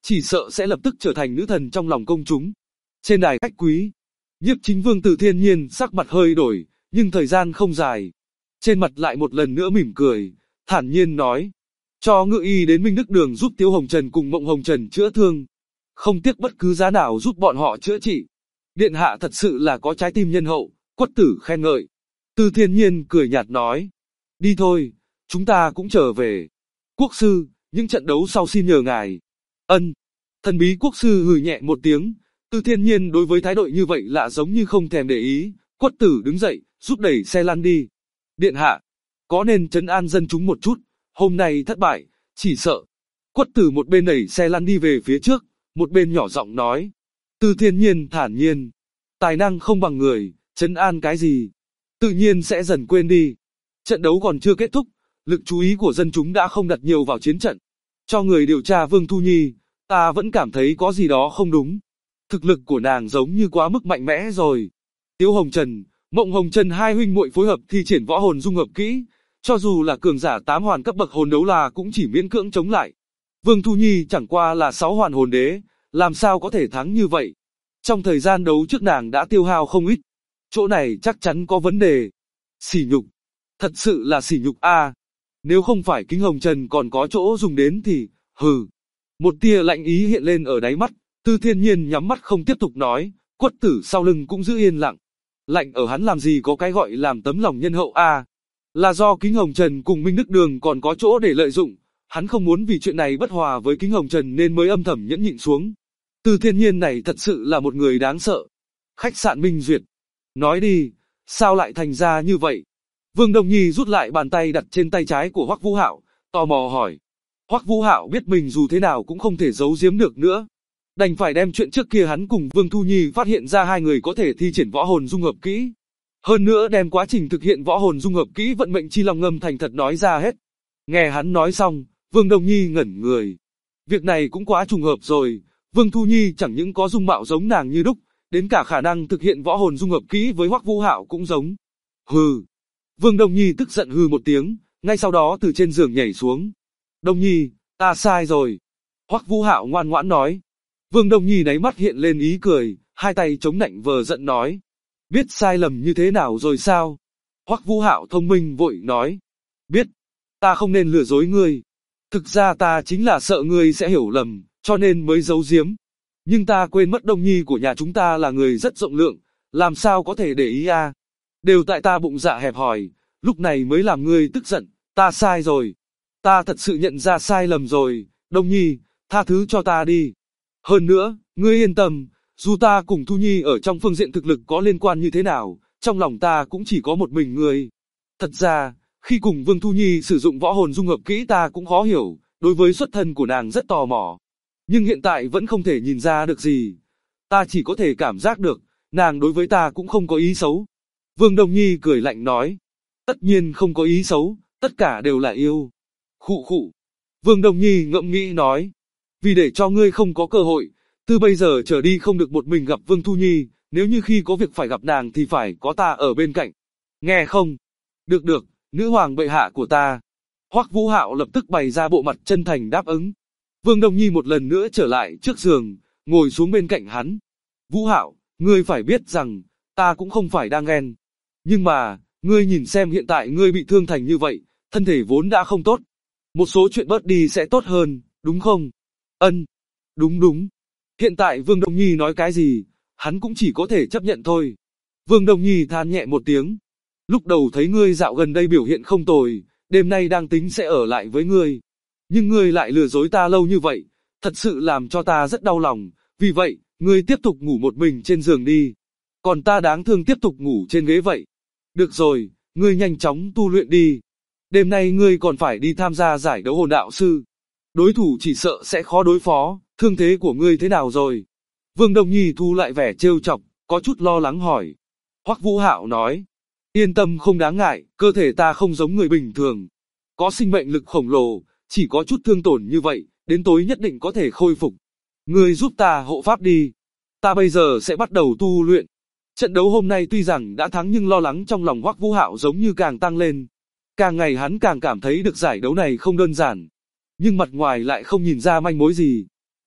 S2: chỉ sợ sẽ lập tức trở thành nữ thần trong lòng công chúng. Trên đài khách quý, Nhiếp Chính Vương Từ Thiên Nhiên sắc mặt hơi đổi, nhưng thời gian không dài. Trên mặt lại một lần nữa mỉm cười, thản nhiên nói. Cho ngự y đến Minh Đức Đường giúp Tiếu Hồng Trần cùng Mộng Hồng Trần chữa thương. Không tiếc bất cứ giá nào giúp bọn họ chữa trị. Điện hạ thật sự là có trái tim nhân hậu, Quất Tử khen ngợi. Từ Thiên Nhiên cười nhạt nói. Đi thôi, chúng ta cũng trở về. Quốc sư, những trận đấu sau xin nhờ ngài. Ân. Thần bí quốc sư hừ nhẹ một tiếng. Từ Thiên Nhiên đối với thái độ như vậy lạ giống như không thèm để ý. Quất Tử đứng dậy, giúp đẩy xe lăn đi. Điện hạ, có nên trấn an dân chúng một chút, hôm nay thất bại, chỉ sợ. Quất Tử một bên đẩy xe lăn đi về phía trước, một bên nhỏ giọng nói. Từ Thiên Nhiên thản nhiên. Tài năng không bằng người, trấn an cái gì. Tự nhiên sẽ dần quên đi. Trận đấu còn chưa kết thúc, lực chú ý của dân chúng đã không đặt nhiều vào chiến trận. Cho người điều tra Vương Thu Nhi, ta vẫn cảm thấy có gì đó không đúng. Thực lực của nàng giống như quá mức mạnh mẽ rồi. Tiếu Hồng Trần, Mộng Hồng Trần hai huynh muội phối hợp thi triển võ hồn dung hợp kỹ, cho dù là cường giả 8 hoàn cấp bậc hồn đấu la cũng chỉ miễn cưỡng chống lại. Vương Thu Nhi chẳng qua là 6 hoàn hồn đế, làm sao có thể thắng như vậy? Trong thời gian đấu trước nàng đã tiêu hao không ít. Chỗ này chắc chắn có vấn đề. Sỉ nhục. Thật sự là sỉ nhục a. Nếu không phải Kính Hồng Trần còn có chỗ dùng đến thì, hừ. Một tia lạnh ý hiện lên ở đáy mắt, Từ Thiên Nhiên nhắm mắt không tiếp tục nói, Quất Tử sau lưng cũng giữ yên lặng. Lạnh ở hắn làm gì có cái gọi làm tấm lòng nhân hậu a. Là do Kính Hồng Trần cùng Minh Đức Đường còn có chỗ để lợi dụng, hắn không muốn vì chuyện này bất hòa với Kính Hồng Trần nên mới âm thầm nhẫn nhịn xuống. Từ Thiên Nhiên này thật sự là một người đáng sợ. Khách sạn Minh Duyệt. Nói đi, sao lại thành ra như vậy? Vương Đông Nhi rút lại bàn tay đặt trên tay trái của Hoắc Vũ Hạo, tò mò hỏi. Hoắc Vũ Hạo biết mình dù thế nào cũng không thể giấu giếm được nữa. Đành phải đem chuyện trước kia hắn cùng Vương Thu Nhi phát hiện ra hai người có thể thi triển võ hồn dung hợp kỹ. Hơn nữa đem quá trình thực hiện võ hồn dung hợp kỹ vận mệnh chi long ngâm thành thật nói ra hết. Nghe hắn nói xong, Vương Đông Nhi ngẩn người. Việc này cũng quá trùng hợp rồi, Vương Thu Nhi chẳng những có dung mạo giống nàng như đúc, đến cả khả năng thực hiện võ hồn dung hợp kỹ với Hoắc Vũ Hạo cũng giống. Hừ. Vương Đông Nhi tức giận hừ một tiếng, ngay sau đó từ trên giường nhảy xuống. Đông Nhi, ta sai rồi. Hoắc Vũ Hạo ngoan ngoãn nói. Vương Đông Nhi đáy mắt hiện lên ý cười, hai tay chống nạnh vờ giận nói. Biết sai lầm như thế nào rồi sao? Hoắc Vũ Hạo thông minh vội nói. Biết, ta không nên lừa dối ngươi. Thực ra ta chính là sợ ngươi sẽ hiểu lầm, cho nên mới giấu giếm. Nhưng ta quên mất Đông Nhi của nhà chúng ta là người rất rộng lượng, làm sao có thể để ý a? Đều tại ta bụng dạ hẹp hòi, lúc này mới làm ngươi tức giận, ta sai rồi. Ta thật sự nhận ra sai lầm rồi, Đông Nhi, tha thứ cho ta đi. Hơn nữa, ngươi yên tâm, dù ta cùng Thu Nhi ở trong phương diện thực lực có liên quan như thế nào, trong lòng ta cũng chỉ có một mình ngươi. Thật ra, khi cùng Vương Thu Nhi sử dụng võ hồn dung hợp kỹ ta cũng khó hiểu, đối với xuất thân của nàng rất tò mò. Nhưng hiện tại vẫn không thể nhìn ra được gì. Ta chỉ có thể cảm giác được, nàng đối với ta cũng không có ý xấu. Vương Đông Nhi cười lạnh nói. Tất nhiên không có ý xấu, tất cả đều là yêu. Khụ khụ. Vương Đông Nhi ngẫm nghĩ nói. Vì để cho ngươi không có cơ hội, từ bây giờ trở đi không được một mình gặp Vương Thu Nhi, nếu như khi có việc phải gặp nàng thì phải có ta ở bên cạnh. Nghe không? Được được, nữ hoàng bệ hạ của ta. Hoắc Vũ Hạo lập tức bày ra bộ mặt chân thành đáp ứng. Vương Đông Nhi một lần nữa trở lại trước giường, ngồi xuống bên cạnh hắn. Vũ Hạo, ngươi phải biết rằng, ta cũng không phải đang ghen. Nhưng mà, ngươi nhìn xem hiện tại ngươi bị thương thành như vậy, thân thể vốn đã không tốt. Một số chuyện bớt đi sẽ tốt hơn, đúng không? Ân. Đúng đúng. Hiện tại Vương Đông Nhi nói cái gì, hắn cũng chỉ có thể chấp nhận thôi. Vương Đông Nhi than nhẹ một tiếng. Lúc đầu thấy ngươi dạo gần đây biểu hiện không tồi, đêm nay đang tính sẽ ở lại với ngươi. Nhưng ngươi lại lừa dối ta lâu như vậy, thật sự làm cho ta rất đau lòng, vì vậy, ngươi tiếp tục ngủ một mình trên giường đi. Còn ta đáng thương tiếp tục ngủ trên ghế vậy. Được rồi, ngươi nhanh chóng tu luyện đi. Đêm nay ngươi còn phải đi tham gia giải đấu hồn đạo sư. Đối thủ chỉ sợ sẽ khó đối phó, thương thế của ngươi thế nào rồi? Vương Đông Nhi thu lại vẻ trêu chọc, có chút lo lắng hỏi. Hoắc Vũ Hạo nói. Yên tâm không đáng ngại, cơ thể ta không giống người bình thường. Có sinh mệnh lực khổng lồ, chỉ có chút thương tổn như vậy, đến tối nhất định có thể khôi phục. Ngươi giúp ta hộ pháp đi. Ta bây giờ sẽ bắt đầu tu luyện. Trận đấu hôm nay tuy rằng đã thắng nhưng lo lắng trong lòng Hoắc Vũ Hạo giống như càng tăng lên. Càng ngày hắn càng cảm thấy được giải đấu này không đơn giản. Nhưng mặt ngoài lại không nhìn ra manh mối gì.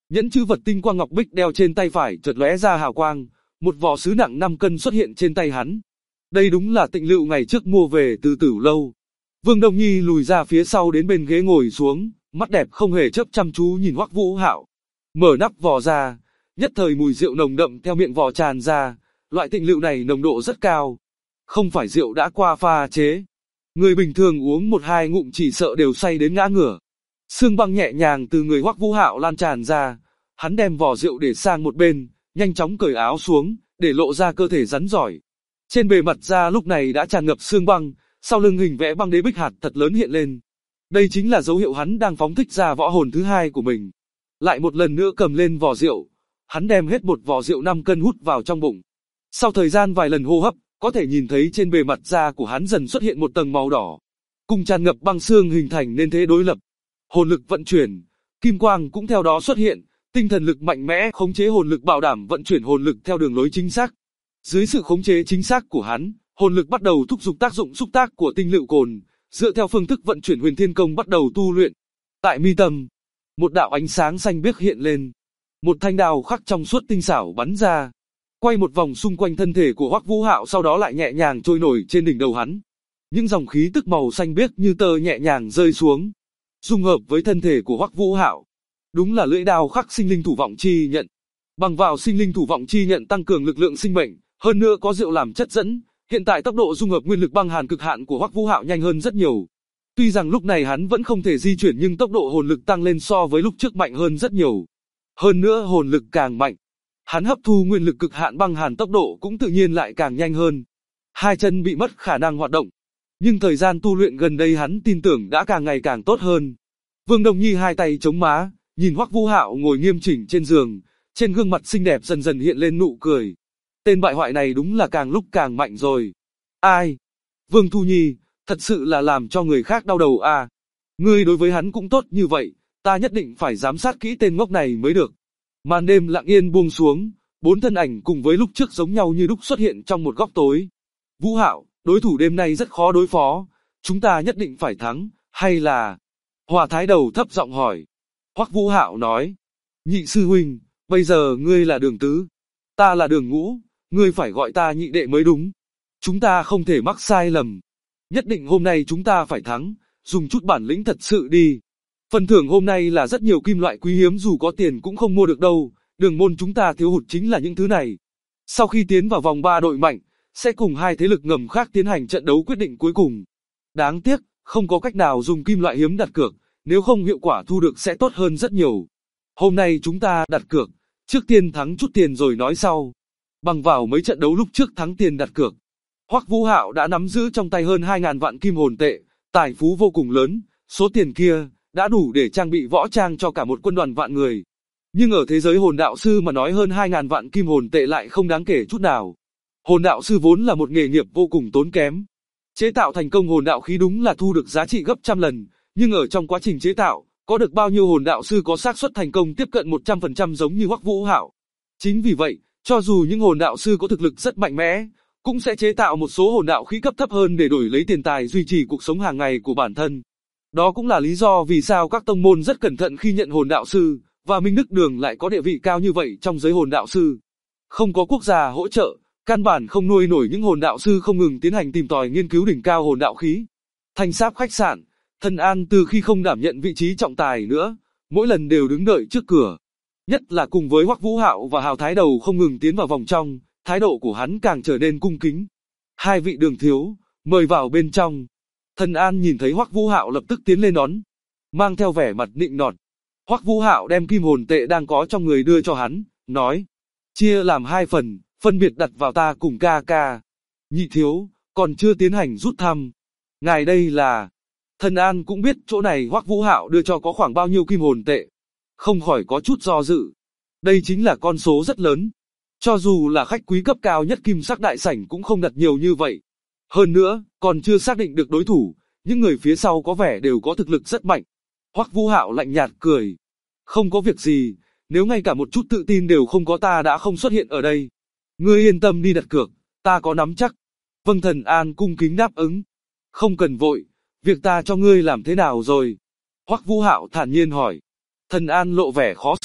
S2: Nhẫn chữ vật tinh quang ngọc bích đeo trên tay phải chợt lóe ra hào quang, một vỏ sứ nặng 5 cân xuất hiện trên tay hắn. Đây đúng là Tịnh Lựu ngày trước mua về từ Tử Lâu. Vương Đông Nhi lùi ra phía sau đến bên ghế ngồi xuống, mắt đẹp không hề chớp chăm chú nhìn Hoắc Vũ Hạo. Mở nắp vỏ ra, nhất thời mùi rượu nồng đậm theo miệng vỏ tràn ra, loại Tịnh Lựu này nồng độ rất cao. Không phải rượu đã qua pha chế. Người bình thường uống 1-2 ngụm chỉ sợ đều say đến ngã ngửa. Sương băng nhẹ nhàng từ người Hoắc Vũ Hạo lan tràn ra, hắn đem vỏ rượu để sang một bên, nhanh chóng cởi áo xuống, để lộ ra cơ thể rắn rỏi. Trên bề mặt da lúc này đã tràn ngập sương băng, sau lưng hình vẽ băng đế bích hạt thật lớn hiện lên. Đây chính là dấu hiệu hắn đang phóng thích ra võ hồn thứ hai của mình. Lại một lần nữa cầm lên vỏ rượu, hắn đem hết một vỏ rượu 5 cân hút vào trong bụng. Sau thời gian vài lần hô hấp, có thể nhìn thấy trên bề mặt da của hắn dần xuất hiện một tầng màu đỏ, cùng tràn ngập băng xương hình thành nên thế đối lập. Hồn lực vận chuyển, kim quang cũng theo đó xuất hiện, tinh thần lực mạnh mẽ khống chế hồn lực bảo đảm vận chuyển hồn lực theo đường lối chính xác. Dưới sự khống chế chính xác của hắn, hồn lực bắt đầu thúc giục tác dụng xúc tác của tinh lựu cồn, dựa theo phương thức vận chuyển Huyền Thiên Công bắt đầu tu luyện. Tại mi tâm, một đạo ánh sáng xanh biếc hiện lên, một thanh đao khắc trong suốt tinh xảo bắn ra, quay một vòng xung quanh thân thể của Hoắc Vũ Hạo, sau đó lại nhẹ nhàng trôi nổi trên đỉnh đầu hắn. Những dòng khí tức màu xanh biếc như tơ nhẹ nhàng rơi xuống, dung hợp với thân thể của Hoắc Vũ Hạo. Đúng là lưỡi đao khắc sinh linh thủ vọng chi nhận. Bằng vào sinh linh thủ vọng chi nhận tăng cường lực lượng sinh mệnh, hơn nữa có rượu làm chất dẫn, hiện tại tốc độ dung hợp nguyên lực băng hàn cực hạn của Hoắc Vũ Hạo nhanh hơn rất nhiều. Tuy rằng lúc này hắn vẫn không thể di chuyển nhưng tốc độ hồn lực tăng lên so với lúc trước mạnh hơn rất nhiều. Hơn nữa hồn lực càng mạnh, hắn hấp thu nguyên lực cực hạn băng hàn tốc độ cũng tự nhiên lại càng nhanh hơn. Hai chân bị mất khả năng hoạt động, nhưng thời gian tu luyện gần đây hắn tin tưởng đã càng ngày càng tốt hơn. Vương Đông Nhi hai tay chống má, nhìn Hoắc Vũ Hạo ngồi nghiêm chỉnh trên giường, trên gương mặt xinh đẹp dần dần hiện lên nụ cười. Tên bại hoại này đúng là càng lúc càng mạnh rồi. Ai? Vương Thu Nhi, thật sự là làm cho người khác đau đầu à. Ngươi đối với hắn cũng tốt như vậy, ta nhất định phải giám sát kỹ tên ngốc này mới được. Màn đêm lặng yên buông xuống, 4 thân ảnh cùng với lúc trước giống nhau như đúc xuất hiện trong một góc tối. Vũ Hạo, đối thủ đêm nay rất khó đối phó, chúng ta nhất định phải thắng, hay là... Hòa Thái Đầu thấp giọng hỏi. Hoắc Vũ Hạo nói, nhị sư huynh, bây giờ ngươi là Đường Tứ, ta là Đường Ngũ, ngươi phải gọi ta nhị đệ mới đúng. Chúng ta không thể mắc sai lầm. Nhất định hôm nay chúng ta phải thắng, dùng chút bản lĩnh thật sự đi. Phần thưởng hôm nay là rất nhiều kim loại quý hiếm dù có tiền cũng không mua được đâu, Đường môn chúng ta thiếu hụt chính là những thứ này. Sau khi tiến vào vòng 3 đội mạnh, sẽ cùng hai thế lực ngầm khác tiến hành trận đấu quyết định cuối cùng. Đáng tiếc, không có cách nào dùng kim loại hiếm đặt cược, nếu không hiệu quả thu được sẽ tốt hơn rất nhiều. Hôm nay chúng ta đặt cược, trước tiên thắng chút tiền rồi nói sau. Bằng vào mấy trận đấu lúc trước thắng tiền đặt cược, Hoắc Vũ Hạo đã nắm giữ trong tay hơn 2.000 vạn kim hồn tệ, tài phú vô cùng lớn, số tiền kia đã đủ để trang bị võ trang cho cả một quân đoàn vạn người. Nhưng ở thế giới hồn đạo sư mà nói hơn 2.000 vạn kim hồn tệ lại không đáng kể chút nào. Hồn đạo sư vốn là một nghề nghiệp vô cùng tốn kém. Chế tạo thành công hồn đạo khí đúng là thu được giá trị gấp trăm lần, nhưng ở trong quá trình chế tạo, có được bao nhiêu hồn đạo sư có xác suất thành công tiếp cận 100% giống như Hoắc Vũ Hạo. Chính vì vậy, cho dù những hồn đạo sư có thực lực rất mạnh mẽ, cũng sẽ chế tạo một số hồn đạo khí cấp thấp hơn để đổi lấy tiền tài duy trì cuộc sống hàng ngày của bản thân. Đó cũng là lý do vì sao các tông môn rất cẩn thận khi nhận hồn đạo sư, và Minh Đức Đường lại có địa vị cao như vậy trong giới hồn đạo sư. Không có quốc gia hỗ trợ, căn bản không nuôi nổi những hồn đạo sư không ngừng tiến hành tìm tòi nghiên cứu đỉnh cao hồn đạo khí. Thanh Sáp khách sạn, Thần An từ khi không đảm nhận vị trí trọng tài nữa, mỗi lần đều đứng đợi trước cửa. Nhất là cùng với Hoắc Vũ Hạo và Hào Thái Đầu không ngừng tiến vào vòng trong, thái độ của hắn càng trở nên cung kính. Hai vị Đường thiếu, mời vào bên trong. Thần An nhìn thấy Hoắc Vũ Hạo lập tức tiến lên đón, mang theo vẻ mặt nịnh nọt. Hoắc Vũ Hạo đem kim hồn tệ đang có trong người đưa cho hắn, nói: chia làm 2 phần, phân biệt đặt vào ta cùng ca ca. Nhị thiếu, còn chưa tiến hành rút thăm. Ngài đây là... Thần An cũng biết chỗ này Hoắc Vũ Hạo đưa cho có khoảng bao nhiêu kim hồn tệ, không khỏi có chút do dự. Đây chính là con số rất lớn. Cho dù là khách quý cấp cao nhất Kim Sắc đại sảnh cũng không đặt nhiều như vậy. Hơn nữa, còn chưa xác định được đối thủ, những người phía sau có vẻ đều có thực lực rất mạnh. Hoắc Vũ Hạo lạnh nhạt cười. Không có việc gì, nếu ngay cả một chút tự tin đều không có ta đã không xuất hiện ở đây. Ngươi yên tâm đi đặt cược, ta có nắm chắc. Vâng, Thần An cung kính đáp ứng. Không cần vội, việc ta cho ngươi làm thế nào rồi? Hoắc Vũ Hạo thản nhiên hỏi. Thần An lộ vẻ khó xử,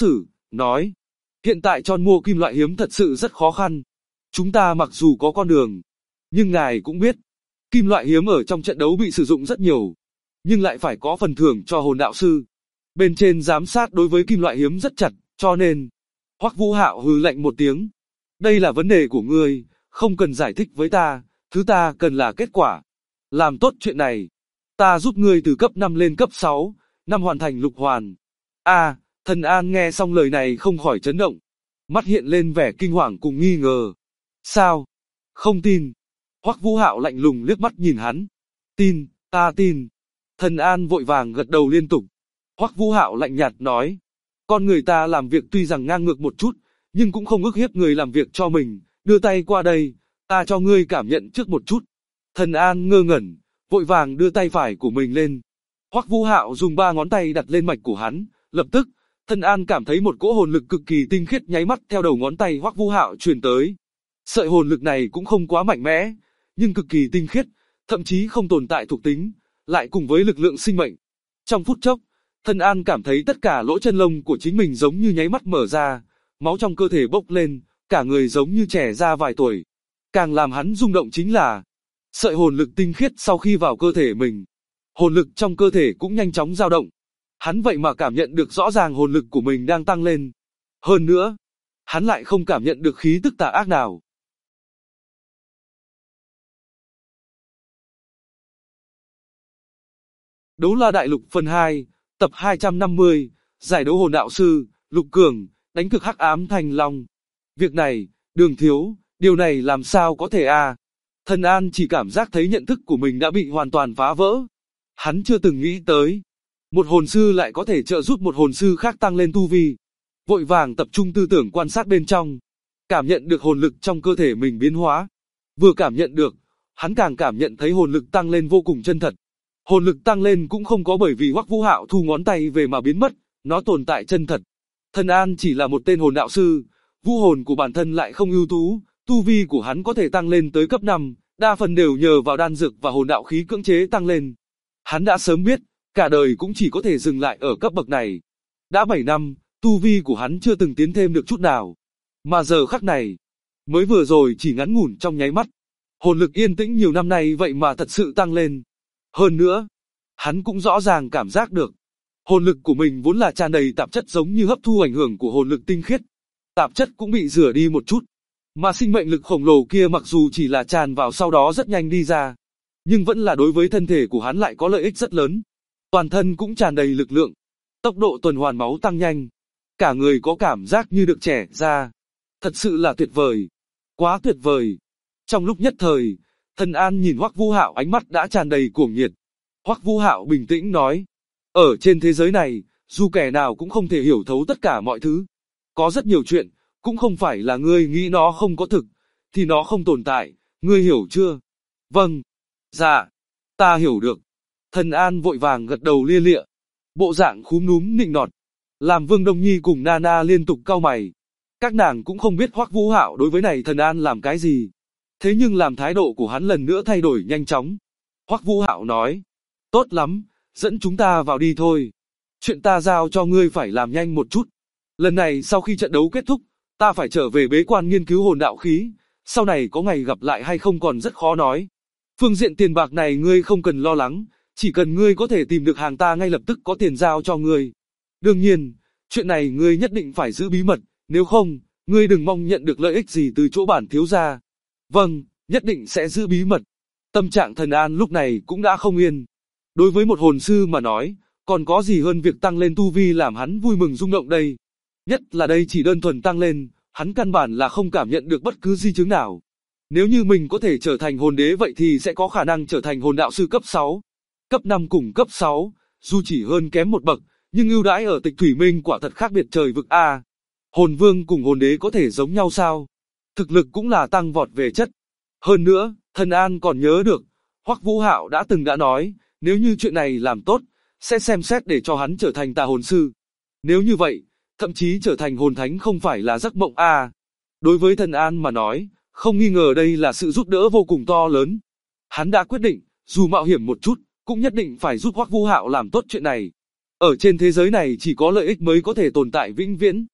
S2: nói. Hiện tại chọn mua kim loại hiếm thật sự rất khó khăn. Chúng ta mặc dù có con đường, nhưng ngài cũng biết, kim loại hiếm ở trong trận đấu bị sử dụng rất nhiều, nhưng lại phải có phần thưởng cho hồn đạo sư. Bên trên giám sát đối với kim loại hiếm rất chặt, cho nên... Hoắc Vũ Hạo hừ lạnh một tiếng. Đây là vấn đề của ngươi, không cần giải thích với ta, thứ ta cần là kết quả. Làm tốt chuyện này, ta giúp ngươi từ cấp 5 lên cấp 6, năm hoàn thành lục hoàn. Thần An nghe xong lời này không khỏi chấn động. Mắt hiện lên vẻ kinh hoàng cùng nghi ngờ. Sao? Không tin. Hoắc Vũ Hạo lạnh lùng liếc mắt nhìn hắn. Tin, ta tin. Thần An vội vàng gật đầu liên tục. Hoắc Vũ Hạo lạnh nhạt nói. Con người ta làm việc tuy rằng ngang ngược một chút, nhưng cũng không ức hiếp người làm việc cho mình. Đưa tay qua đây, ta cho ngươi cảm nhận trước một chút. Thần An ngơ ngẩn, vội vàng đưa tay phải của mình lên. Hoắc Vũ Hạo dùng 3 ngón tay đặt lên mạch của hắn, lập tức, Thần An cảm thấy một cỗ hồn lực cực kỳ tinh khiết nháy mắt theo đầu ngón tay Hoắc Vũ Hạo truyền tới. Sợi hồn lực này cũng không quá mạnh mẽ, nhưng cực kỳ tinh khiết, thậm chí không tồn tại thuộc tính, lại cùng với lực lượng sinh mệnh. Trong phút chốc, Thần An cảm thấy tất cả lỗ chân lông của chính mình giống như nháy mắt mở ra, máu trong cơ thể bốc lên, cả người giống như trẻ ra vài tuổi. Càng làm hắn rung động chính là, sợi hồn lực tinh khiết sau khi vào cơ thể mình, hồn lực trong cơ thể cũng nhanh chóng dao động. Hắn vậy mà cảm nhận được rõ ràng hồn lực của mình đang tăng lên. Hơn nữa, hắn lại không cảm nhận được khí tức tà ác nào. Đấu La Đại Lục phần 2, tập 250, giải đấu hồn đạo sư, Lục Cường, đánh cực hắc ám Thanh Long. Việc này, Đường thiếu, điều này làm sao có thể à? Thần An chỉ cảm giác thấy nhận thức của mình đã bị hoàn toàn phá vỡ. Hắn chưa từng nghĩ tới, một hồn sư lại có thể trợ giúp một hồn sư khác tăng lên tu vi. Vội vàng tập trung tư tưởng quan sát bên trong, cảm nhận được hồn lực trong cơ thể mình biến hóa. Vừa cảm nhận được, hắn càng cảm nhận thấy hồn lực tăng lên vô cùng chân thật. Hồn lực tăng lên cũng không có bởi vì Hoắc Vũ Hạo thu ngón tay về mà biến mất, nó tồn tại chân thật. Thần An chỉ là một tên hồn đạo sư, vũ hồn của bản thân lại không ưu tú, tu vi của hắn có thể tăng lên tới cấp 5, đa phần đều nhờ vào đan dược và hồn đạo khí cưỡng chế tăng lên. Hắn đã sớm biết, cả đời cũng chỉ có thể dừng lại ở cấp bậc này. Đã 7 năm, tu vi của hắn chưa từng tiến thêm được chút nào. Mà giờ khắc này, mới vừa rồi chỉ ngắn ngủn trong nháy mắt, hồn lực yên tĩnh nhiều năm nay vậy mà thật sự tăng lên. Hơn nữa, hắn cũng rõ ràng cảm giác được, hồn lực của mình vốn là tràn đầy tạp chất giống như hấp thu ảnh hưởng của hồn lực tinh khiết. Tạp chất cũng bị rửa đi một chút, mà sinh mệnh lực khổng lồ kia mặc dù chỉ là tràn vào sau đó rất nhanh đi ra, nhưng vẫn là đối với thân thể của hắn lại có lợi ích rất lớn. Toàn thân cũng tràn đầy lực lượng, tốc độ tuần hoàn máu tăng nhanh, cả người có cảm giác như được trẻ ra. Thật sự là tuyệt vời, quá tuyệt vời. Trong lúc nhất thời, Thần An nhìn Hoắc Vũ Hạo ánh mắt đã tràn đầy cuồng nhiệt. Hoắc Vũ Hạo bình tĩnh nói, ở trên thế giới này, dù kẻ nào cũng không thể hiểu thấu tất cả mọi thứ. Có rất nhiều chuyện, cũng không phải là ngươi nghĩ nó không có thực, thì nó không tồn tại, ngươi hiểu chưa? Vâng, dạ, ta hiểu được. Thần An vội vàng gật đầu lia lịa, bộ dạng khúm núm nịnh nọt, làm Vương Đông Nhi cùng Nana liên tục cau mày. Các nàng cũng không biết Hoắc Vũ Hạo đối với này Thần An làm cái gì. Thế nhưng làm thái độ của hắn lần nữa thay đổi nhanh chóng. Hoắc Vũ Hạo nói, tốt lắm, dẫn chúng ta vào đi thôi. Chuyện ta giao cho ngươi phải làm nhanh một chút. Lần này sau khi trận đấu kết thúc, ta phải trở về bế quan nghiên cứu hồn đạo khí, sau này có ngày gặp lại hay không còn rất khó nói. Phương diện tiền bạc này ngươi không cần lo lắng, chỉ cần ngươi có thể tìm được hàng ta ngay lập tức có tiền giao cho ngươi. Đương nhiên, chuyện này ngươi nhất định phải giữ bí mật, nếu không, ngươi đừng mong nhận được lợi ích gì từ chỗ bản thiếu gia. Vâng, nhất định sẽ giữ bí mật. Tâm trạng Thần An lúc này cũng đã không yên. Đối với một hồn sư mà nói, còn có gì hơn việc tăng lên tu vi làm hắn vui mừng rung động đây. Nhất là đây chỉ đơn thuần tăng lên, hắn căn bản là không cảm nhận được bất cứ di chứng nào. Nếu như mình có thể trở thành hồn đế vậy thì sẽ có khả năng trở thành hồn đạo sư cấp 6. Cấp 5 cùng cấp 6, dù chỉ hơn kém một bậc, nhưng ưu đãi ở Tịch Thủy Minh quả thật khác biệt trời vực a. Hồn vương cùng hồn đế có thể giống nhau sao? Thực lực cũng là tăng vọt về chất. Hơn nữa, Thần An còn nhớ được, Hoắc Vũ Hạo đã nói, nếu như chuyện này làm tốt, sẽ xem xét để cho hắn trở thành tà hồn sư. Nếu như vậy, thậm chí trở thành hồn thánh không phải là giấc mộng a. Đối với Thần An mà nói, không nghi ngờ đây là sự giúp đỡ vô cùng to lớn. Hắn đã quyết định, dù mạo hiểm một chút, cũng nhất định phải giúp Hoắc Vũ Hạo làm tốt chuyện này. Ở trên thế giới này chỉ có lợi ích mới có thể tồn tại vĩnh viễn.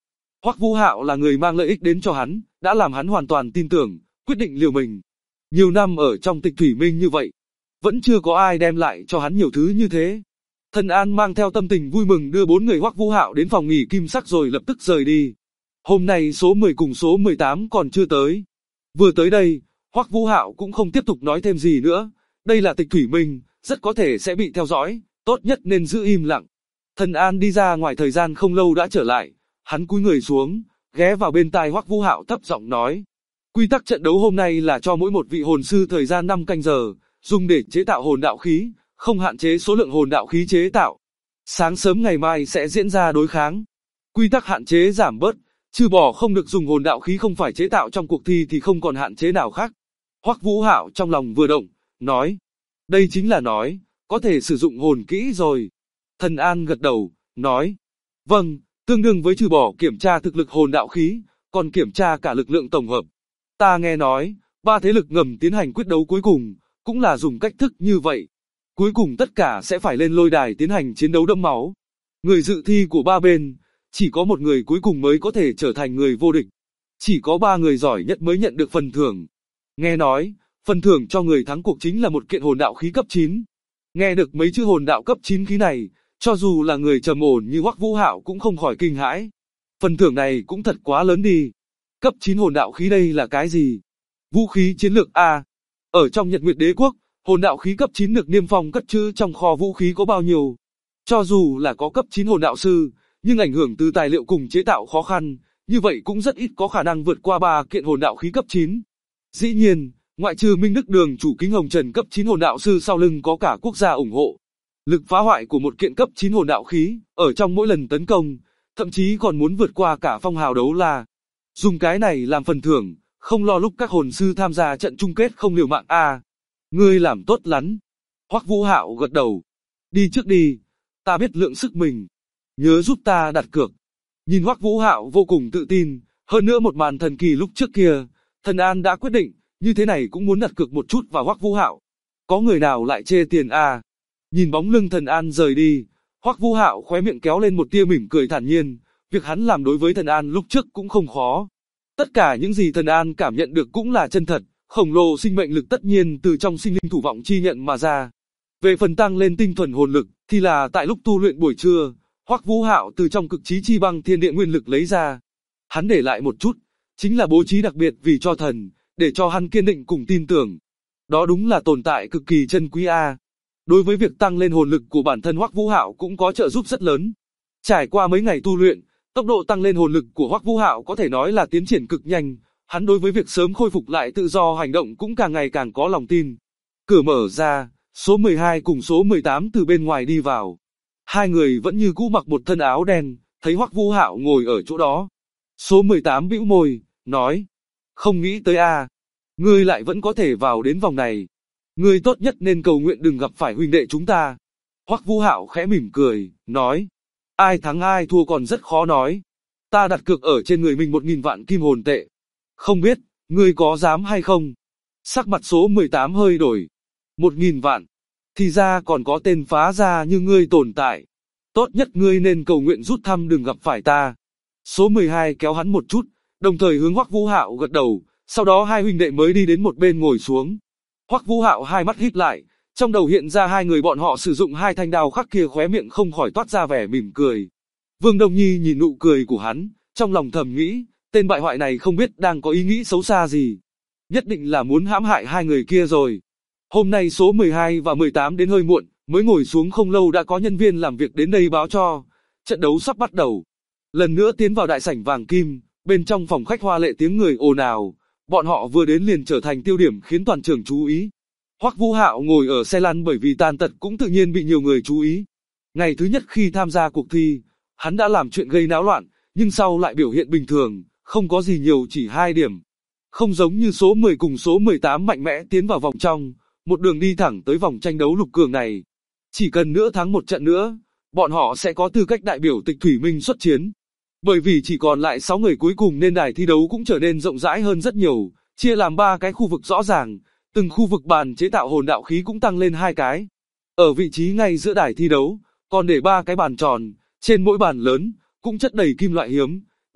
S2: Hoắc Vũ Hạo là người mang lợi ích đến cho hắn, đã làm hắn hoàn toàn tin tưởng, quyết định liều mình. Nhiều năm ở trong Tịch Thủy Minh như vậy, vẫn chưa có ai đem lại cho hắn nhiều thứ như thế. Thần An mang theo tâm tình vui mừng đưa 4 người Hoắc Vũ Hạo đến phòng nghỉ kim sắc rồi lập tức rời đi. Hôm nay số 10 cùng số 18 còn chưa tới. Vừa tới đây, Hoắc Vũ Hạo cũng không tiếp tục nói thêm gì nữa. Đây là Tịch Thủy Minh, rất có thể sẽ bị theo dõi, tốt nhất nên giữ im lặng. Thần An đi ra ngoài thời gian không lâu đã trở lại, hắn cúi người xuống, ghé vào bên tai Hoắc Vũ Hạo thấp giọng nói. Quy tắc trận đấu hôm nay là cho mỗi một vị hồn sư thời gian 5 canh giờ, dùng để chế tạo hồn đạo khí, không hạn chế số lượng hồn đạo khí chế tạo. Sáng sớm ngày mai sẽ diễn ra đối kháng. Quy tắc hạn chế giảm bớt, trừ bỏ không được dùng hồn đạo khí không phải chế tạo trong cuộc thi thì không còn hạn chế nào khác. Hoắc Vũ Hạo trong lòng vừa động, nói. Đây chính là nói, có thể sử dụng hồn kỹ rồi. Thần An gật đầu, nói. Vâng, tương đương với trừ bỏ kiểm tra thực lực hồn đạo khí, còn kiểm tra cả lực lượng tổng hợp. Ta nghe nói, 3 thế lực ngầm tiến hành quyết đấu cuối cùng, cũng là dùng cách thức như vậy. Cuối cùng tất cả sẽ phải lên lôi đài tiến hành chiến đấu đẫm máu. Người dự thi của 3 bên, chỉ có một người cuối cùng mới có thể trở thành người vô địch. Chỉ có 3 người giỏi nhất mới nhận được phần thưởng. Nghe nói, phần thưởng cho người thắng cuộc chính là một kiện hồn đạo khí cấp 9. Nghe được mấy chữ hồn đạo cấp 9 khí này, cho dù là người trầm ổn như Hoắc Vũ Hạo cũng không khỏi kinh hãi. Phần thưởng này cũng thật quá lớn đi. Cấp 9 hồn đạo khí đây là cái gì? Vũ khí chiến lược A. Ở trong Nhật Nguyệt Đế Quốc, hồn đạo khí cấp 9 được niêm phong cất trữ trong kho vũ khí có bao nhiêu? Cho dù là có cấp 9 hồn đạo sư, nhưng ảnh hưởng từ tài liệu cùng chế tạo khó khăn, như vậy cũng rất ít có khả năng vượt qua 3 kiện hồn đạo khí cấp 9. Dĩ nhiên, ngoại trừ Minh Đức Đường chủ Kính Hồng Trần cấp 9 hồn đạo sư sau lưng có cả quốc gia ủng hộ. Lực phá hoại của một kiện cấp 9 hồn đạo khí, ở trong mỗi lần tấn công, thậm chí còn muốn vượt qua cả phong hào đấu la. Dùng cái này làm phần thưởng, không lo lúc các hồn sư tham gia trận chung kết không liều mạng a. Ngươi làm tốt lắm. Hoắc Vũ Hạo gật đầu. Đi trước đi, ta biết lượng sức mình. Nhớ giúp ta đặt cược. Nhìn Hoắc Vũ Hạo vô cùng tự tin, hơn nữa một màn thần kỳ lúc trước kia, Thần An đã quyết định, như thế này cũng muốn đặt cược một chút vào Hoắc Vũ Hạo. Có người nào lại chê tiền a? Nhìn bóng lưng Thần An rời đi, Hoắc Vũ Hạo khóe miệng kéo lên một tia mỉm cười thản nhiên, việc hắn làm đối với Thần An lúc trước cũng không khó. Tất cả những gì Thần An cảm nhận được cũng là chân thật, khổng lồ sinh mệnh lực tất nhiên từ trong sinh linh thủ vọng chi nhận mà ra. Về phần tăng lên tinh thuần hồn lực, thì là tại lúc tu luyện buổi trưa, Hoắc Vũ Hạo từ trong cực chí chi băng thiên địa nguyên lực lấy ra. Hắn để lại một chút, chính là bố trí đặc biệt vì cho thần, để cho hắn kiên định cùng tin tưởng. Đó đúng là tồn tại cực kỳ chân quý a. Đối với việc tăng lên hồn lực của bản thân Hoắc Vũ Hạo cũng có trợ giúp rất lớn. Trải qua mấy ngày tu luyện, tốc độ tăng lên hồn lực của Hoắc Vũ Hạo có thể nói là tiến triển cực nhanh, hắn đối với việc sớm khôi phục lại tự do hành động cũng càng ngày càng có lòng tin. Cửa mở ra, số 12 cùng số 18 từ bên ngoài đi vào. Hai người vẫn như cũ mặc một thân áo đen, thấy Hoắc Vũ Hạo ngồi ở chỗ đó. Số 18 bĩu môi, nói, không nghĩ tới a, ngươi lại vẫn có thể vào đến vòng này. Ngươi tốt nhất nên cầu nguyện đừng gặp phải huynh đệ chúng ta. Hoắc Vũ Hạo khẽ mỉm cười, nói, ai thắng ai thua còn rất khó nói. Ta đặt cược ở trên người mình 1.000 vạn kim hồn tệ. Không biết, ngươi có dám hay không? Sắc mặt số 18 hơi đổi. 1.000 vạn. Thì ra còn có tên phá gia như ngươi tồn tại. Tốt nhất ngươi nên cầu nguyện rút thăm đừng gặp phải ta. Số 12 kéo hắn một chút, đồng thời hướng Hoắc Vũ Hạo gật đầu, sau đó hai huynh đệ mới đi đến một bên ngồi xuống. Hoắc Vũ Hạo hai mắt híp lại, trong đầu hiện ra hai người bọn họ sử dụng hai thanh đao khắc kia, khóe miệng không khỏi toát ra vẻ mỉm cười. Vương Đông Nhi nhìn nụ cười của hắn, trong lòng thầm nghĩ, tên bại hoại này không biết đang có ý nghĩ xấu xa gì. Nhất định là muốn hãm hại hai người kia rồi. Hôm nay số 12 và 18 đến hơi muộn, mới ngồi xuống không lâu đã có nhân viên làm việc đến đây báo cho. Trận đấu sắp bắt đầu. Lần nữa tiến vào đại sảnh vàng kim, bên trong phòng khách hoa lệ tiếng người ồn ào. Bọn họ vừa đến liền trở thành tiêu điểm khiến toàn trường chú ý. Hoắc Vũ Hạo ngồi ở xe lăn bởi vì tàn tật cũng tự nhiên bị nhiều người chú ý. Ngày thứ nhất khi tham gia cuộc thi, hắn đã làm chuyện gây náo loạn, nhưng sau lại biểu hiện bình thường, không có gì nhiều, chỉ 2 điểm. Không giống như số 10 cùng số 18 mạnh mẽ tiến vào vòng trong, một đường đi thẳng tới vòng tranh đấu lục cường này. Chỉ cần nữa thắng một trận nữa, bọn họ sẽ có tư cách đại biểu Tịch Thủy Minh xuất chiến. Bởi vì chỉ còn lại 6 người cuối cùng nên đài thi đấu cũng trở nên rộng rãi hơn rất nhiều, chia làm 3 cái khu vực rõ ràng, từng khu vực bàn chế tạo hồn đạo khí cũng tăng lên 2 cái. Ở vị trí ngay giữa đài thi đấu, còn để 3 cái bàn tròn, trên mỗi bàn lớn, cũng chất đầy kim loại hiếm,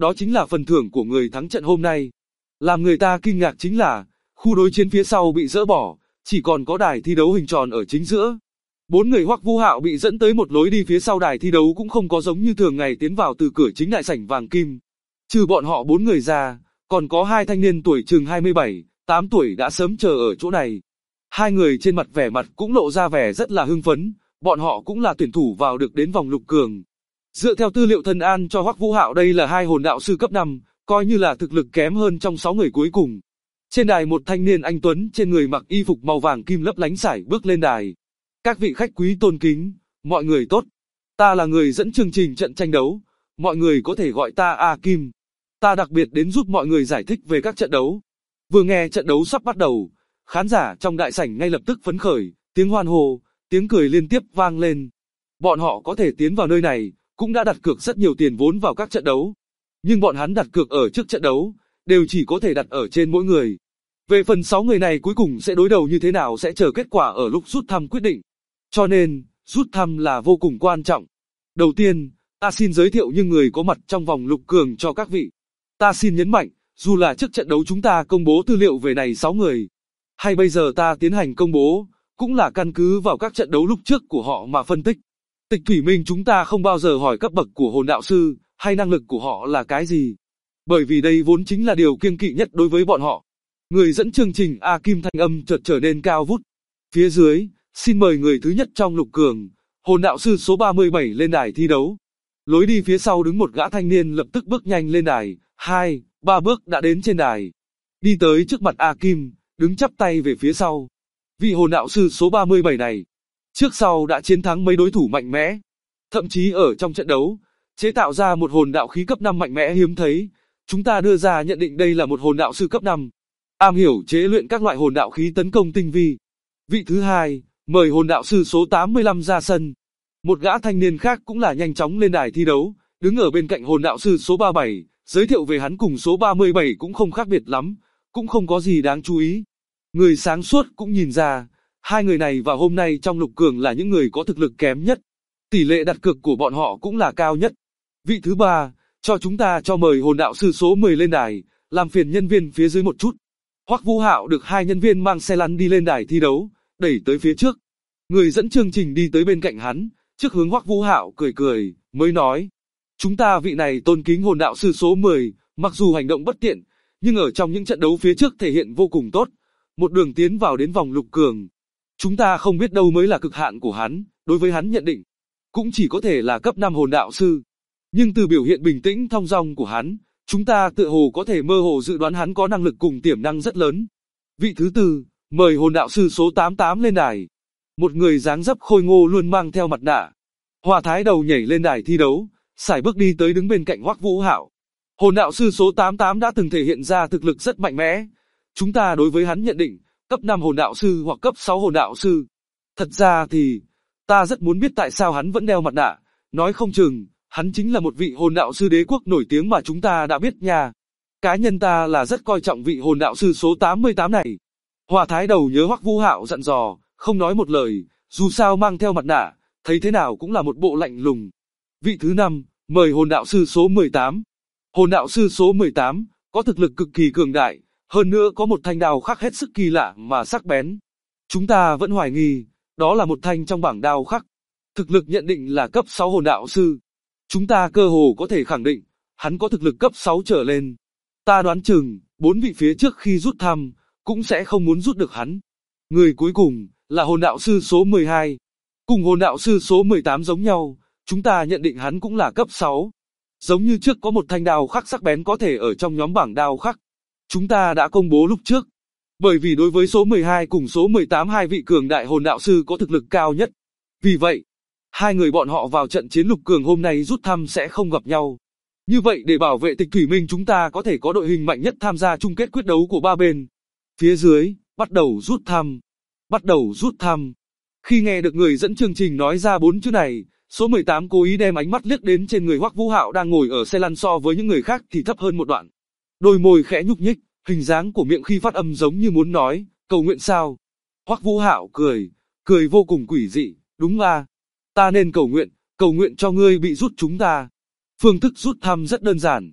S2: đó chính là phần thưởng của người thắng trận hôm nay. Làm người ta kinh ngạc chính là, khu đối chiến phía sau bị dỡ bỏ, chỉ còn có đài thi đấu hình tròn ở chính giữa. 4 người Hoắc Vũ Hạo bị dẫn tới một lối đi phía sau đài thi đấu cũng không có giống như thường ngày tiến vào từ cửa chính đại sảnh vàng kim. Trừ bọn họ 4 người ra, còn có 2 thanh niên tuổi chừng 27, 8 tuổi đã sớm chờ ở chỗ này. 2 người trên mặt vẻ mặt cũng lộ ra vẻ rất là hưng phấn, bọn họ cũng là tuyển thủ vào được đến vòng lục cường. Dựa theo tư liệu Thần An cho Hoắc Vũ Hạo, đây là 2 hồn đạo sư cấp 5, coi như là thực lực kém hơn trong 6 người cuối cùng. Trên đài một thanh niên anh tuấn trên người mặc y phục màu vàng kim lấp lánh sải bước lên đài. Các vị khách quý tôn kính, mọi người tốt. Ta là người dẫn chương trình trận tranh đấu, mọi người có thể gọi ta A Kim. Ta đặc biệt đến giúp mọi người giải thích về các trận đấu. Vừa nghe trận đấu sắp bắt đầu, khán giả trong đại sảnh ngay lập tức phấn khởi, tiếng hoan hô, tiếng cười liên tiếp vang lên. Bọn họ có thể tiến vào nơi này, cũng đã đặt cược rất nhiều tiền vốn vào các trận đấu. Nhưng bọn hắn đặt cược ở trước trận đấu, đều chỉ có thể đặt ở trên mỗi người. Về phần 6 người này cuối cùng sẽ đối đầu như thế nào sẽ chờ kết quả ở lúc rút thăm quyết định. Cho nên, rút thăm là vô cùng quan trọng. Đầu tiên, ta xin giới thiệu những người có mặt trong vòng lục cường cho các vị. Ta xin nhấn mạnh, dù là trước trận đấu chúng ta công bố tư liệu về này 6 người, hay bây giờ ta tiến hành công bố, cũng là căn cứ vào các trận đấu lúc trước của họ mà phân tích. Tịch Thủy Minh chúng ta không bao giờ hỏi cấp bậc của hồn đạo sư, hay năng lực của họ là cái gì. Bởi vì đây vốn chính là điều kiêng kỵ nhất đối với bọn họ. Người dẫn chương trình A Kim thanh âm chợt trở nên cao vút. Phía dưới, xin mời người thứ nhất trong lục cường, hồn đạo sư số 37 lên đài thi đấu. Lối đi phía sau đứng một gã thanh niên lập tức bước nhanh lên đài, 2, 3 bước đã đến trên đài. Đi tới trước mặt A Kim, đứng chắp tay về phía sau. Vị hồn đạo sư số 37 này, trước sau đã chiến thắng mấy đối thủ mạnh mẽ. Thậm chí ở trong trận đấu, chế tạo ra một hồn đạo khí cấp 5 mạnh mẽ hiếm thấy. Chúng ta đưa ra nhận định đây là một hồn đạo sư cấp 5. Am hiểu chế luyện các loại hồn đạo khí tấn công tinh vi. Vị thứ hai, mời hồn đạo sư số 85 ra sân. Một gã thanh niên khác cũng là nhanh chóng lên đài thi đấu, đứng ở bên cạnh hồn đạo sư số 37, giới thiệu về hắn cùng số 37 cũng không khác biệt lắm, cũng không có gì đáng chú ý. Người sáng suốt cũng nhìn ra, 2 người này vào hôm nay trong lục cường là những người có thực lực kém nhất. Tỷ lệ đặt cược của bọn họ cũng là cao nhất. Vị thứ ba, cho chúng ta cho mời hồn đạo sư số 10 lên đài, làm phiền nhân viên phía dưới một chút. Hoắc Vũ Hạo được 2 nhân viên mang xe lăn đi lên đài thi đấu, đẩy tới phía trước. Người dẫn chương trình đi tới bên cạnh hắn, trước hướng Hoắc Vũ Hạo cười cười, mới nói. Chúng ta vị này tôn kính hồn đạo sư số 10, mặc dù hành động bất tiện, nhưng ở trong những trận đấu phía trước thể hiện vô cùng tốt. Một đường tiến vào đến vòng lục cường. Chúng ta không biết đâu mới là cực hạn của hắn, đối với hắn nhận định, cũng chỉ có thể là cấp 5 hồn đạo sư. Nhưng từ biểu hiện bình tĩnh thong dong của hắn, chúng ta tựa hồ có thể mơ hồ dự đoán hắn có năng lực cùng tiềm năng rất lớn. Vị thứ tư, mời hồn đạo sư số 88 lên đài. Một người dáng dấp khôi ngô luôn mang theo mặt nạ. Hòa Thái đầu nhảy lên đài thi đấu, sải bước đi tới đứng bên cạnh Hoắc Vũ Hạo. Hồn đạo sư số 88 đã từng thể hiện ra thực lực rất mạnh mẽ. Chúng ta đối với hắn nhận định, cấp 5 hồn đạo sư hoặc cấp 6 hồn đạo sư. Thật ra thì, ta rất muốn biết tại sao hắn vẫn đeo mặt nạ, nói không chừng, hắn chính là một vị hồn đạo sư đế quốc nổi tiếng mà chúng ta đã biết nha. Cá nhân ta là rất coi trọng vị hồn đạo sư số 88 này. Hòa Thái đầu nhớ Hoắc Vũ Hạo dặn dò, không nói một lời, dù sao mang theo mặt nạ, thấy thế nào cũng là một bộ lạnh lùng. Vị thứ 5, mời hồn đạo sư số 18. Hồn đạo sư số 18, có thực lực cực kỳ cường đại, hơn nữa có một thanh đao khắc hết sức kỳ lạ mà sắc bén. Chúng ta vẫn hoài nghi, đó là một thanh trong bảng đao khắc. Thực lực nhận định là cấp 6 hồn đạo sư. Chúng ta cơ hồ có thể khẳng định, hắn có thực lực cấp 6 trở lên. Ta đoán chừng, 4 vị phía trước khi rút thăm, cũng sẽ không muốn rút được hắn. Người cuối cùng, là hồn đạo sư số 12. Cùng hồn đạo sư số 18 giống nhau, chúng ta nhận định hắn cũng là cấp 6. Giống như trước có một thanh đao khắc sắc bén có thể ở trong nhóm bảng đao khắc. Chúng ta đã công bố lúc trước. Bởi vì đối với số 12 cùng số 18 hai vị cường đại hồn đạo sư có thực lực cao nhất. Vì vậy, 2 người bọn họ vào trận chiến lục cường hôm nay rút thăm sẽ không gặp nhau. Như vậy để bảo vệ Tịch Thủy Minh chúng ta có thể có đội hình mạnh nhất tham gia chung kết quyết đấu của 3 bên. Phía dưới, bắt đầu rút thăm. Bắt đầu rút thăm. Khi nghe được người dẫn chương trình nói ra 4 chữ này, số 18 cố ý đem ánh mắt liếc đến trên người Hoắc Vũ Hạo đang ngồi ở xe lăn so với những người khác thì thấp hơn một đoạn. Đôi môi khẽ nhúc nhích, hình dáng của miệng khi phát âm giống như muốn nói, cầu nguyện sao. Hoắc Vũ Hạo cười vô cùng quỷ dị, đúng à. Ta nên cầu nguyện cho ngươi bị rút chúng ta. Phương thức rút thăm rất đơn giản.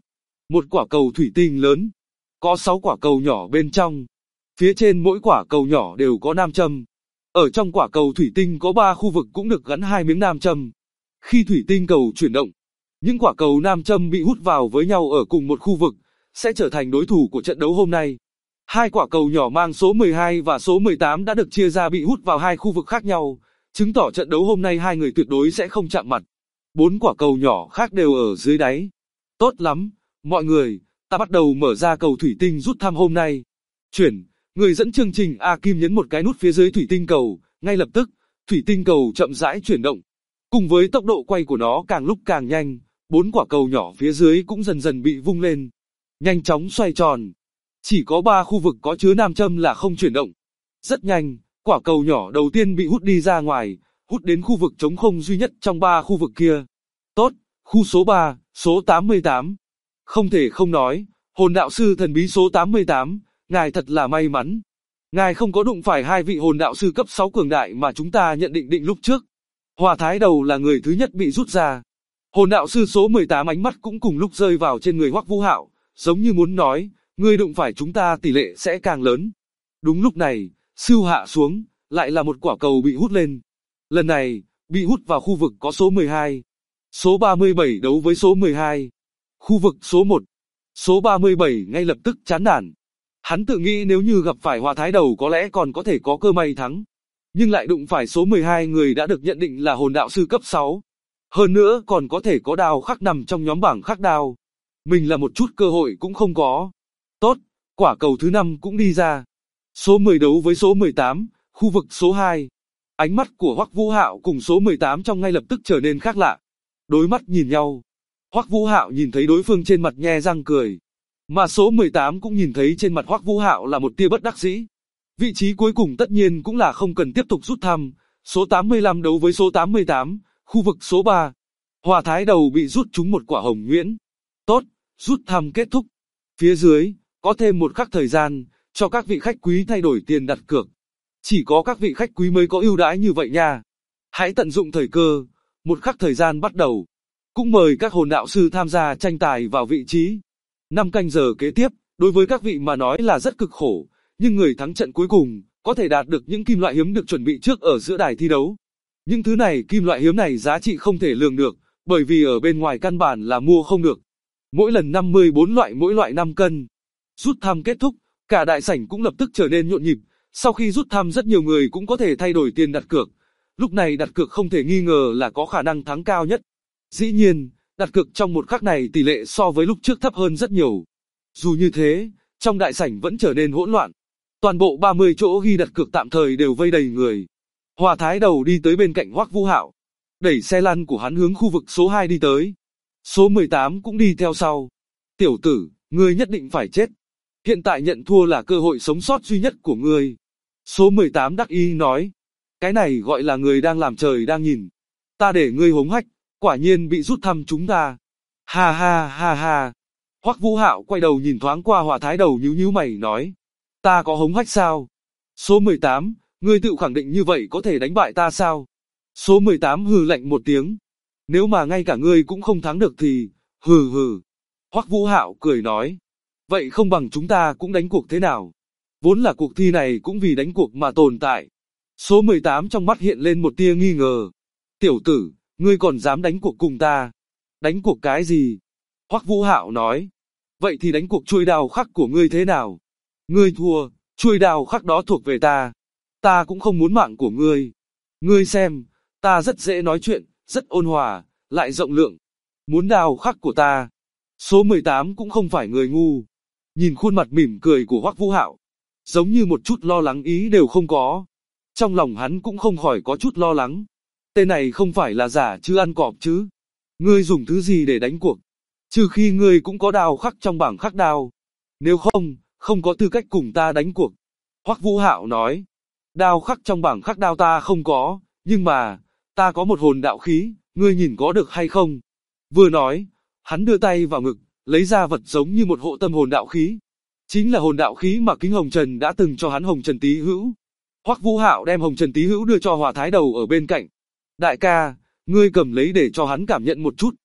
S2: Một quả cầu thủy tinh lớn, có 6 quả cầu nhỏ bên trong. Phía trên mỗi quả cầu nhỏ đều có nam châm. Ở trong quả cầu thủy tinh có 3 khu vực cũng được gắn 2 miếng nam châm. Khi thủy tinh cầu chuyển động, những quả cầu nam châm bị hút vào với nhau ở cùng một khu vực, sẽ trở thành đối thủ của trận đấu hôm nay. 2 quả cầu nhỏ mang số 12 và số 18 đã được chia ra bị hút vào 2 khu vực khác nhau, chứng tỏ trận đấu hôm nay hai người tuyệt đối sẽ không chạm mặt. 4 quả cầu nhỏ khác đều ở dưới đáy. Tốt lắm, mọi người, ta bắt đầu mở ra cầu thủy tinh rút thăm hôm nay. Chuyển, người dẫn chương trình A Kim nhấn một cái nút phía dưới thủy tinh cầu, ngay lập tức, thủy tinh cầu chậm rãi chuyển động. Cùng với tốc độ quay của nó càng lúc càng nhanh, 4 quả cầu nhỏ phía dưới cũng dần dần bị vung lên. Nhanh chóng xoay tròn. Chỉ có 3 khu vực có chứa nam châm là không chuyển động. Rất nhanh, quả cầu nhỏ đầu tiên bị hút đi ra ngoài, hút đến khu vực trống không duy nhất trong 3 khu vực kia. Tốt, khu số 3, số 88. Không thể không nói, hồn đạo sư thần bí số 88, ngài thật là may mắn. Ngài không có đụng phải 2 vị hồn đạo sư cấp 6 cường đại mà chúng ta nhận định lúc trước. Hỏa Thái Đầu là người thứ nhất bị rút ra. Hồn đạo sư số 18 ánh mắt cũng cùng lúc rơi vào trên người Hoắc Vũ Hạo, giống như muốn nói, ngươi đụng phải chúng ta tỷ lệ sẽ càng lớn. Đúng lúc này, sưu hạ xuống, lại là một quả cầu bị hút lên. Lần này, bị hút vào khu vực có số 12. Số 37 đấu với số 12. Khu vực số 1. Số 37 ngay lập tức chán nản. Hắn tự nghĩ nếu như gặp phải Hỏa Thái Đầu có lẽ còn có thể có cơ may thắng. Nhưng lại đụng phải số 12 người đã được nhận định là hồn đạo sư cấp 6. Hơn nữa còn có thể có đao khắc nằm trong nhóm bảng khắc đao. Mình là một chút cơ hội cũng không có. Tốt, quả cầu thứ 5 cũng đi ra. Số 10 đấu với số 18, khu vực số 2. Ánh mắt của Hoắc Vũ Hạo cùng số 18 trong ngay lập tức trở nên khác lạ. Đối mắt nhìn nhau. Hoắc Vũ Hạo nhìn thấy đối phương trên mặt nhe răng cười. Mà số 18 cũng nhìn thấy trên mặt Hoắc Vũ Hạo là một tia bất đắc dĩ. Vị trí cuối cùng tất nhiên cũng là không cần tiếp tục rút thăm. Số 85 đấu với số 88, khu vực số 3. Hỏa Thái Đầu bị rút trúng một quả hồng nhuyễn. Tốt, rút thăm kết thúc. Phía dưới, có thêm một khắc thời gian, cho các vị khách quý thay đổi tiền đặt cược. Chỉ có các vị khách quý mới có ưu đãi như vậy nha. Hãy tận dụng thời cơ, một khắc thời gian bắt đầu. Cũng mời các hồn đạo sư tham gia tranh tài vào vị trí. 5 canh giờ kế tiếp, đối với các vị mà nói là rất cực khổ, nhưng người thắng trận cuối cùng, có thể đạt được những kim loại hiếm được chuẩn bị trước ở giữa đài thi đấu. Những thứ này, kim loại hiếm này giá trị không thể lường được, bởi vì ở bên ngoài căn bản là mua không được. Mỗi lần 54 loại, mỗi loại 5 cân. Rút thăm kết thúc, cả đại sảnh cũng lập tức trở nên nhộn nhịp. Sau khi rút thăm rất nhiều người cũng có thể thay đổi tiền đặt cược. Lúc này đặt cược không thể nghi ngờ là có khả năng thắng cao nhất. Dĩ nhiên, đặt cược trong một khắc này tỷ lệ so với lúc trước thấp hơn rất nhiều. Dù như thế, trong đại sảnh vẫn trở nên hỗn loạn. Toàn bộ 30 chỗ ghi đặt cược tạm thời đều vây đầy người. Hỏa Thái Đầu đi tới bên cạnh Hoắc Vũ Hạo, đẩy xe lăn của hắn hướng khu vực số 2 đi tới. Số 18 cũng đi theo sau. Tiểu tử, ngươi nhất định phải chết. Hiện tại nhận thua là cơ hội sống sót duy nhất của ngươi. Số 18 đắc ý nói. Cái này gọi là người đang làm trời đang nhìn. Ta để ngươi hống hách, quả nhiên bị rút thăm chúng ta. Ha ha ha ha. Hoắc Vũ Hạo quay đầu nhìn thoáng qua Hỏa Thái Đầu nhíu mày nói. Ta có hống hách sao? Số 18, ngươi tự khẳng định như vậy có thể đánh bại ta sao? Số 18 hừ lạnh một tiếng. Nếu mà ngay cả ngươi cũng không thắng được thì, hừ hừ. Hoắc Vũ Hạo cười nói. Vậy không bằng chúng ta cũng đánh cuộc thế nào? Vốn là cuộc thi này cũng vì đánh cuộc mà tồn tại. Số 18 trong mắt hiện lên một tia nghi ngờ. Tiểu tử, ngươi còn dám đánh cuộc cùng ta? Đánh cuộc cái gì? Hoắc Vũ Hạo nói. Vậy thì đánh cuộc chuôi đao khắc của ngươi thế nào? Ngươi thua, chuôi đao khắc đó thuộc về ta. Ta cũng không muốn mạng của ngươi. Ngươi xem, ta rất dễ nói chuyện, rất ôn hòa, lại rộng lượng. Muốn đao khắc của ta. Số 18 cũng không phải người ngu. Nhìn khuôn mặt mỉm cười của Hoắc Vũ Hạo, giống như một chút lo lắng ý đều không có. Trong lòng hắn cũng không khỏi có chút lo lắng. Tên này không phải là giả chứ ăn cọp chứ. Ngươi dùng thứ gì để đánh cuộc? Trừ khi ngươi cũng có đao khắc trong bảng khắc đao. Nếu không, không có tư cách cùng ta đánh cuộc. Hoắc Vũ Hạo nói. Đao khắc trong bảng khắc đao ta không có, nhưng mà, ta có một hồn đạo khí, ngươi nhìn có được hay không? Vừa nói, hắn đưa tay vào ngực, lấy ra vật giống như một hộ tâm hồn đạo khí. Chính là hồn đạo khí mà Kính Hồng Trần đã từng cho hắn Hồng Trần Tý Hữu. Hoắc Vũ Hạo đem Hồng Trần Tý Hữu đưa cho Hỏa Thái Đầu ở bên cạnh. Đại ca, ngươi cầm lấy để cho hắn cảm nhận một chút.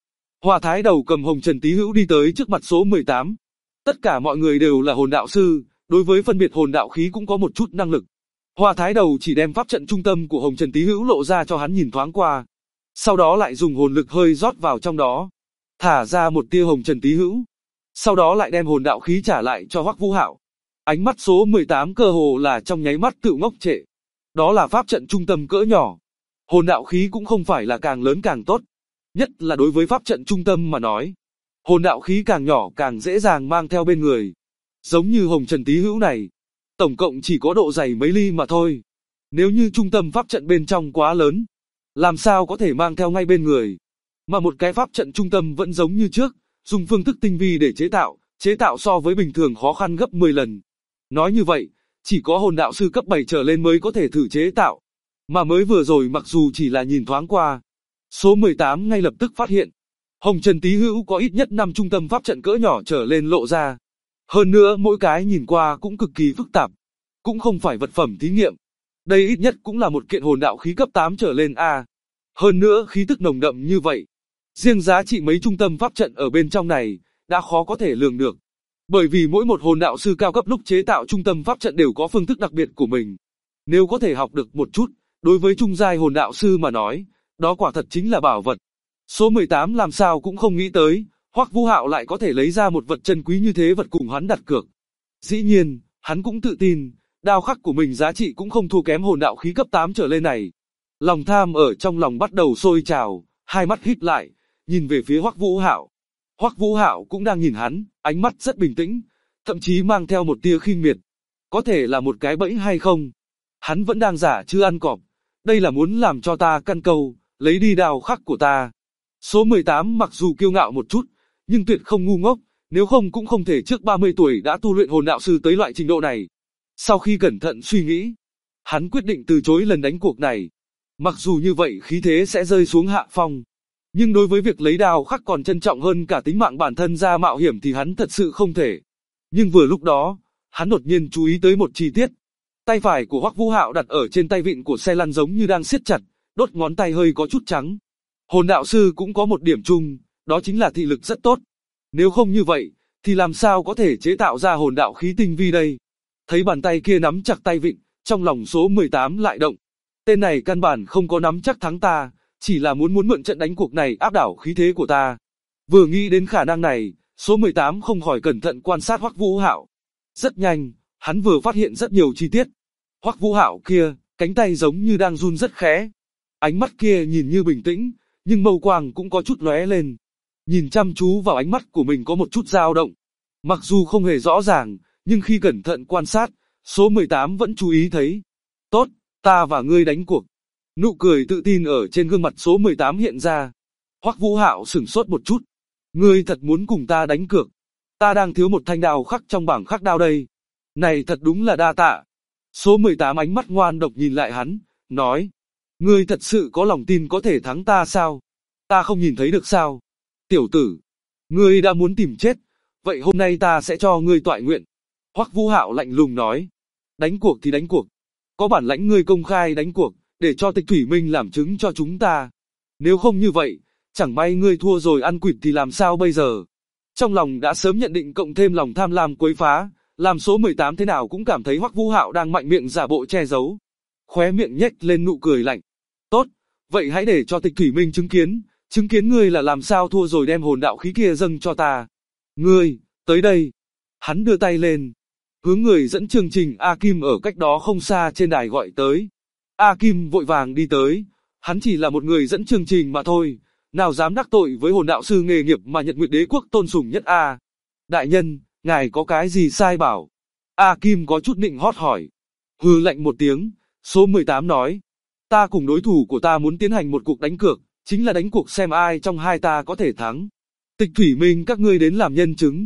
S2: Hoa Thái Đầu cầm hồng trần tí hữu đi tới trước mặt số 18. Tất cả mọi người đều là hồn đạo sư, đối với phân biệt hồn đạo khí cũng có một chút năng lực. Hoa Thái Đầu chỉ đem pháp trận trung tâm của hồng trần tí hữu lộ ra cho hắn nhìn thoáng qua. Sau đó lại dùng hồn lực hơi rót vào trong đó, thả ra một tia hồng trần tí hữu. Sau đó lại đem hồn đạo khí trả lại cho Hoắc Vũ Hạo. Ánh mắt số 18 cơ hồ là trong nháy mắt tự ngốc trệ. Đó là pháp trận trung tâm cỡ nhỏ. Hồn đạo khí cũng không phải là càng lớn càng tốt. Nhất là đối với pháp trận trung tâm mà nói. Hồn đạo khí càng nhỏ càng dễ dàng mang theo bên người. Giống như hồng trần tí hữu này. Tổng cộng chỉ có độ dày mấy ly mà thôi. Nếu như trung tâm pháp trận bên trong quá lớn, làm sao có thể mang theo ngay bên người. Mà một cái pháp trận trung tâm vẫn giống như trước, dùng phương thức tinh vi để chế tạo so với bình thường khó khăn gấp 10 lần. Nói như vậy, chỉ có hồn đạo sư cấp 7 trở lên mới có thể thử chế tạo. Mà mới vừa rồi mặc dù chỉ là nhìn thoáng qua, số 18 ngay lập tức phát hiện, hồng trần tí hữu có ít nhất 5 trung tâm pháp trận cỡ nhỏ trở lên lộ ra. Hơn nữa mỗi cái nhìn qua cũng cực kỳ phức tạp, cũng không phải vật phẩm thí nghiệm. Đây ít nhất cũng là một kiện hồn đạo khí cấp 8 trở lên a. Hơn nữa khí tức nồng đậm như vậy, riêng giá trị mấy trung tâm pháp trận ở bên trong này đã khó có thể lường được. Bởi vì mỗi một hồn đạo sư cao cấp lúc chế tạo trung tâm pháp trận đều có phương thức đặc biệt của mình. Nếu có thể học được một chút, đối với trung giai hồn đạo sư mà nói, đó quả thật chính là bảo vật. Số 18 làm sao cũng không nghĩ tới, Hoắc Vũ Hạo lại có thể lấy ra một vật chân quý như thế vật cùng hắn đặt cược. Dĩ nhiên, hắn cũng tự tin, đao khắc của mình giá trị cũng không thua kém hồn đạo khí cấp 8 trở lên này. Lòng tham ở trong lòng bắt đầu sôi trào, hai mắt híp lại, nhìn về phía Hoắc Vũ Hạo. Hoắc Vũ Hạo cũng đang nhìn hắn, ánh mắt rất bình tĩnh, thậm chí mang theo một tia khinh miệt. Có thể là một cái bẫy hay không? Hắn vẫn đang giả chưa ăn cọp. Đây là muốn làm cho ta căn câu, lấy đi đao khắc của ta. Số 18 mặc dù kiêu ngạo một chút, nhưng tuyệt không ngu ngốc, nếu không cũng không thể trước 30 tuổi đã tu luyện hồn đạo sư tới loại trình độ này. Sau khi cẩn thận suy nghĩ, hắn quyết định từ chối lần đánh cuộc này. Mặc dù như vậy khí thế sẽ rơi xuống hạ phong, nhưng đối với việc lấy đao khắc còn trân trọng hơn cả tính mạng bản thân ra mạo hiểm thì hắn thật sự không thể. Nhưng vừa lúc đó, hắn đột nhiên chú ý tới một chi tiết. Tay phải của Hoắc Vũ Hạo đặt ở trên tay vịn của xe lăn giống như đang siết chặt, đốt ngón tay hơi có chút trắng. Hồn đạo sư cũng có một điểm chung, đó chính là thị lực rất tốt. Nếu không như vậy, thì làm sao có thể chế tạo ra hồn đạo khí tinh vi đây? Thấy bàn tay kia nắm chặt tay vịn, trong lòng số 18 lại động. Tên này căn bản không có nắm chắc thắng ta, chỉ là muốn mượn trận đánh cuộc này áp đảo khí thế của ta. Vừa nghĩ đến khả năng này, số 18 không khỏi cẩn thận quan sát Hoắc Vũ Hạo. Rất nhanh, hắn vừa phát hiện rất nhiều chi tiết. Hoắc Vũ Hạo kia, cánh tay giống như đang run rất khẽ. Ánh mắt kia nhìn như bình tĩnh, nhưng mâu quang cũng có chút lóe lên. Nhìn chăm chú vào ánh mắt của mình có một chút dao động. Mặc dù không hề rõ ràng, nhưng khi cẩn thận quan sát, số 18 vẫn chú ý thấy. Tốt, ta và ngươi đánh cuộc. Nụ cười tự tin ở trên gương mặt số 18 hiện ra. Hoắc Vũ Hạo sửng sốt một chút. Ngươi thật muốn cùng ta đánh cược? Ta đang thiếu một thanh đao khắc trong bảng khắc đao đây. Này thật đúng là đa tạ. Số 18 ánh mắt ngoan độc nhìn lại hắn, nói. Ngươi thật sự có lòng tin có thể thắng ta sao? Ta không nhìn thấy được sao? Tiểu tử, ngươi đã muốn tìm chết, vậy hôm nay ta sẽ cho ngươi toại nguyện. Hoắc Vũ Hạo lạnh lùng nói. Đánh cuộc thì đánh cuộc. Có bản lãnh ngươi công khai đánh cuộc, để cho Tịch Thủy Minh làm chứng cho chúng ta. Nếu không như vậy, chẳng may ngươi thua rồi ăn quỵt thì làm sao bây giờ? Trong lòng đã sớm nhận định cộng thêm lòng tham lam quấy phá, làm số 18 thế nào cũng cảm thấy Hoắc Vũ Hạo đang mạnh miệng giả bộ che giấu. Khóe miệng nhếch lên nụ cười lạnh. Tốt, vậy hãy để cho Tịch Thủy Minh chứng kiến ngươi là làm sao thua rồi đem hồn đạo khí kia dâng cho ta. Ngươi, tới đây. Hắn đưa tay lên, hướng người dẫn chương trình A Kim ở cách đó không xa trên đài gọi tới. A Kim vội vàng đi tới, hắn chỉ là một người dẫn chương trình mà thôi, nào dám đắc tội với hồn đạo sư nghề nghiệp mà Nhật Nguyệt Đế quốc tôn sùng nhất a. Đại nhân, ngài có cái gì sai bảo? A Kim có chút nịnh hót hỏi. Hừ lạnh một tiếng, số 18 nói. Ta cùng đối thủ của ta muốn tiến hành một cuộc đánh cược, chính là đánh cuộc xem ai trong hai ta có thể thắng. Tịch Thủy Minh các ngươi đến làm nhân chứng.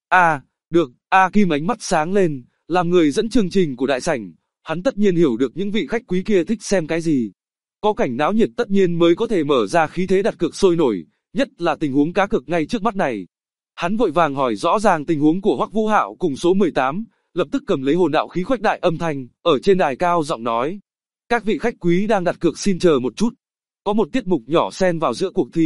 S2: Được, A Kim ánh mắt sáng lên, làm người dẫn chương trình của đại sảnh, hắn tất nhiên hiểu được những vị khách quý kia thích xem cái gì. Có cảnh náo nhiệt tất nhiên mới có thể mở ra khí thế đặt cược sôi nổi, nhất là tình huống cá cược ngay trước mắt này. Hắn vội vàng hỏi rõ ràng tình huống của Hoắc Vũ Hạo cùng số 18, lập tức cầm lấy hồn đạo khí khuếch đại âm thanh, ở trên đài cao giọng nói. Các vị khách quý đang đặt cược xin chờ một chút. Có một tiết mục nhỏ xen vào giữa cuộc thi,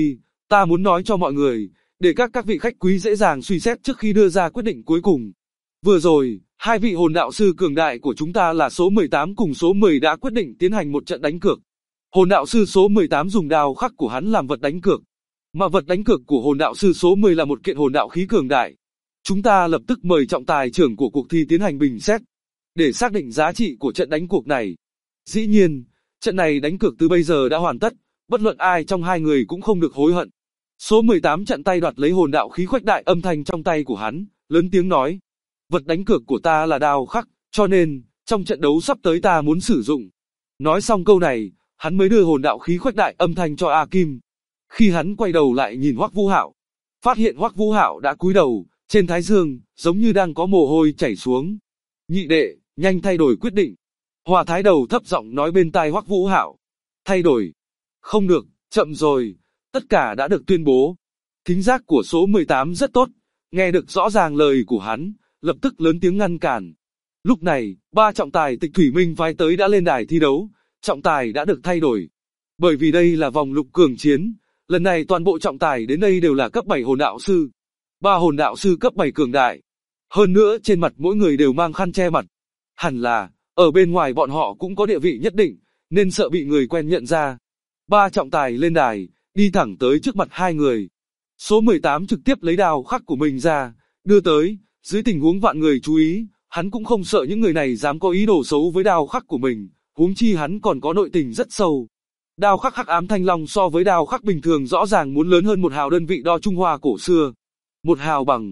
S2: Ta muốn nói cho mọi người, để các vị khách quý dễ dàng suy xét trước khi đưa ra quyết định cuối cùng. Vừa rồi, hai vị hồn đạo sư cường đại của chúng ta là số 18 cùng số 10 đã quyết định tiến hành một trận đánh cược. Hồn đạo sư số 18 dùng đao khắc của hắn làm vật đánh cược, mà vật đánh cược của hồn đạo sư số 10 là một kiện hồn đạo khí cường đại. Chúng ta lập tức mời trọng tài trưởng của cuộc thi tiến hành bình xét, để xác định giá trị của trận đánh cuộc này. Dĩ nhiên, trận này đánh cược từ bây giờ đã hoàn tất, bất luận ai trong hai người cũng không được hối hận. Số 18 chặn tay đoạt lấy hồn đạo khí khuếch đại âm thanh trong tay của hắn, lớn tiếng nói: vật đánh cược của ta là đao khắc, cho nên, trong trận đấu sắp tới ta muốn sử dụng. Nói xong câu này, hắn mới đưa hồn đạo khí khuếch đại âm thanh cho A Kim. Khi hắn quay đầu lại nhìn Hoắc Vũ Hạo, phát hiện Hoắc Vũ Hạo đã cúi đầu, trên thái dương, giống như đang có mồ hôi chảy xuống. Nhị đệ, nhanh thay đổi quyết định. Hòa Thái Đầu thấp giọng nói bên tai Hoắc Vũ Hạo. Thay đổi? Không được, chậm rồi, tất cả đã được tuyên bố. Thính giác của số 18 rất tốt, nghe được rõ ràng lời của hắn, lập tức lớn tiếng ngăn cản. Lúc này, ba trọng tài Tịch Thủy Minh phái tới đã lên đài thi đấu, trọng tài đã được thay đổi. Bởi vì đây là vòng lục cường chiến, lần này toàn bộ trọng tài đến đây đều là cấp 7 hồn đạo sư. Ba hồn đạo sư cấp 7 cường đại. Hơn nữa trên mặt mỗi người đều mang khăn che mặt. Hẳn là, ở bên ngoài bọn họ cũng có địa vị nhất định, nên sợ bị người quen nhận ra. Ba trọng tài lên đài, đi thẳng tới trước mặt hai người. Số 18 trực tiếp lấy đao khắc của mình ra, đưa tới, dưới tình huống vạn người chú ý, hắn cũng không sợ những người này dám có ý đồ xấu với đao khắc của mình, huống chi hắn còn có nội tình rất sâu. Đao khắc Hắc Ám Thanh Long so với đao khắc bình thường rõ ràng muốn lớn hơn một hào đơn vị đo Trung Hoa cổ xưa. Một hào bằng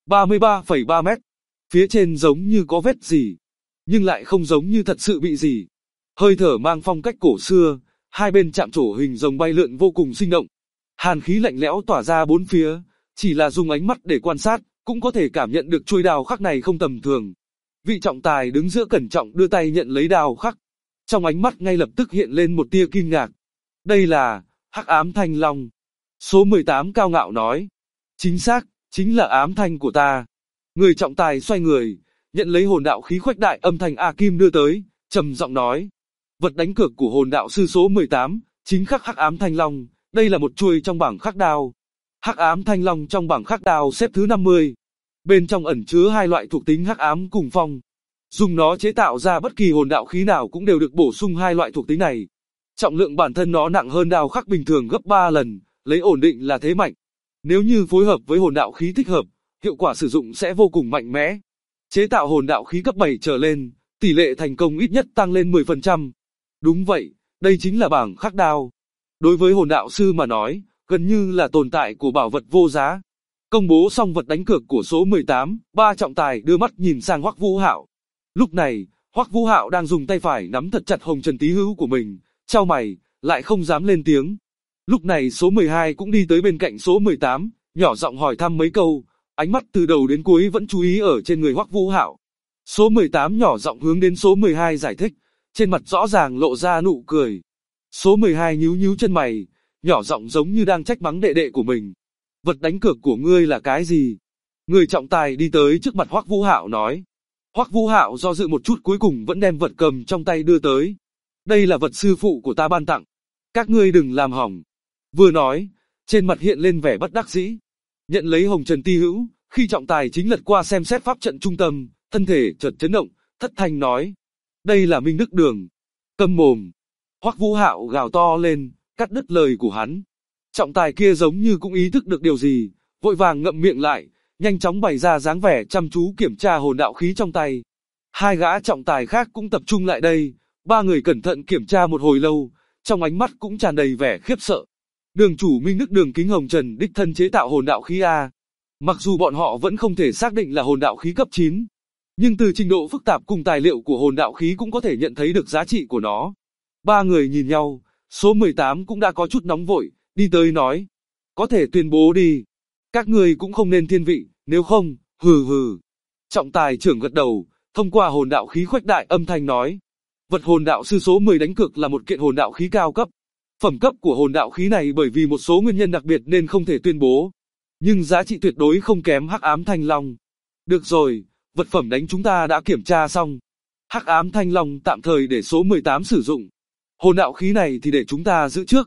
S2: 33,3 mét. Phía trên giống như có vết gì, nhưng lại không giống như thật sự bị gì. Hơi thở mang phong cách cổ xưa, hai bên chạm trổ hình rồng bay lượn vô cùng sinh động. Hàn khí lạnh lẽo tỏa ra bốn phía, chỉ là dùng ánh mắt để quan sát, cũng có thể cảm nhận được chuôi đao khắc này không tầm thường. Vị trọng tài đứng giữa cẩn trọng đưa tay nhận lấy đao khắc. Trong ánh mắt ngay lập tức hiện lên một tia kinh ngạc. Đây là Hắc Ám Thanh Long. Số 18 cao ngạo nói. Chính xác, chính là ám thanh của ta. Người trọng tài xoay người, nhận lấy hồn đạo khí khuếch đại âm thanh A Kim đưa tới, trầm giọng nói. Vật đánh cược của hồn đạo sư số 18, chính khắc Hắc Ám Thanh Long, đây là một chuôi trong bảng khắc đao. Hắc Ám Thanh Long trong bảng khắc đao xếp thứ 50. Bên trong ẩn chứa hai loại thuộc tính hắc ám cùng phong. Dùng nó chế tạo ra bất kỳ hồn đạo khí nào cũng đều được bổ sung hai loại thuộc tính này. Trọng lượng bản thân nó nặng hơn đao khắc bình thường gấp 3 lần, lấy ổn định là thế mạnh. Nếu như phối hợp với hồn đạo khí thích hợp, hiệu quả sử dụng sẽ vô cùng mạnh mẽ. Chế tạo hồn đạo khí cấp 7 trở lên, tỷ lệ thành công ít nhất tăng lên 10%. Đúng vậy, đây chính là bảng khắc đao. Đối với hồn đạo sư mà nói, gần như là tồn tại của bảo vật vô giá. Công bố xong vật đánh cược của số 18, ba trọng tài đưa mắt nhìn sang Hoắc Vũ Hạo. Lúc này, Hoắc Vũ Hạo đang dùng tay phải nắm thật chặt hồng trần tí hữu của mình, chau mày, lại không dám lên tiếng. Lúc này số 12 cũng đi tới bên cạnh số 18, nhỏ giọng hỏi thăm mấy câu, ánh mắt từ đầu đến cuối vẫn chú ý ở trên người Hoắc Vũ Hạo. Số 18 nhỏ giọng hướng đến số 12 giải thích, trên mặt rõ ràng lộ ra nụ cười. Số 12 nhíu nhíu chân mày, nhỏ giọng giống như đang trách mắng đệ đệ của mình. Vật đánh cược của ngươi là cái gì? Người trọng tài đi tới trước mặt Hoắc Vũ Hạo nói. Hoắc Vũ Hạo do dự một chút cuối cùng vẫn đem vật cầm trong tay đưa tới. Đây là vật sư phụ của ta ban tặng. Các ngươi đừng làm hỏng. Vừa nói, trên mặt hiện lên vẻ bất đắc dĩ. Nhận lấy hồng trần ti hữu, khi trọng tài chính lật qua xem xét pháp trận trung tâm, thân thể chợt chấn động, thất thanh nói. Đây là Minh Đức Đường. Câm mồm. Hoắc Vũ Hạo gào to lên, cắt đứt lời của hắn. Trọng tài kia giống như cũng ý thức được điều gì, vội vàng ngậm miệng lại, nhanh chóng bày ra dáng vẻ chăm chú kiểm tra hồn đạo khí trong tay. Hai gã trọng tài khác cũng tập trung lại đây, ba người cẩn thận kiểm tra một hồi lâu, trong ánh mắt cũng tràn đầy vẻ khiếp sợ. Đường chủ Minh Đức Đường Kính Hồng Trần đích thân chế tạo hồn đạo khí A. Mặc dù bọn họ vẫn không thể xác định là hồn đạo khí cấp 9, nhưng từ trình độ phức tạp cùng tài liệu của hồn đạo khí cũng có thể nhận thấy được giá trị của nó. Ba người nhìn nhau, số 18 cũng đã có chút nóng vội, đi tới nói. Có thể tuyên bố đi. Các người cũng không nên thiên vị, nếu không, hừ hừ. Trọng tài trưởng gật đầu, thông qua hồn đạo khí khuếch đại âm thanh nói. Vật hồn đạo sư số 10 đánh cược là một kiện hồn đạo khí cao cấp. Phẩm cấp của hồn đạo khí này bởi vì một số nguyên nhân đặc biệt nên không thể tuyên bố. Nhưng giá trị tuyệt đối không kém Hắc Ám Thanh Long. Được rồi, vật phẩm đánh chúng ta đã kiểm tra xong. Hắc Ám Thanh Long tạm thời để số 18 sử dụng. Hồn đạo khí này thì để chúng ta giữ trước,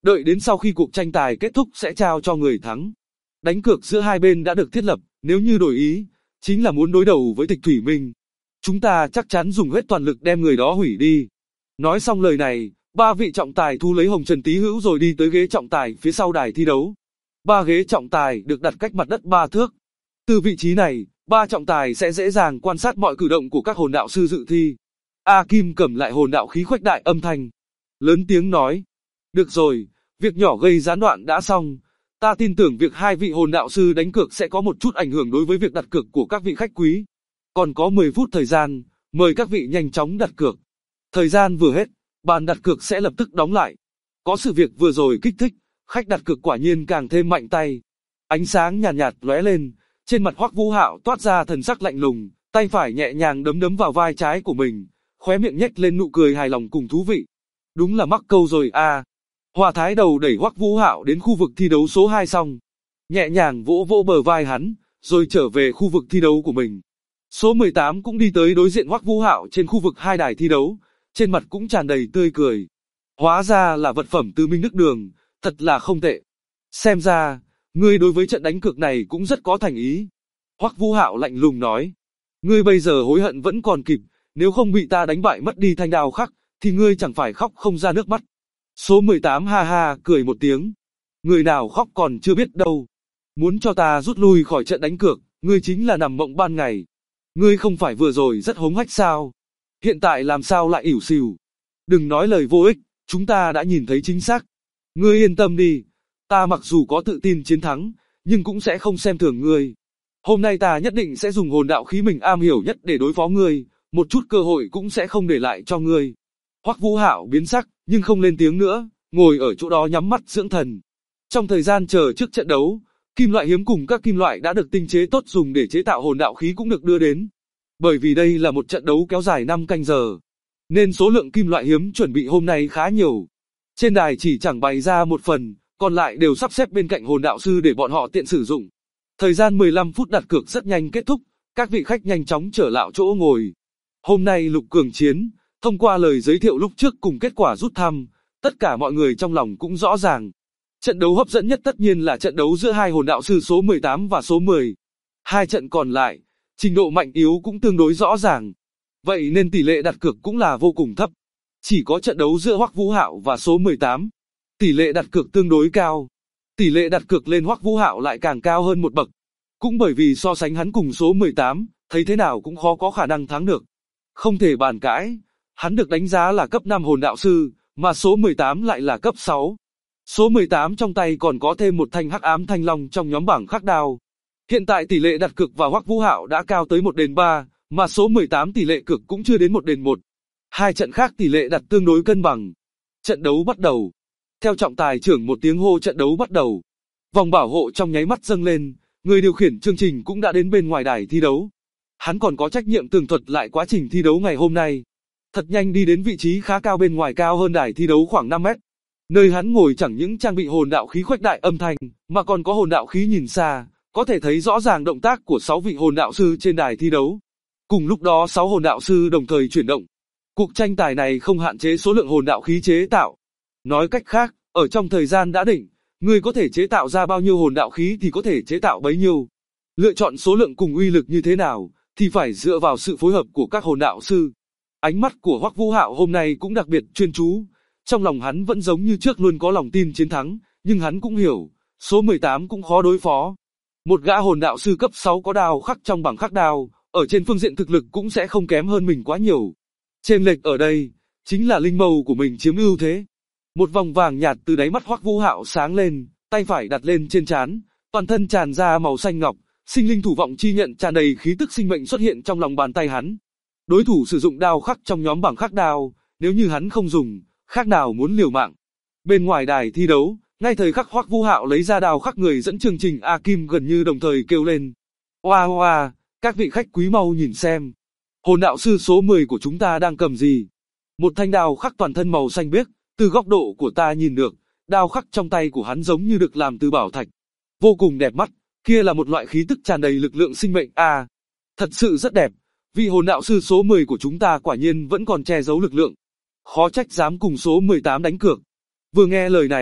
S2: Đợi đến sau khi cuộc tranh tài kết thúc sẽ trao cho người thắng. Đánh cược giữa hai bên đã được thiết lập, nếu như đổi ý, chính là muốn đối đầu với Tịch Thủy Minh. Chúng ta chắc chắn dùng hết toàn lực đem người đó hủy đi. Nói xong lời này, ba vị trọng tài thu lấy hồng trần tí hữu rồi đi tới ghế trọng tài phía sau đài thi đấu. Ba ghế trọng tài được đặt cách mặt đất 3 thước. Từ vị trí này, ba trọng tài sẽ dễ dàng quan sát mọi cử động của các hồn đạo sư dự thi. A Kim cầm lại hồn đạo khí khuếch đại âm thanh, lớn tiếng nói: "Được rồi, việc nhỏ gây gián đoạn đã xong. Ta tin tưởng việc hai vị hồn đạo sư đánh cược sẽ có một chút ảnh hưởng đối với việc đặt cược của các vị khách quý. Còn có 10 phút thời gian, mời các vị nhanh chóng đặt cược. Thời gian vừa hết, bàn đặt cược sẽ lập tức đóng lại." Có sự việc vừa rồi kích thích, khách đặt cược quả nhiên càng thêm mạnh tay. Ánh sáng nhàn nhạt lóe lên, trên mặt Hoắc Vũ Hạo toát ra thần sắc lạnh lùng, tay phải nhẹ nhàng đấm đấm vào vai trái của mình, khóe miệng nhếch lên nụ cười hài lòng cùng thú vị. Đúng là mắc câu rồi a. Hòa Thái Đầu đẩy Hoắc Vũ Hạo đến khu vực thi đấu số 2 xong, nhẹ nhàng vỗ vỗ bờ vai hắn, rồi trở về khu vực thi đấu của mình. Số 18 cũng đi tới đối diện Hoắc Vũ Hạo trên khu vực 2 đài thi đấu, trên mặt cũng tràn đầy tươi cười. Hóa ra là vật phẩm từ Minh Đức Đường, thật là không tệ. Xem ra, ngươi đối với trận đánh cược này cũng rất có thành ý. Hoắc Vũ Hạo lạnh lùng nói, ngươi bây giờ hối hận vẫn còn kịp, nếu không bị ta đánh bại mất đi thanh đao khắc, thì ngươi chẳng phải khóc không ra nước mắt. Số 18 ha ha cười một tiếng, người nào khóc còn chưa biết đâu. Muốn cho ta rút lui khỏi trận đánh cược, ngươi chính là nằm mộng ban ngày. Ngươi không phải vừa rồi rất hống hách sao? Hiện tại làm sao lại ỉu xìu? Đừng nói lời vô ích, chúng ta đã nhìn thấy chính xác. Ngươi yên tâm đi, ta mặc dù có tự tin chiến thắng, nhưng cũng sẽ không xem thường ngươi. Hôm nay ta nhất định sẽ dùng hồn đạo khí mình am hiểu nhất để đối phó ngươi, một chút cơ hội cũng sẽ không để lại cho ngươi. Hoắc Vũ Hạo biến sắc, nhưng không lên tiếng nữa, ngồi ở chỗ đó nhắm mắt dưỡng thần. Trong thời gian chờ trước trận đấu, kim loại hiếm cùng các kim loại đã được tinh chế tốt dùng để chế tạo hồn đạo khí cũng được đưa đến. Bởi vì đây là một trận đấu kéo dài 5 canh giờ, nên số lượng kim loại hiếm chuẩn bị hôm nay khá nhiều. Trên đài chỉ chẳng bày ra một phần, còn lại đều sắp xếp bên cạnh hồn đạo sư để bọn họ tiện sử dụng. Thời gian 15 phút đặt cược rất nhanh kết thúc, các vị khách nhanh chóng trở lại chỗ ngồi. Hôm nay Lục Cường chiến, thông qua lời giới thiệu lúc trước cùng kết quả rút thăm, tất cả mọi người trong lòng cũng rõ ràng. Trận đấu hấp dẫn nhất tất nhiên là trận đấu giữa hai hồn đạo sư số 18 và số 10. Hai trận còn lại, trình độ mạnh yếu cũng tương đối rõ ràng. Vậy nên tỷ lệ đặt cược cũng là vô cùng thấp. Chỉ có trận đấu giữa Hoắc Vũ Hạo và số 18. Tỷ lệ đặt cược tương đối cao. Tỷ lệ đặt cược lên Hoắc Vũ Hạo lại càng cao hơn một bậc. Cũng bởi vì so sánh hắn cùng số 18, thấy thế nào cũng khó có khả năng thắng được. Không thể bàn cãi, hắn được đánh giá là cấp 5 hồn đạo sư, mà số 18 lại là cấp 6. Số 18 trong tay còn có thêm một thanh hắc ám thanh long trong nhóm bảng khắc đao. Hiện tại tỷ lệ đặt cược vào Hoắc Vũ Hạo đã cao tới 1/3, mà số 18 tỷ lệ cược cũng chưa đến 1/1. Hai trận khác tỷ lệ đặt tương đối cân bằng. Trận đấu bắt đầu. Theo trọng tài trưởng một tiếng hô trận đấu bắt đầu. Vòng bảo hộ trong nháy mắt dâng lên, người điều khiển chương trình cũng đã đến bên ngoài đài thi đấu. Hắn còn có trách nhiệm tường thuật lại quá trình thi đấu ngày hôm nay. Thật nhanh đi đến vị trí khá cao bên ngoài cao hơn đài thi đấu khoảng 5 mét. Nơi hắn ngồi chẳng những trang bị hồn đạo khí khuếch đại âm thanh, mà còn có hồn đạo khí nhìn xa, có thể thấy rõ ràng động tác của 6 vị hồn đạo sư trên đài thi đấu. Cùng lúc đó 6 hồn đạo sư đồng thời chuyển động. Cuộc tranh tài này không hạn chế số lượng hồn đạo khí chế tạo. Nói cách khác, ở trong thời gian đã định, người có thể chế tạo ra bao nhiêu hồn đạo khí thì có thể chế tạo bấy nhiêu. Lựa chọn số lượng cùng uy lực như thế nào, thì phải dựa vào sự phối hợp của các hồn đạo sư. Ánh mắt của Hoắc Vũ Hạo hôm nay cũng đặc biệt chuyên chú. Trong lòng hắn vẫn giống như trước luôn có lòng tin chiến thắng, nhưng hắn cũng hiểu, số 18 cũng khó đối phó. Một gã hồn đạo sư cấp 6 có đao khắc trong bảng khắc đao, ở trên phương diện thực lực cũng sẽ không kém hơn mình quá nhiều. Chênh lệch ở đây, chính là linh mâu của mình chiếm ưu thế. Một vòng vàng nhạt từ đáy mắt Hoắc Vũ Hạo sáng lên, tay phải đặt lên trên trán, toàn thân tràn ra màu xanh ngọc, sinh linh thủ vọng chi nhận tràn đầy khí tức sinh mệnh xuất hiện trong lòng bàn tay hắn. Đối thủ sử dụng đao khắc trong nhóm bảng khắc đao, nếu như hắn không dùng, khác nào muốn liều mạng. Bên ngoài đài thi đấu, ngay thời khắc Hoắc Vũ Hạo lấy ra đao khắc, người dẫn chương trình A Kim gần như đồng thời kêu lên: "Oa oa, các vị khách quý mau nhìn xem, hồn đạo sư số 10 của chúng ta đang cầm gì?" Một thanh đao khắc toàn thân màu xanh biếc, từ góc độ của ta nhìn được, đao khắc trong tay của hắn giống như được làm từ bảo thạch, vô cùng đẹp mắt. Kia là một loại khí tức tràn đầy lực lượng sinh mệnh a, thật sự rất đẹp. Vị hồn đạo sư số 10 của chúng ta quả nhiên vẫn còn che giấu lực lượng, khó trách dám cùng số 18 đánh cược. Vừa nghe lời này,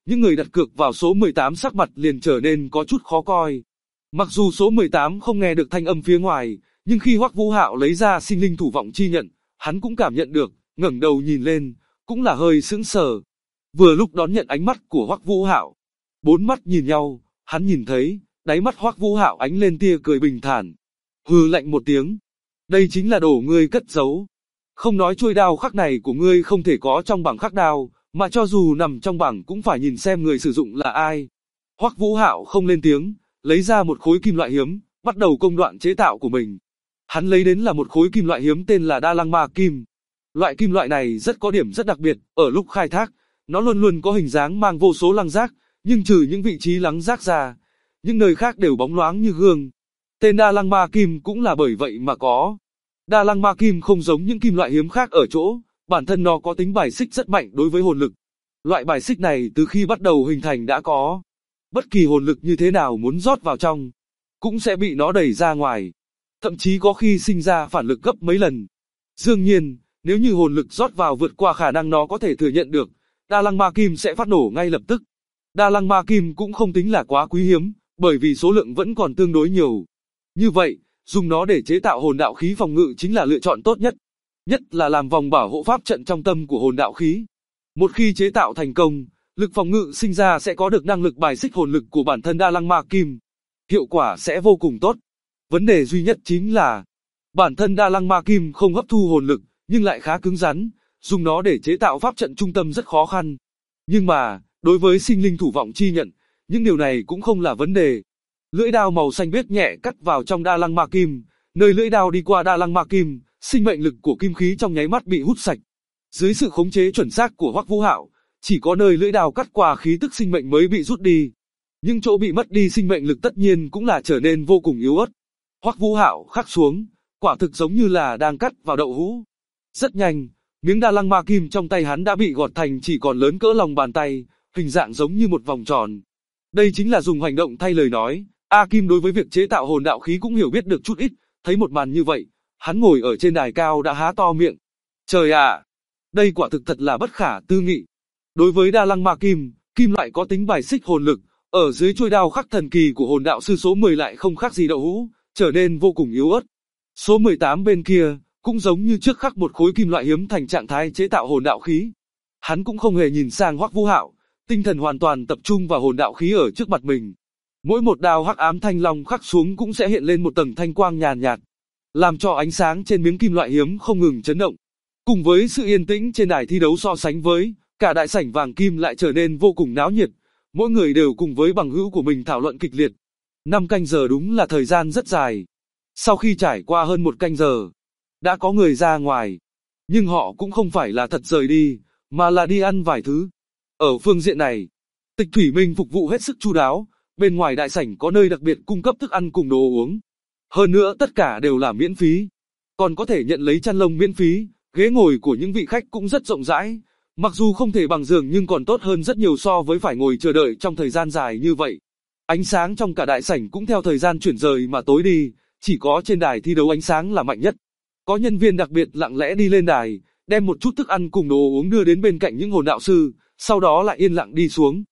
S2: những người đặt cược vào số 18 sắc mặt liền trở nên có chút khó coi. Mặc dù số 18 không nghe được thanh âm phía ngoài, nhưng khi Hoắc Vũ Hạo lấy ra sinh linh thủ vọng chi nhận, hắn cũng cảm nhận được, ngẩng đầu nhìn lên, cũng là hơi sững sờ. Vừa lúc đón nhận ánh mắt của Hoắc Vũ Hạo, bốn mắt nhìn nhau, hắn nhìn thấy, đáy mắt Hoắc Vũ Hạo ánh lên tia cười bình thản. Hừ lạnh một tiếng, đây chính là đồ ngươi cất giấu. Không nói chuôi đao khắc này của ngươi không thể có trong bảng khắc đao, mà cho dù nằm trong bảng cũng phải nhìn xem người sử dụng là ai. Hoắc Vũ Hạo không lên tiếng, lấy ra một khối kim loại hiếm, bắt đầu công đoạn chế tạo của mình. Hắn lấy đến là một khối kim loại hiếm tên là Đa Lăng Ma Kim. Loại kim loại này rất có điểm rất đặc biệt, ở lúc khai thác, nó luôn luôn có hình dáng mang vô số lăng giác, nhưng trừ những vị trí lắng giác ra, những nơi khác đều bóng loáng như gương. Tên Đa Lăng Ma Kim cũng là bởi vậy mà có. Đa Lăng Ma Kim không giống những kim loại hiếm khác ở chỗ, bản thân nó có tính bài xích rất mạnh đối với hồn lực. Loại bài xích này từ khi bắt đầu hình thành đã có. Bất kỳ hồn lực như thế nào muốn rót vào trong, cũng sẽ bị nó đẩy ra ngoài. Thậm chí có khi sinh ra phản lực gấp mấy lần. Đương nhiên, nếu như hồn lực rót vào vượt qua khả năng nó có thể thừa nhận được, Đa Lăng Ma Kim sẽ phát nổ ngay lập tức. Đa Lăng Ma Kim cũng không tính là quá quý hiếm, bởi vì số lượng vẫn còn tương đối nhiều. Như vậy, dùng nó để chế tạo hồn đạo khí phòng ngự chính là lựa chọn tốt nhất. Nhất là làm vòng bảo hộ pháp trận trong tâm của hồn đạo khí. Một khi chế tạo thành công, lực phòng ngự sinh ra sẽ có được năng lực bài xích hồn lực của bản thân Đa Lăng Ma Kim. Hiệu quả sẽ vô cùng tốt. Vấn đề duy nhất chính là, bản thân Đa Lăng Ma Kim không hấp thu hồn lực, nhưng lại khá cứng rắn, dùng nó để chế tạo pháp trận trung tâm rất khó khăn. Nhưng mà, đối với sinh linh thủ vọng chi nhận, những điều này cũng không là vấn đề. Lưỡi đao màu xanh biếc nhẹ cắt vào trong Đa Lăng Ma Kim, nơi lưỡi đao đi qua Đa Lăng Ma Kim, sinh mệnh lực của kim khí trong nháy mắt bị hút sạch. Dưới sự khống chế chuẩn xác của Hoắc Vũ Hạo, chỉ có nơi lưỡi đao cắt qua khí tức sinh mệnh mới bị rút đi. Nhưng chỗ bị mất đi sinh mệnh lực tất nhiên cũng là trở nên vô cùng yếu ớt. Hoắc Vũ Hạo khắc xuống, quả thực giống như là đang cắt vào đậu hũ. Rất nhanh, miếng Đa Lăng Ma Kim trong tay hắn đã bị gọt thành chỉ còn lớn cỡ lòng bàn tay, hình dạng giống như một vòng tròn. Đây chính là dùng hành động thay lời nói. A Kim đối với việc chế tạo hồn đạo khí cũng hiểu biết được chút ít, thấy một màn như vậy, hắn ngồi ở trên đài cao đã há to miệng. Trời ạ! Đây quả thực thật là bất khả tư nghị. Đối với Đa Lăng Ma Kim, kim loại có tính bài xích hồn lực, ở dưới chuôi đao khắc thần kỳ của hồn đạo sư số 10 lại không khác gì đậu hũ, trở nên vô cùng yếu ớt. Số 18 bên kia, cũng giống như trước khắc một khối kim loại hiếm thành trạng thái chế tạo hồn đạo khí. Hắn cũng không hề nhìn sang Hoắc Vũ Hạo, tinh thần hoàn toàn tập trung vào hồn đạo khí ở trước mặt mình. Mỗi một đao hắc ám thanh long khắc xuống cũng sẽ hiện lên một tầng thanh quang nhàn nhạt, làm cho ánh sáng trên miếng kim loại hiếm không ngừng chấn động. Cùng với sự yên tĩnh trên đài thi đấu so sánh với, cả đại sảnh vàng kim lại trở nên vô cùng náo nhiệt. Mỗi người đều cùng với bằng hữu của mình thảo luận kịch liệt. 5 canh giờ đúng là thời gian rất dài. Sau khi trải qua hơn 1 canh giờ, đã có người ra ngoài. Nhưng họ cũng không phải là thật rời đi, mà là đi ăn vài thứ. Ở phương diện này, Tịch Thủy Minh phục vụ hết sức chu đáo. Bên ngoài đại sảnh có nơi đặc biệt cung cấp thức ăn cùng đồ uống. Hơn nữa tất cả đều là miễn phí. Còn có thể nhận lấy chăn lông miễn phí, ghế ngồi của những vị khách cũng rất rộng rãi. Mặc dù không thể bằng giường nhưng còn tốt hơn rất nhiều so với phải ngồi chờ đợi trong thời gian dài như vậy. Ánh sáng trong cả đại sảnh cũng theo thời gian chuyển rời mà tối đi, chỉ có trên đài thi đấu ánh sáng là mạnh nhất. Có nhân viên đặc biệt lặng lẽ đi lên đài, đem một chút thức ăn cùng đồ uống đưa đến bên cạnh những hồn đạo sư, sau đó lại yên lặng đi xuống.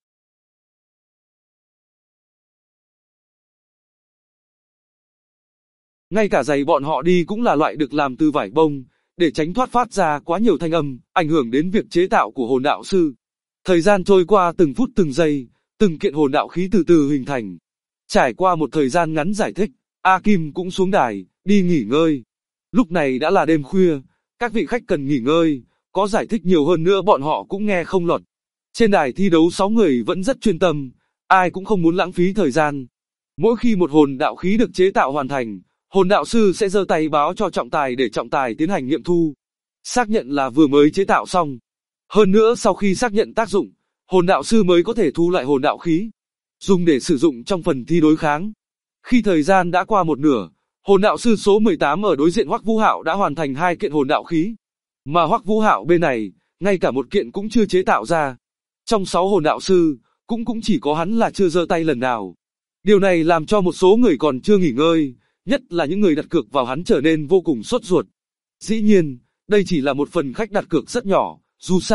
S2: Ngay cả giày bọn họ đi cũng là loại được làm từ vải bông, để tránh thoát phát ra quá nhiều thanh âm, ảnh hưởng đến việc chế tạo của hồn đạo sư. Thời gian trôi qua từng phút từng giây, từng kiện hồn đạo khí từ từ hình thành. Trải qua một thời gian ngắn giải thích, A Kim cũng xuống đài, đi nghỉ ngơi. Lúc này đã là đêm khuya, các vị khách cần nghỉ ngơi, có giải thích nhiều hơn nữa bọn họ cũng nghe không lọt. Trên đài thi đấu 6 người vẫn rất chuyên tâm, ai cũng không muốn lãng phí thời gian. Mỗi khi một hồn đạo khí được chế tạo hoàn thành, hồn đạo sư sẽ giơ tay báo cho trọng tài để trọng tài tiến hành nghiệm thu. Xác nhận là vừa mới chế tạo xong. Hơn nữa sau khi xác nhận tác dụng, hồn đạo sư mới có thể thu lại hồn đạo khí, dùng để sử dụng trong phần thi đối kháng. Khi thời gian đã qua một nửa, hồn đạo sư số 18 ở đối diện Hoắc Vũ Hạo đã hoàn thành 2 kiện hồn đạo khí. Mà Hoắc Vũ Hạo bên này, ngay cả một kiện cũng chưa chế tạo ra. Trong 6 hồn đạo sư, cũng chỉ có hắn là chưa giơ tay lần nào. Điều này làm cho một số người còn chưa nghỉ ngơi, nhất là những người đặt cược vào hắn trở nên vô cùng sốt ruột. Dĩ nhiên, đây chỉ là một phần khách đặt cược rất nhỏ, dù sao,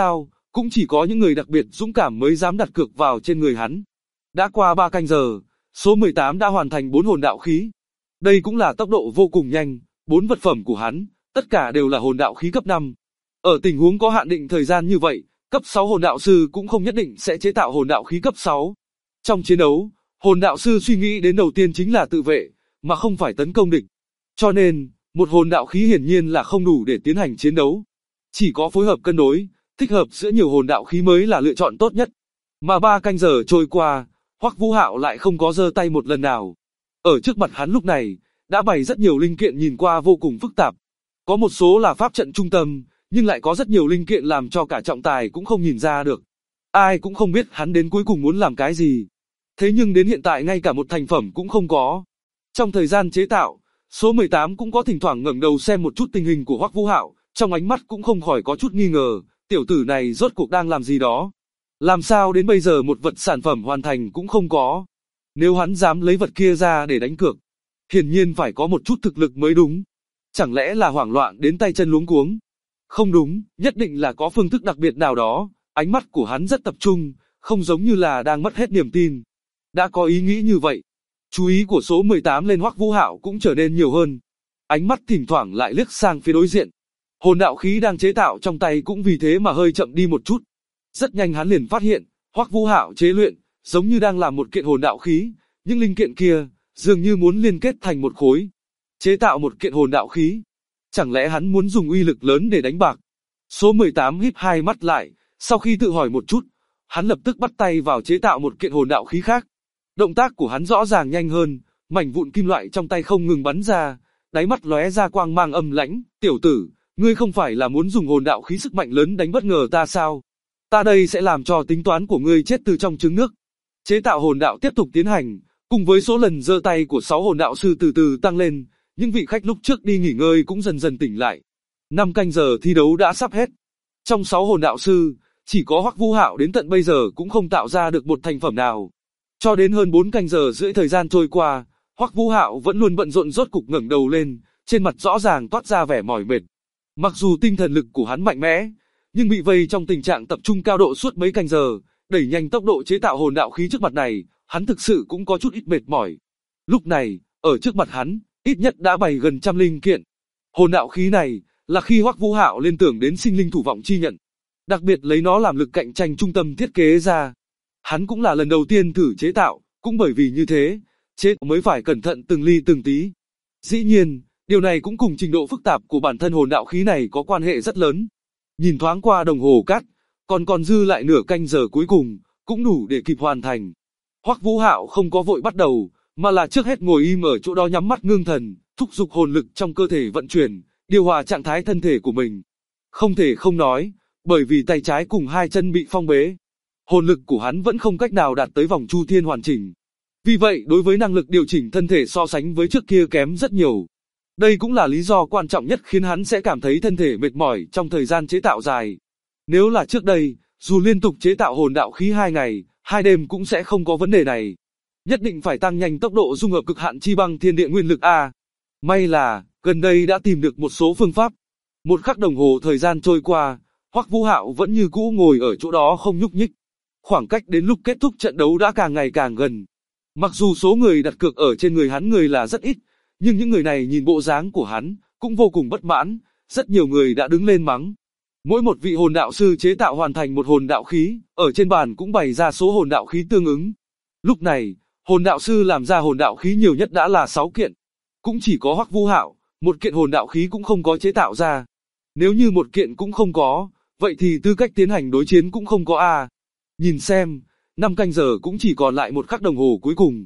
S2: cũng chỉ có những người đặc biệt dũng cảm mới dám đặt cược vào trên người hắn. Đã qua 3 canh giờ, số 18 đã hoàn thành 4 hồn đạo khí. Đây cũng là tốc độ vô cùng nhanh, 4 vật phẩm của hắn, tất cả đều là hồn đạo khí cấp 5. Ở tình huống có hạn định thời gian như vậy, cấp 6 hồn đạo sư cũng không nhất định sẽ chế tạo hồn đạo khí cấp 6. Trong chiến đấu, hồn đạo sư suy nghĩ đến đầu tiên chính là tự vệ, mà không phải tấn công địch. Cho nên, một hồn đạo khí hiển nhiên là không đủ để tiến hành chiến đấu. Chỉ có phối hợp cân đối, thích hợp giữa nhiều hồn đạo khí mới là lựa chọn tốt nhất. Mà 3 canh giờ trôi qua, Hoắc Vũ Hạo lại không có giơ tay một lần nào. Ở trước mặt hắn lúc này, đã bày rất nhiều linh kiện nhìn qua vô cùng phức tạp. Có một số là pháp trận trung tâm, nhưng lại có rất nhiều linh kiện làm cho cả trọng tài cũng không nhìn ra được. Ai cũng không biết hắn đến cuối cùng muốn làm cái gì. Thế nhưng đến hiện tại ngay cả một thành phẩm cũng không có. Trong thời gian chế tạo, số 18 cũng có thỉnh thoảng ngẩng đầu xem một chút tình hình của Hoắc Vũ Hạo, trong ánh mắt cũng không khỏi có chút nghi ngờ, tiểu tử này rốt cuộc đang làm gì đó. Làm sao đến bây giờ một vật sản phẩm hoàn thành cũng không có. Nếu hắn dám lấy vật kia ra để đánh cược, hiển nhiên phải có một chút thực lực mới đúng. Chẳng lẽ là hoảng loạn đến tay chân luống cuống? Không đúng, nhất định là có phương thức đặc biệt nào đó. Ánh mắt của hắn rất tập trung, không giống như là đang mất hết niềm tin. Đã có ý nghĩ như vậy, chú ý của số 18 lên Hoắc Vũ Hạo cũng trở nên nhiều hơn. Ánh mắt thỉnh thoảng lại liếc sang phía đối diện. Hồn đạo khí đang chế tạo trong tay cũng vì thế mà hơi chậm đi một chút. Rất nhanh hắn liền phát hiện, Hoắc Vũ Hạo chế luyện, giống như đang làm một kiện hồn đạo khí, những linh kiện kia, dường như muốn liên kết thành một khối. Chế tạo một kiện hồn đạo khí. Chẳng lẽ hắn muốn dùng uy lực lớn để đánh bạc? Số 18 híp hai mắt lại, sau khi tự hỏi một chút, hắn lập tức bắt tay vào chế tạo một kiện hồn đạo khí khác. Động tác của hắn rõ ràng nhanh hơn, mảnh vụn kim loại trong tay không ngừng bắn ra, đáy mắt lóe ra quang mang âm lãnh, "Tiểu tử, ngươi không phải là muốn dùng hồn đạo khí sức mạnh lớn đánh bất ngờ ta sao? Ta đây sẽ làm cho tính toán của ngươi chết từ trong trứng nước." Chế tạo hồn đạo tiếp tục tiến hành, cùng với số lần giơ tay của 6 hồn đạo sư từ từ tăng lên, những vị khách lúc trước đi nghỉ ngơi cũng dần dần tỉnh lại. 5 canh giờ thi đấu đã sắp hết. Trong 6 hồn đạo sư, chỉ có Hoắc Vũ Hạo đến tận bây giờ cũng không tạo ra được một thành phẩm nào. Cho đến hơn 4 canh giờ rưỡi thời gian trôi qua, Hoắc Vũ Hạo vẫn luôn bận rộn, rốt cục ngẩng đầu lên, trên mặt rõ ràng toát ra vẻ mỏi mệt. Mặc dù tinh thần lực của hắn mạnh mẽ, nhưng bị vây trong tình trạng tập trung cao độ suốt mấy canh giờ, đẩy nhanh tốc độ chế tạo hồn đạo khí trước mặt này, hắn thực sự cũng có chút ít mệt mỏi. Lúc này, ở trước mặt hắn, ít nhất đã bày gần trăm linh kiện. Hồn đạo khí này, là khi Hoắc Vũ Hạo liên tưởng đến sinh linh thủ vọng chi nhận. Đặc biệt lấy nó làm lực cạnh tranh trung tâm thiết kế ra. Hắn cũng là lần đầu tiên thử chế tạo, cũng bởi vì như thế, chế mới phải cẩn thận từng ly từng tí. Dĩ nhiên, điều này cũng cùng trình độ phức tạp của bản thân hồn đạo khí này có quan hệ rất lớn. Nhìn thoáng qua đồng hồ cát, còn dư lại nửa canh giờ cuối cùng, cũng đủ để kịp hoàn thành. Hoắc Vũ Hạo không có vội bắt đầu, mà là trước hết ngồi im ở chỗ đó nhắm mắt ngưng thần, thúc giục hồn lực trong cơ thể vận chuyển, điều hòa trạng thái thân thể của mình. Không thể không nói, bởi vì tay trái cùng hai chân bị phong bế, hồn lực của hắn vẫn không cách nào đạt tới vòng chu thiên hoàn chỉnh. Vì vậy đối với năng lực điều chỉnh thân thể so sánh với trước kia kém rất nhiều. Đây cũng là lý do quan trọng nhất khiến hắn sẽ cảm thấy thân thể mệt mỏi trong thời gian chế tạo dài. Nếu là trước đây, dù liên tục chế tạo hồn đạo khí 2 ngày, 2 đêm cũng sẽ không có vấn đề này. Nhất định phải tăng nhanh tốc độ dung hợp cực hạn chi băng thiên địa nguyên lực A. May là, gần đây đã tìm được một số phương pháp. Một khắc đồng hồ thời gian trôi qua, Hoắc Vũ Hạo vẫn như cũ ngồi ở chỗ đó không nhúc nhích. Khoảng cách đến lúc kết thúc trận đấu đã càng ngày càng gần. Mặc dù số người đặt cược ở trên người hắn người là rất ít, nhưng những người này nhìn bộ dáng của hắn, cũng vô cùng bất mãn, rất nhiều người đã đứng lên mắng. Mỗi một vị hồn đạo sư chế tạo hoàn thành một hồn đạo khí, ở trên bàn cũng bày ra số hồn đạo khí tương ứng. Lúc này, hồn đạo sư làm ra hồn đạo khí nhiều nhất đã là 6 kiện. Cũng chỉ có Hoắc Vũ Hạo, một kiện hồn đạo khí cũng không có chế tạo ra. Nếu như một kiện cũng không có, vậy thì tư cách tiến hành đối chiến cũng không có a. Nhìn xem, 5 canh giờ cũng chỉ còn lại một khắc đồng hồ cuối cùng.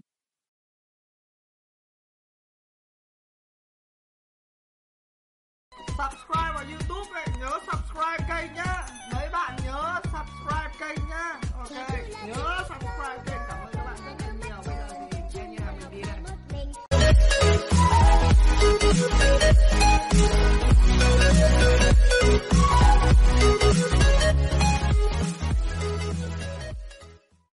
S1: Subscribe vào YouTube này, nhớ subscribe kênh nhá. Mấy bạn nhớ subscribe kênh nhá. Ok, nhớ.